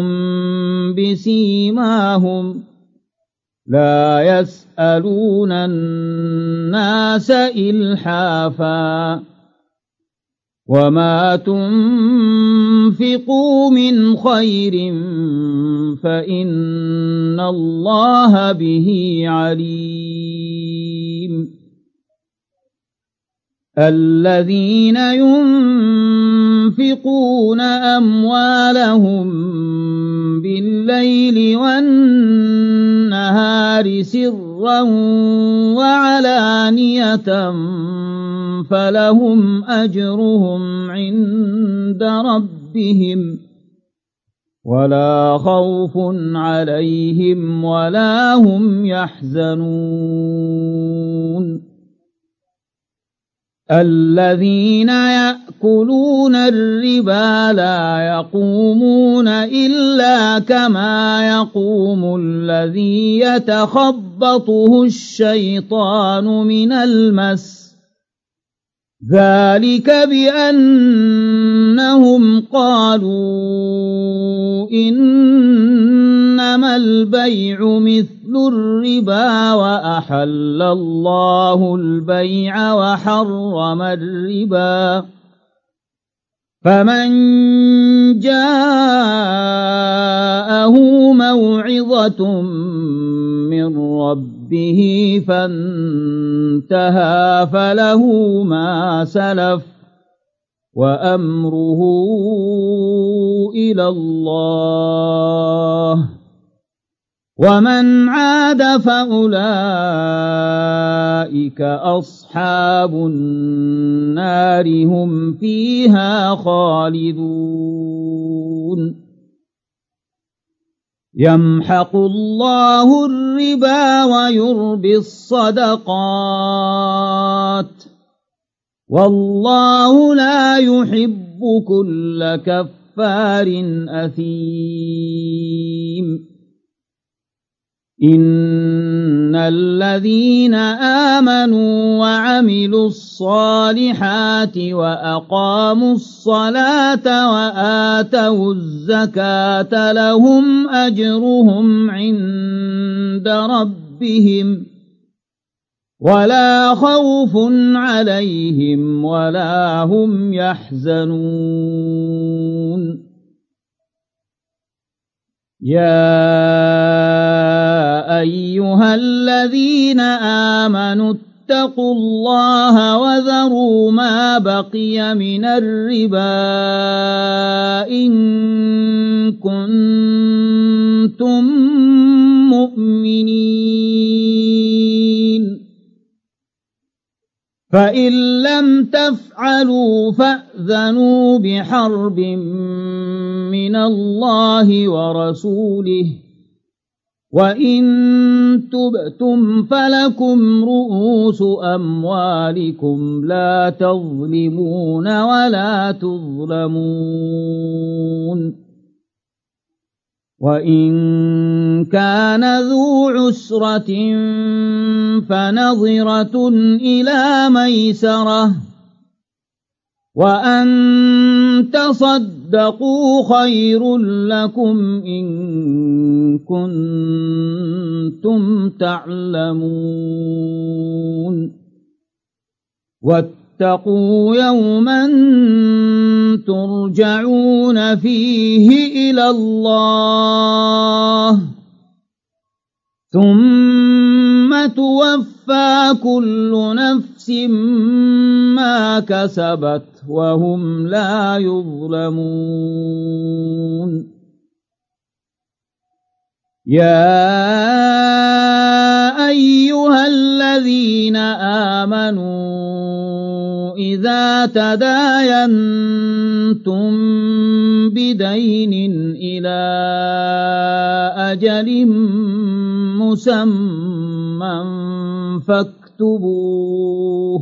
بسيماهم لا يسألون الناس إلحافا وما تنفقوا من خير فإن الله به عليم الذين ينفقون أموالهم بالليل والنهار سرا وعلانية فلهم أجرهم عند ربهم ولا خوف عليهم ولا هم يحزنون الذين يأكلون الربا لا يقومون إلا كما يقوم الذي يتخبطه الشيطان من المس ذلك بأنهم قالوا إنما البيع مثل الربا وأحل الله البيع وحرم الربا فمن جاءه موعظة من ربه فانتهى فله ما سلف وأمره إلى الله ومن عاد فأولئك أصحاب النار هم فيها خالدون يمحق الله الربا ويربي الصدقات والله لا يحب كل كفار أثيم إن الذين آمنوا وعملوا وعملوا الصالحات وأقاموا الصلاة وآتوا الزكاة لهم أجرهم عند ربهم ولا خوف عليهم ولا هم يحزنون يا أيها الذين آمنوا اتقوا الله وذروا ما بقي من الربا إن كنتم مؤمنين فإن لم تفعلوا فأذنوا بحرب من الله ورسوله وإن تبتم فلكم رؤوس أموالكم لا تظلمون ولا تظلمون وإن كان ذو عسرة فنظرة إلى ميسرة وأن تصدقوا خير لكم إن كنتم تعلمون واتقوا يوما ترجعون فيه إلى الله ثم توفى كل نفس ما كسبت وهم لا يظلمون يا أيها الذين آمنوا إذا تداينتم بدين إلى أجل مسمى فاكتبوه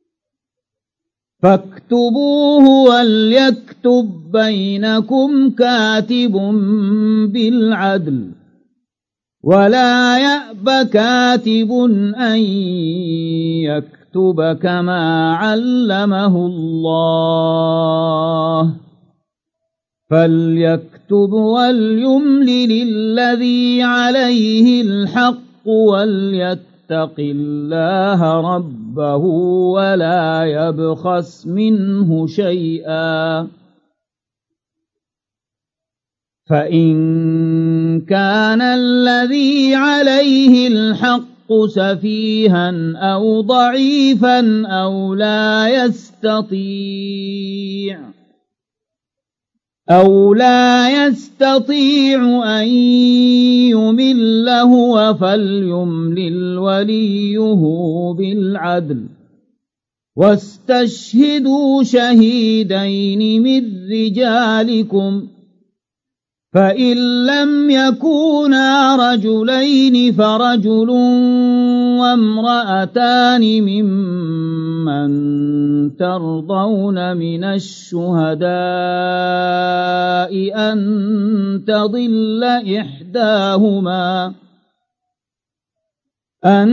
فاكتبوه وليكتب بينكم كاتب بالعدل ولا يأب كاتب أن يكتب كما علمه الله فليكتب وليملل الذي عليه الحق وليتق الله ربه ولا يبخس منه شيئا فإن كان الذي عليه الحق سفيها أو ضعيفا أو لا يستطيع أو لا يستطيع أن يمل هو فليملل وليه بالعدل واستشهدوا شهيدين من رجالكم فإن لم يكونا رجلين فرجل وامرأتان ممن ترضون من الشهداء أن تضل إحداهما أن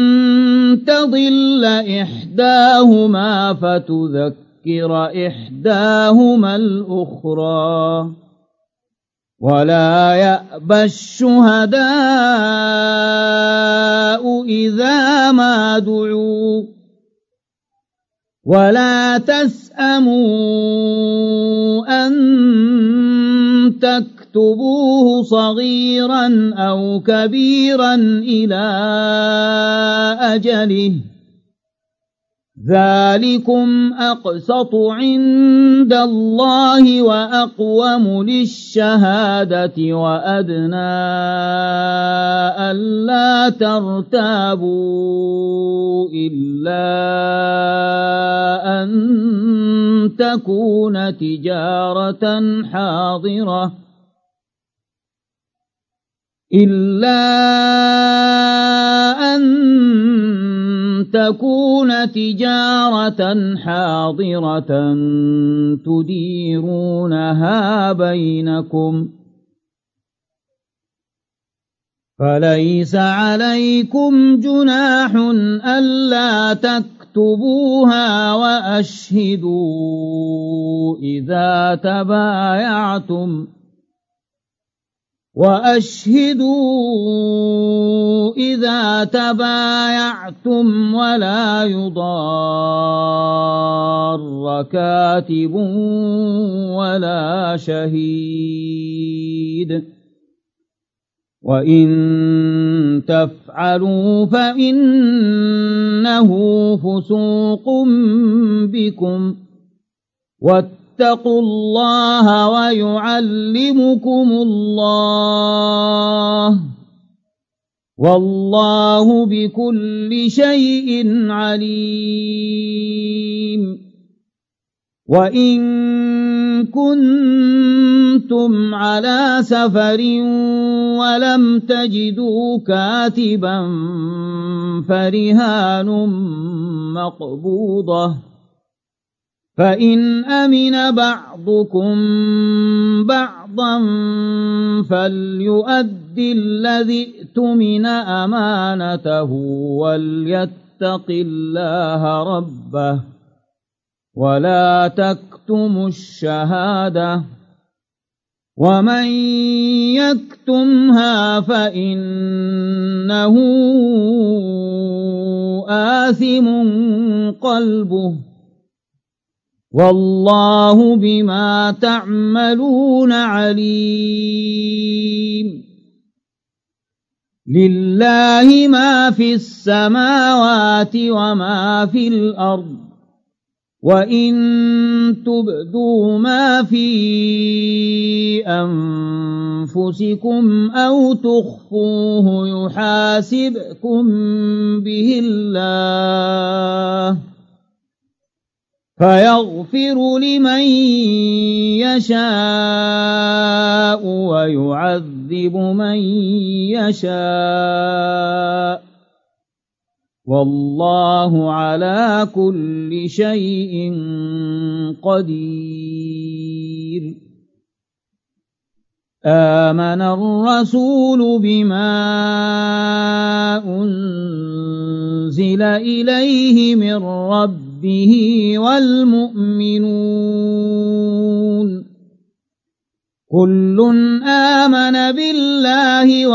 تضل إحداهما فتذكر إحداهما الأخرى ولا يأبى الشهداء إذا ما دعوا ولا تسأموا أن تكتبوه صغيرا أو كبيرا إلى أجله ذلكم أقسط عند الله وأقوم للشهادة وأدنى ألا ترتابوا إلا أن تكون تجارة حاضرة إلا أن تكون تجارة حاضرة تديرونها بينكم فليس عليكم جناح ألا تكتبوا فاكتبوها وأشهدوا إذا تبايعتم وأشهدوا إذا تبايعتم ولا يضار كاتب ولا شهيد وإن تفعلوا فإنه فسوق بكم واتقوا الله ويعلمكم الله والله بكل شيء عليم وإن كنتم على سفر ولم تجدوا كاتبا فرهان مقبوضة فإن أمن بعضكم بعضا فليؤد الذي ائتمن أمانته وليتق الله ربه ولا تكتموا الشهادة ومن يكتمها فإنه آثم قلبه والله بما تعملون عليم لله ما في السماوات وما في الأرض وإن تبدوا ما في أنفسكم أو تخفوه يحاسبكم به الله فيغفر لمن يشاء ويعذب من يشاء والله على كل شيء قدير آمن الرسول بما أنزل إليه من ربه والمؤمنون كل آمن بالله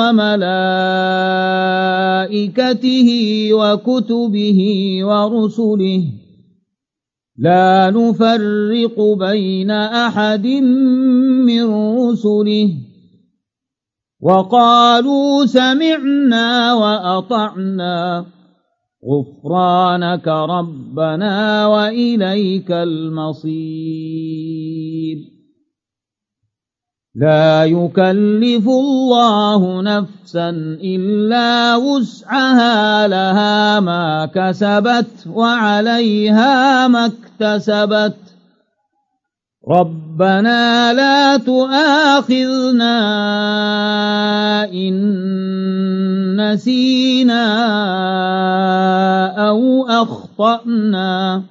وملائكته وكتبه ورسله لا نفرق بين أحد من رسله وقالوا سمعنا وأطعنا غفرانك ربنا وإليك المصير لا يكلف الله نفسا إلا وسعها لها ما كسبت وعليها ما اكتسبت ربنا لا تؤاخذنا إن نسينا أو أخطأنا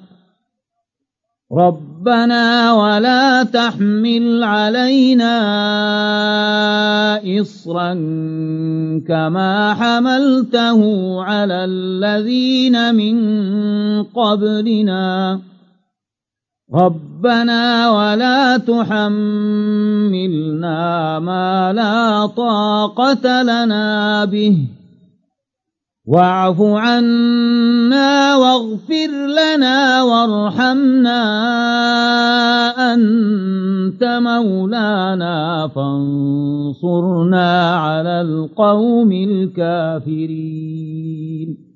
ربنا ولا تحمل علينا إصرا كما حملته على الذين من قبلنا ربنا ولا تحملنا ما لا طاقة لنا به واعف عنا واغفر لنا وارحمنا أنت مولانا فانصرنا على القوم الكافرين